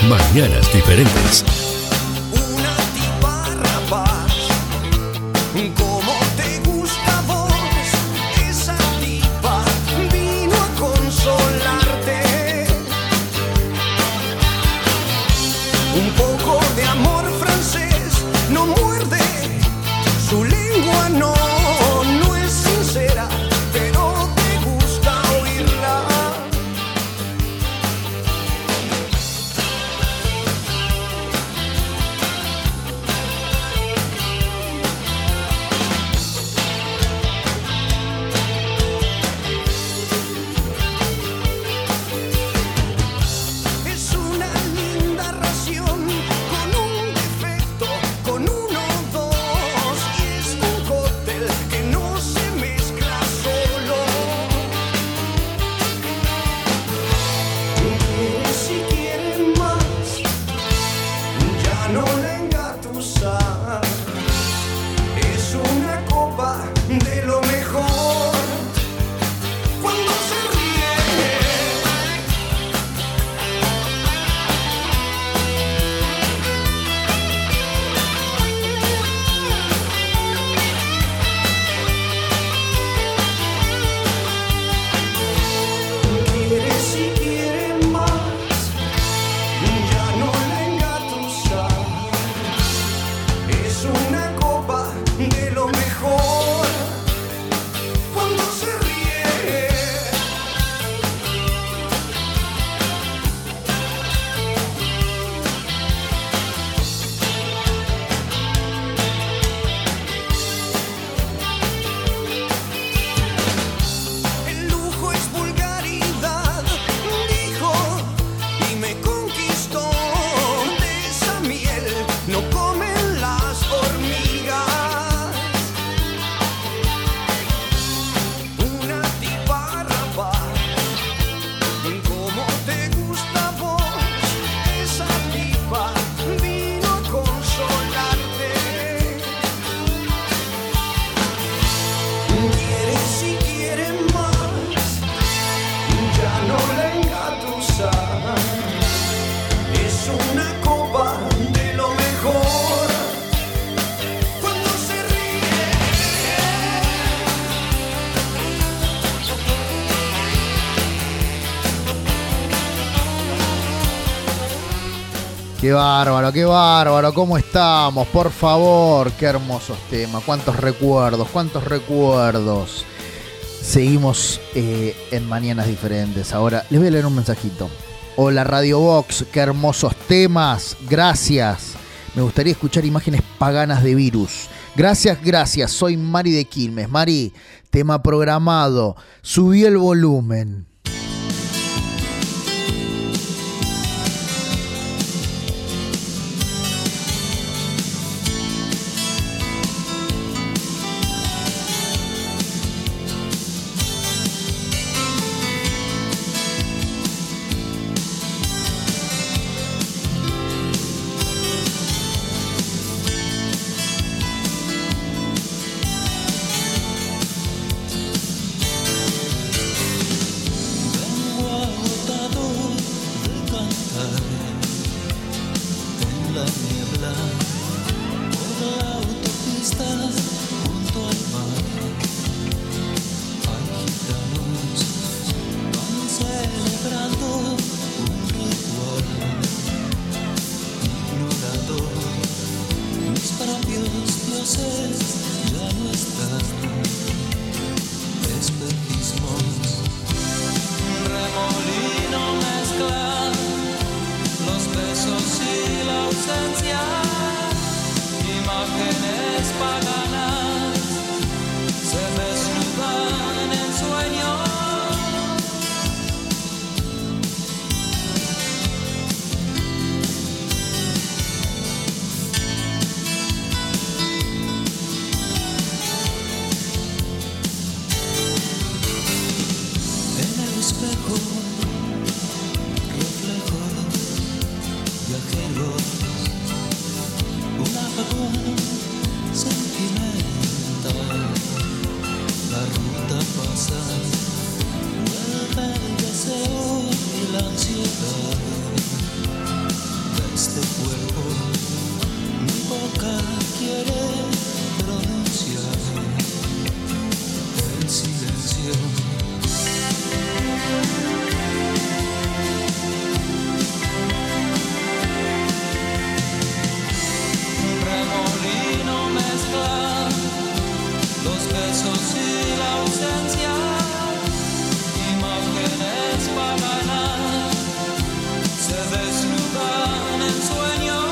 Mañanas diferentes. Una tipa rapaz, como te gusta a vos, esa tipa vino a consolarte. Un poco de amor francés no muerde, su lengua no, no es sincera, pero te gusta oírla. Es una linda ración con un defecto, con uno o dos, y es un cóctel que no se mezcla solo. Si quieren más, ya no la engatusas. Es una copa de lo mejor cuando se ríe. Quiere si quiere más, ya no la engatusa. Es una copa de lo mejor cuando se ríe. El lujo es vulgaridad, dijo, y me conquistó. De esa miel no comen las hormigas. Una tipa rapaz, como te gusta a vos, esa tipa vino a consolarte. Quiere si quiere más, ya no la engatusa. Es una copa de lo mejor cuando se ríe. Qué bárbaro, qué bárbaro, ¿cómo estamos? Por favor, qué hermosos temas, cuántos recuerdos, cuántos recuerdos. Seguimos eh, en Mañanas Diferentes. Ahora les voy a leer un mensajito. Hola Radio Box, qué hermosos temas, gracias. Me gustaría escuchar imágenes paganas de Virus. Gracias, gracias, soy Mari de Quilmes. Mari, tema programado, subí el volumen. quiere pronunciar el silencio. Remolino mezcla los besos y la ausencia, imágenes paganas se desnudan en sueños.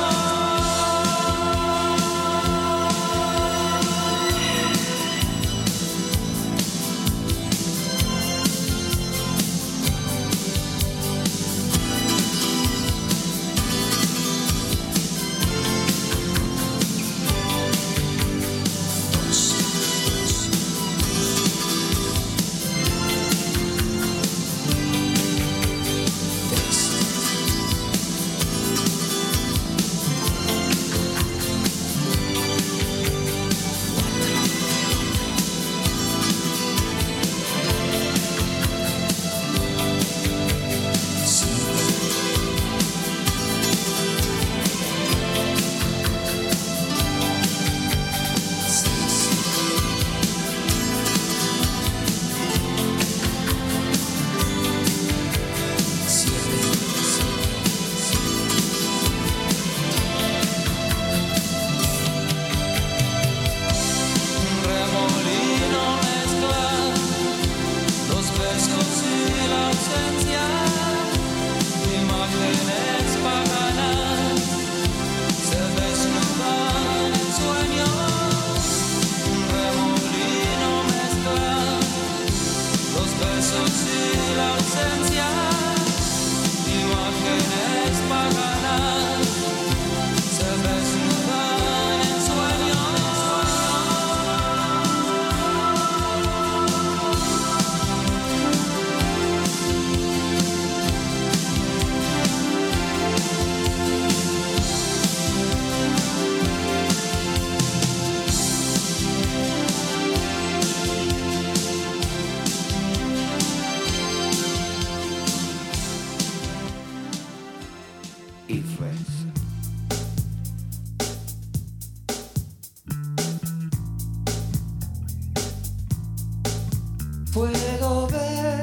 Puedo ver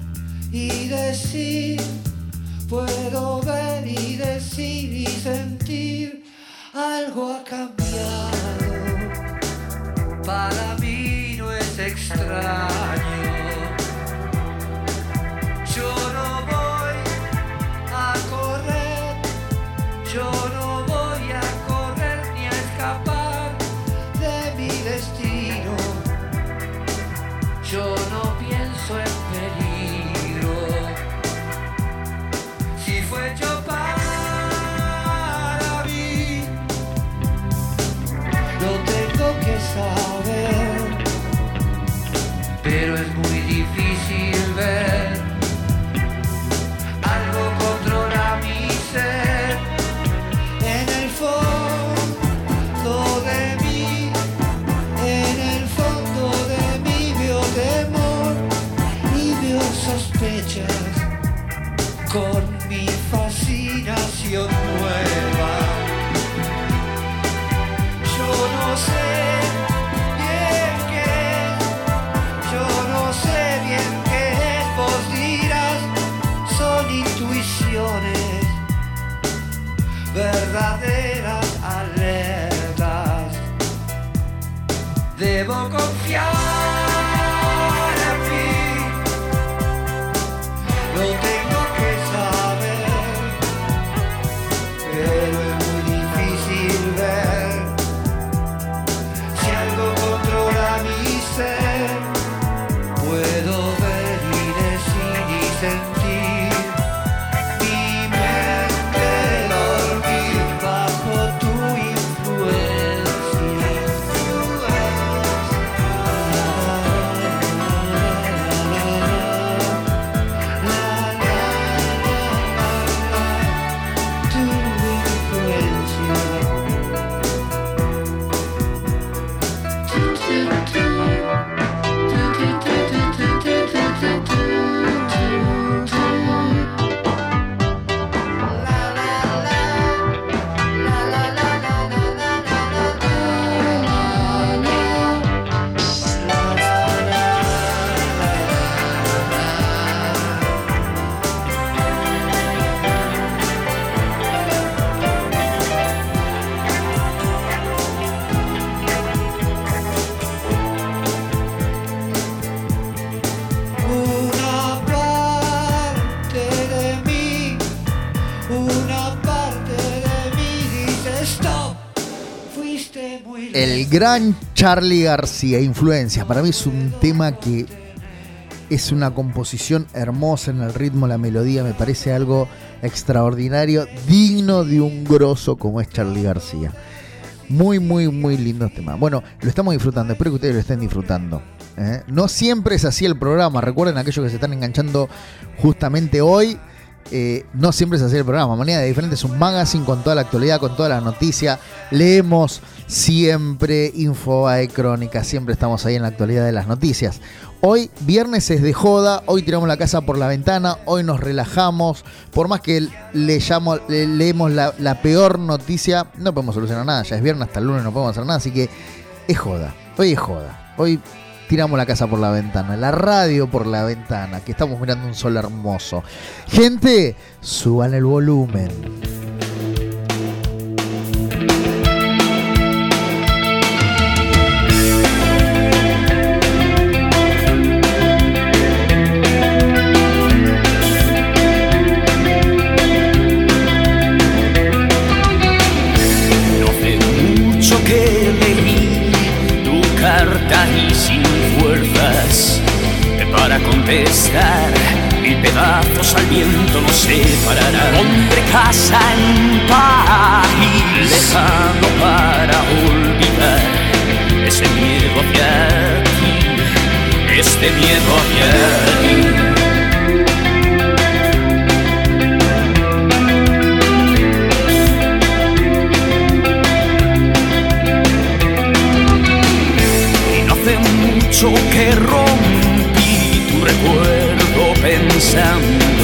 y decir, puedo ver y decir y sentir, algo ha cambiado, para mí no es extraño. Yo no voy a correr, yo no voy a correr ni a escapar de mi destino. Yo no pienso en peligro. Si fue hecho para mí, lo tengo que saber, pero es muy difícil ver. Algo controla mi ser, en el fondo de mí, en el fondo de mí veo temor y veo sospechas con mi fascinación nueva. Yo no sé bien qué es, yo no sé bien qué es, vos dirás, son intuiciones, verdaderas alertas. Debo confiar en mí, lo tengo que saber, pero es muy difícil ver. Si algo controla mi ser, puedo ver y decir y sentir. Mi mente dormir va El gran Charly García, Influencias. Para mí es un tema que es una composición hermosa en el ritmo, la melodía. Me parece algo extraordinario, digno de un grosso como es Charly García. Muy, muy, muy lindo este tema. Bueno, lo estamos disfrutando. Espero que ustedes lo estén disfrutando. ¿eh? No siempre es así el programa. Recuerden, aquellos que se están enganchando justamente hoy, eh, no siempre es así el programa. Manera de Diferente es un magazine con toda la actualidad, con toda la noticia. Leemos siempre info, hay crónica. Siempre estamos ahí en la actualidad de las noticias. Hoy, viernes es de joda. Hoy tiramos la casa por la ventana. Hoy nos relajamos. Por más que le llamo, le, leemos la, la peor noticia, no podemos solucionar nada. Ya es viernes, hasta el lunes no podemos hacer nada. Así que es joda. Hoy es joda. Hoy tiramos la casa por la ventana. La radio por la ventana. Que estamos mirando un sol hermoso. Gente, suban el volumen. Y sin fuerzas para contestar, y pedazos al viento nos separarán. Hombre, casa en país lejano para olvidar ese miedo hacia ti, este miedo hacia ti. Que rompí tu recuerdo pensando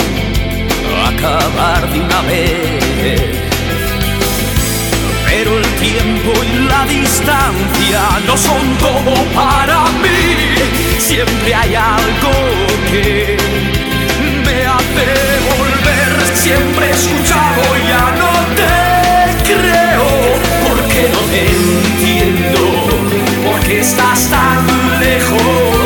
acabar de una vez, pero el tiempo y la distancia no son todo para mí. Siempre hay algo que me hace volver. Siempre he escuchado, ya no te creo, porque no te entiendo, porque estás tan lejos.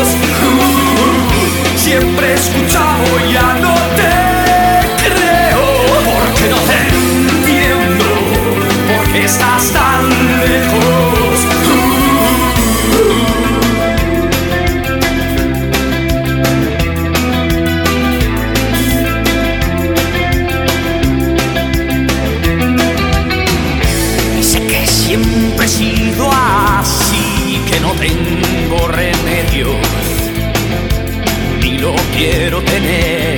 Uh, siempre he escuchado, ya no te creo, porque no te entiendo, porque estás tan lejos. Uh, y sé que siempre he sido así, que no tengo remedio, ni lo quiero tener,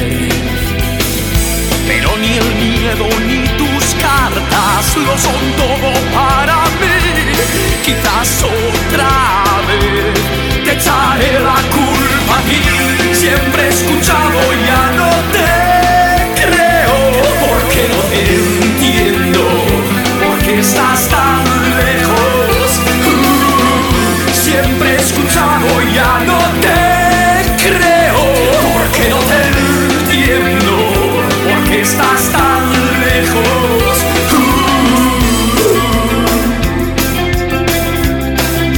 pero ni el miedo ni tus cartas lo son todo para mí. Quizás otra vez te echaré la culpa a ti. Siempre he escuchado, ya no te creo, porque no te entiendo, porque estás tan lejos. Siempre he escuchado, ya no te creo, porque no te entiendo, porque estás tan lejos. Uh, uh.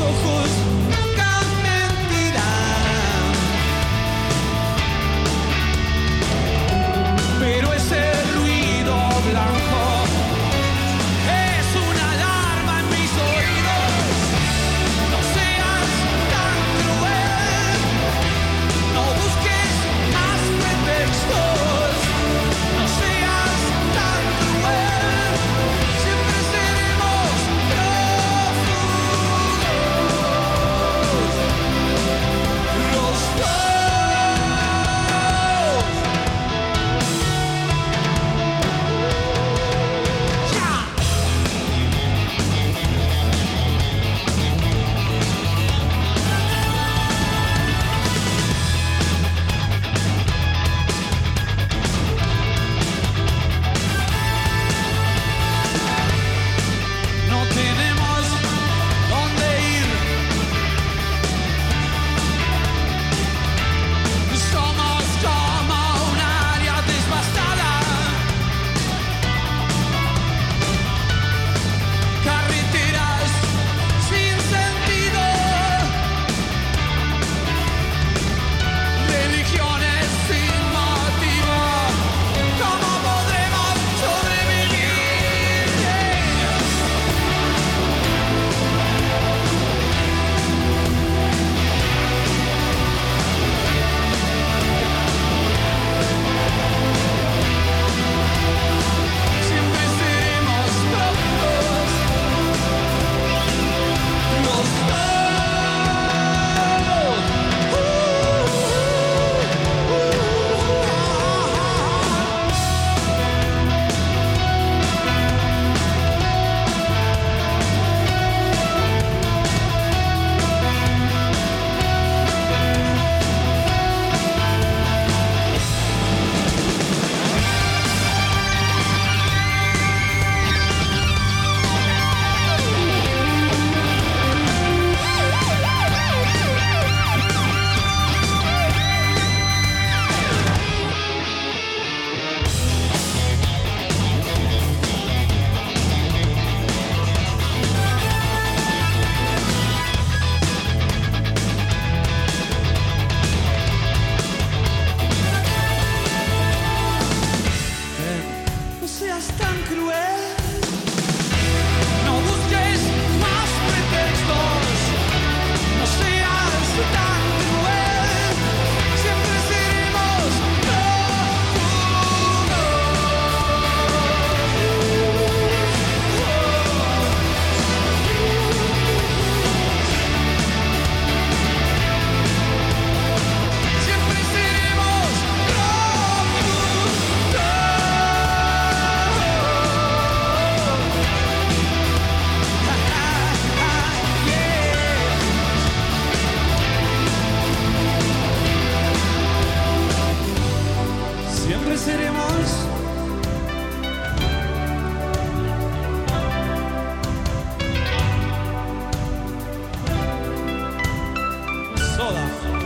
ojos nunca mentirán. Pero ese ruido blanco es una alarma en mis oídos. No seas tan cruel, no busques más pretextos. No seas tan cruel, siempre seremos prófugos los dos. No tenemos dónde ir. Somos como un área devastada. Carreteras sin sentido. Religiones sin motivo. ¿Cómo podremos sobrevivir? Siempre seremos prófugos los No seas tan cruel, no busques más pretextos. No seas tan cruel, siempre seremos prófugos. Siempre seremos Siempre seremos soda.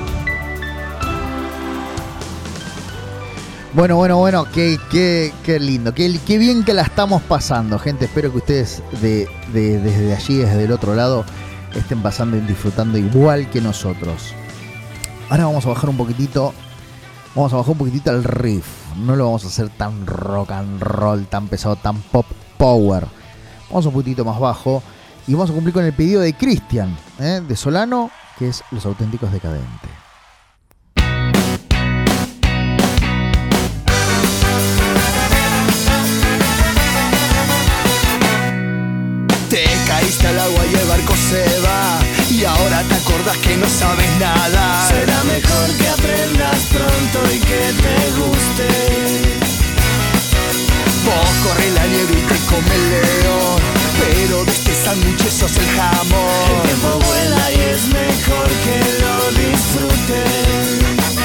Bueno, bueno, bueno, qué, qué, qué lindo, qué, qué bien que la estamos pasando, gente. Espero que ustedes de, de- desde allí, desde el otro lado, estén pasando y disfrutando igual que nosotros. Ahora vamos a bajar un poquitito, vamos a bajar un poquitito el riff. No lo vamos a hacer tan rock and roll, tan pesado, tan pop power. Vamos un poquitito más bajo y vamos a cumplir con el pedido de Cristian, ¿eh? de Solano, que es Los Auténticos Decadentes. Te caíste al agua y el barco se va, y ahora te acordás que no sabes nada. Será mejor que aprendas pronto y que te guste. Vos corre la liebre y te come el león, pero de este sándwich sos el jamón. El tiempo vuela y es mejor que lo disfrutes.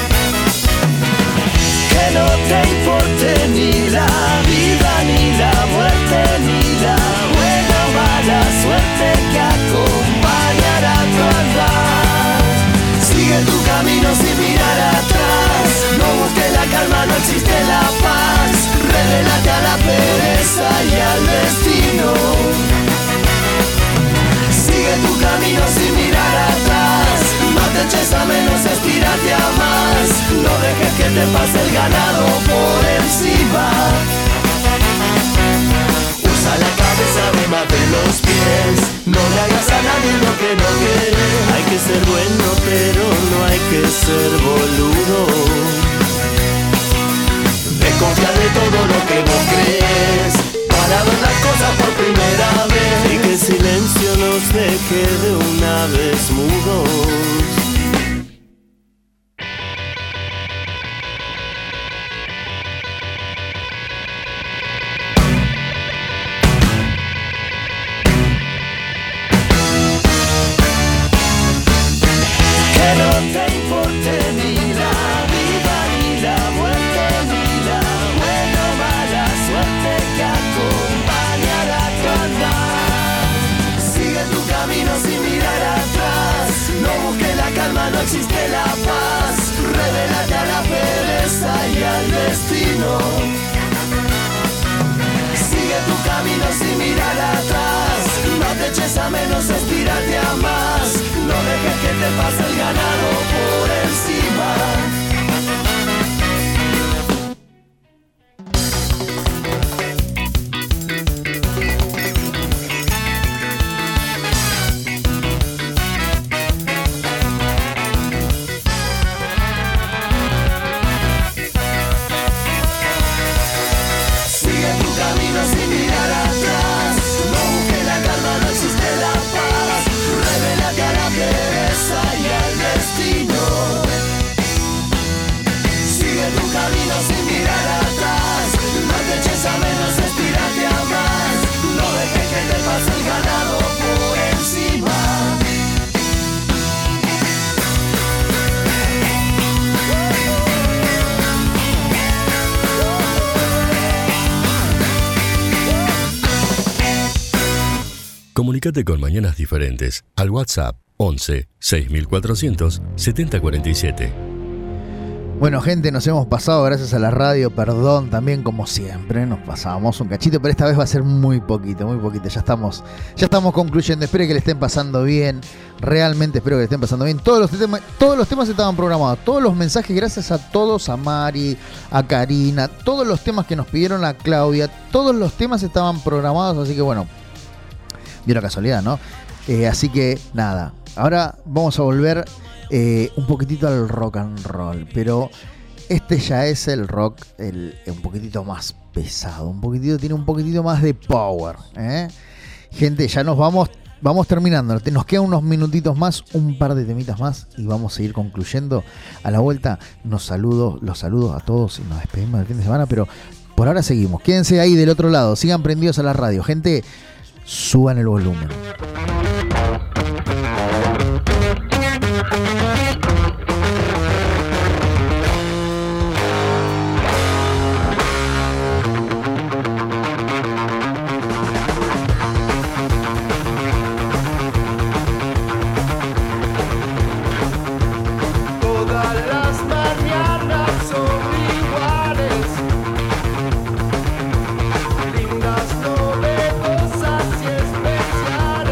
Que no te importe ni la vida, ni la muerte, ni la buena o mala suerte que acompañará tu andar. Sigue tu camino sin mirar atrás, no busques la calma, no existe la paz. Revélate a la pereza y al destino. Sigue tu camino sin mirar pase el ganado por encima. Usa la cabeza además de los pies, no le hagas a nadie lo que no quieres. Hay que ser bueno pero no hay que ser boludo. Desconfía de todo lo que vos crees para ver las cosas por primera vez. Y que el silencio nos deje de una vez mudos. Que no te importe ni la vida ni la muerte ni la buena o mala suerte que acompañará tu andar. Sigue tu camino sin mirar atrás, no busques la calma, no existe la paz. Revélate a la pereza y al destino. Sigue tu camino sin mirar atrás, no te eches a menos, estírate a más. No dejes que te pase el ganado por encima. Sigue tu camino sin mirar atrás, no busques la calma, no existe la paz. Revélate a la pereza y al destino. Sigue tu camino sin mirar atrás, no te eches a menos, estírate a más. No dejes que te pase el ganado por encima. Comunicate con Mañanas Diferentes al WhatsApp once seis mil cuatrocientos setenta cuarenta y siete. Bueno, gente, nos hemos pasado gracias a la radio, perdón, también como siempre, nos pasábamos un cachito, pero esta vez va a ser muy poquito, muy poquito, ya estamos, ya estamos concluyendo, espero que le estén pasando bien, realmente espero que le estén pasando bien, todos los temas, todos los temas estaban programados, todos los mensajes, gracias a todos, a Mari, a Karina, todos los temas que nos pidieron, a Claudia, todos los temas estaban programados, así que bueno, dio la casualidad, ¿no? Eh, así que nada, ahora vamos a volver eh, un poquitito al rock and roll, pero este ya es el rock el, un poquitito más pesado, un poquitito, tiene un poquitito más de power, ¿eh? Gente, ya nos vamos, vamos terminando, nos quedan unos minutitos más, un par de temitas más y vamos a seguir concluyendo. A la vuelta nos saludo, los saludos a todos y nos despedimos del fin de semana, pero por ahora seguimos, quédense ahí del otro lado, sigan prendidos a la radio, gente. Suban el volumen. Todas las mañanas son iguales, lindas, novedosas y especiales.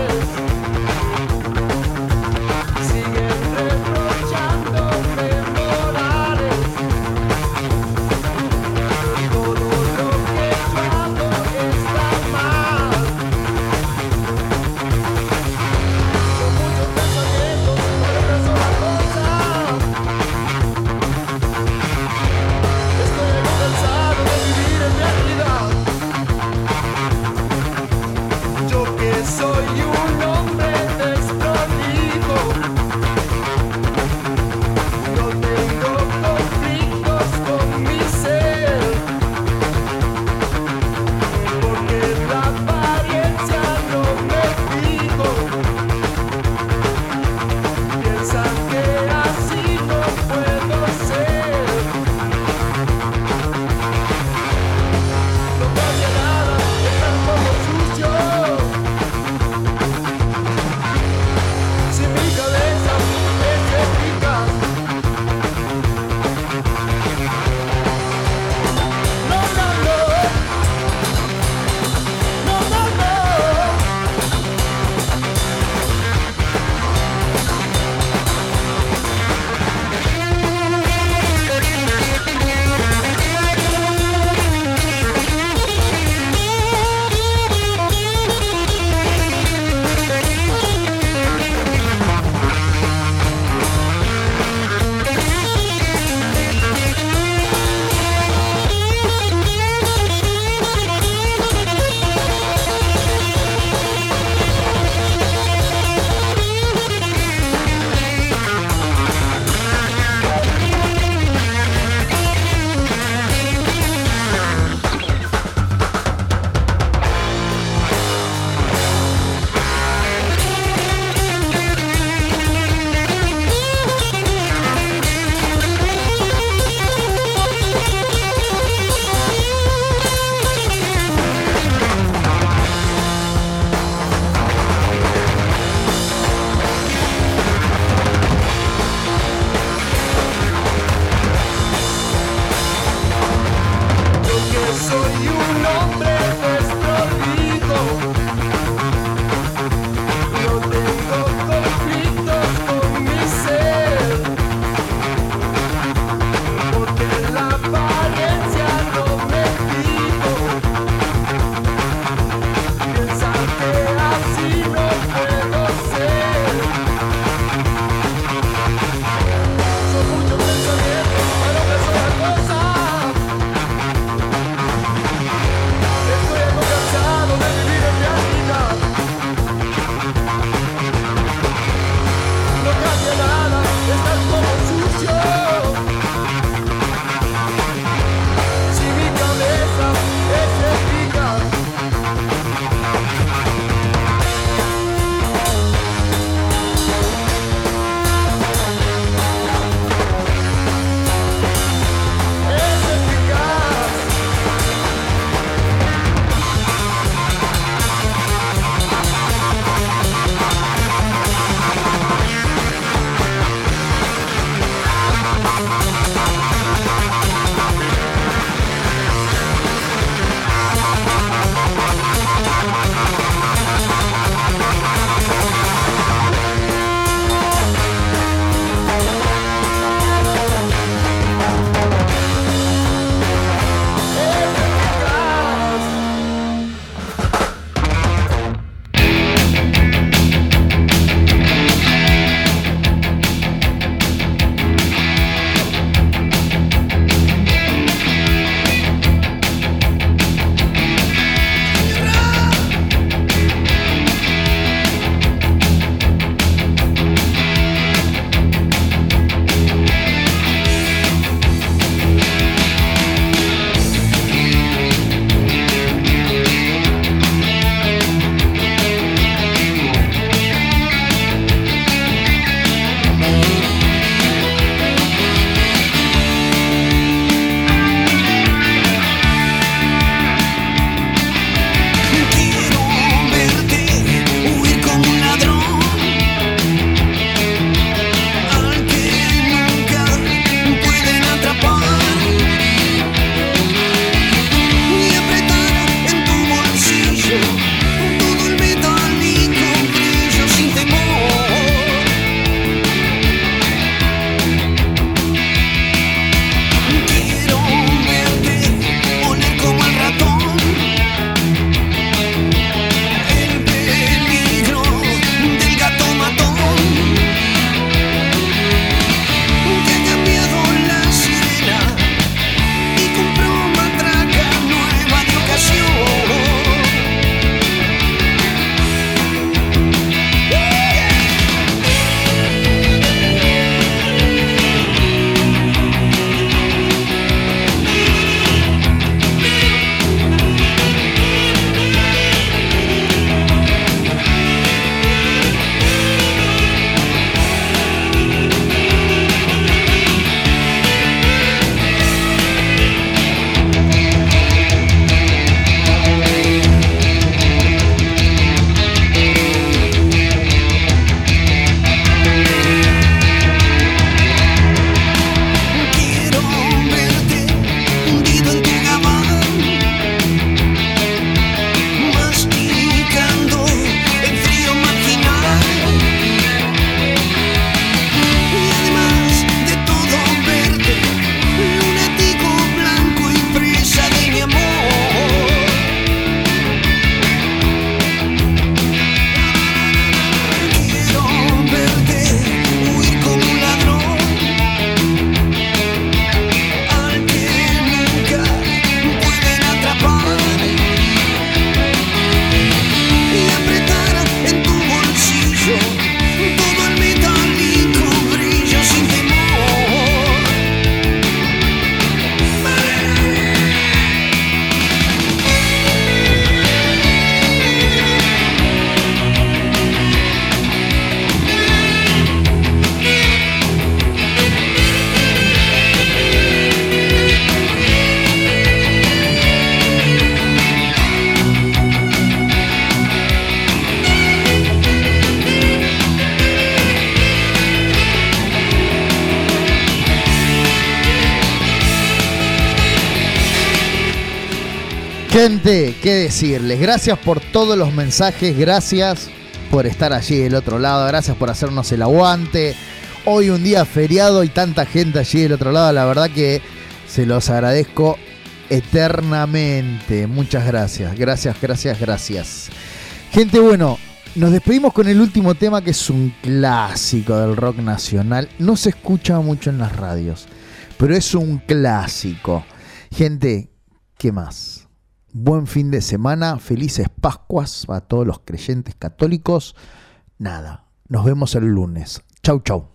Gente, qué decirles. Gracias por todos los mensajes. Gracias por estar allí del otro lado. Gracias por hacernos el aguante. Hoy un día feriado y tanta gente allí del otro lado. La verdad que se los agradezco eternamente. Muchas gracias. Gracias, gracias, gracias. Gente, bueno, nos despedimos con el último tema, que es un clásico del rock nacional. No se escucha mucho en las radios, pero es un clásico. Gente, ¿qué más? Buen fin de semana, felices Pascuas a todos los creyentes católicos. Nada, nos vemos el lunes. Chau, chau.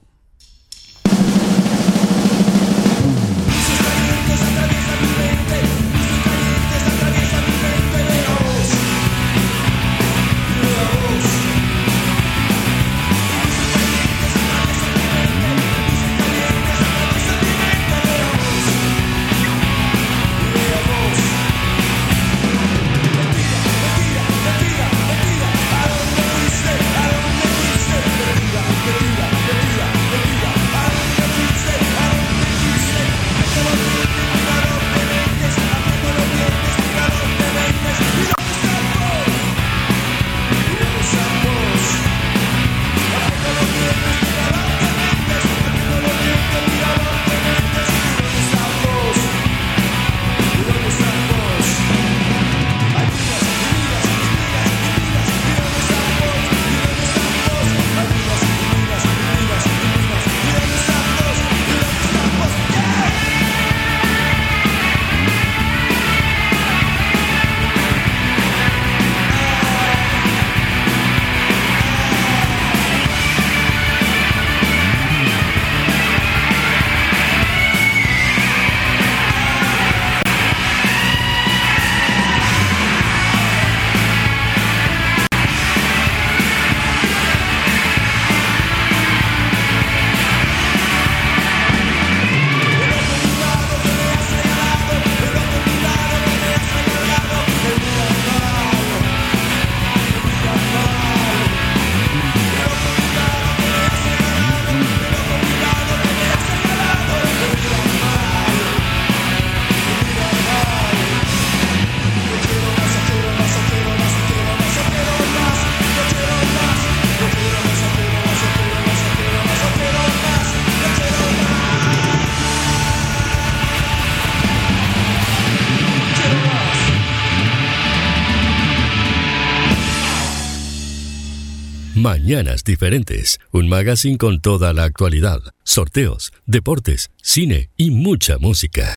Mañanas Diferentes, un magazine con toda la actualidad, sorteos, deportes, cine y mucha música.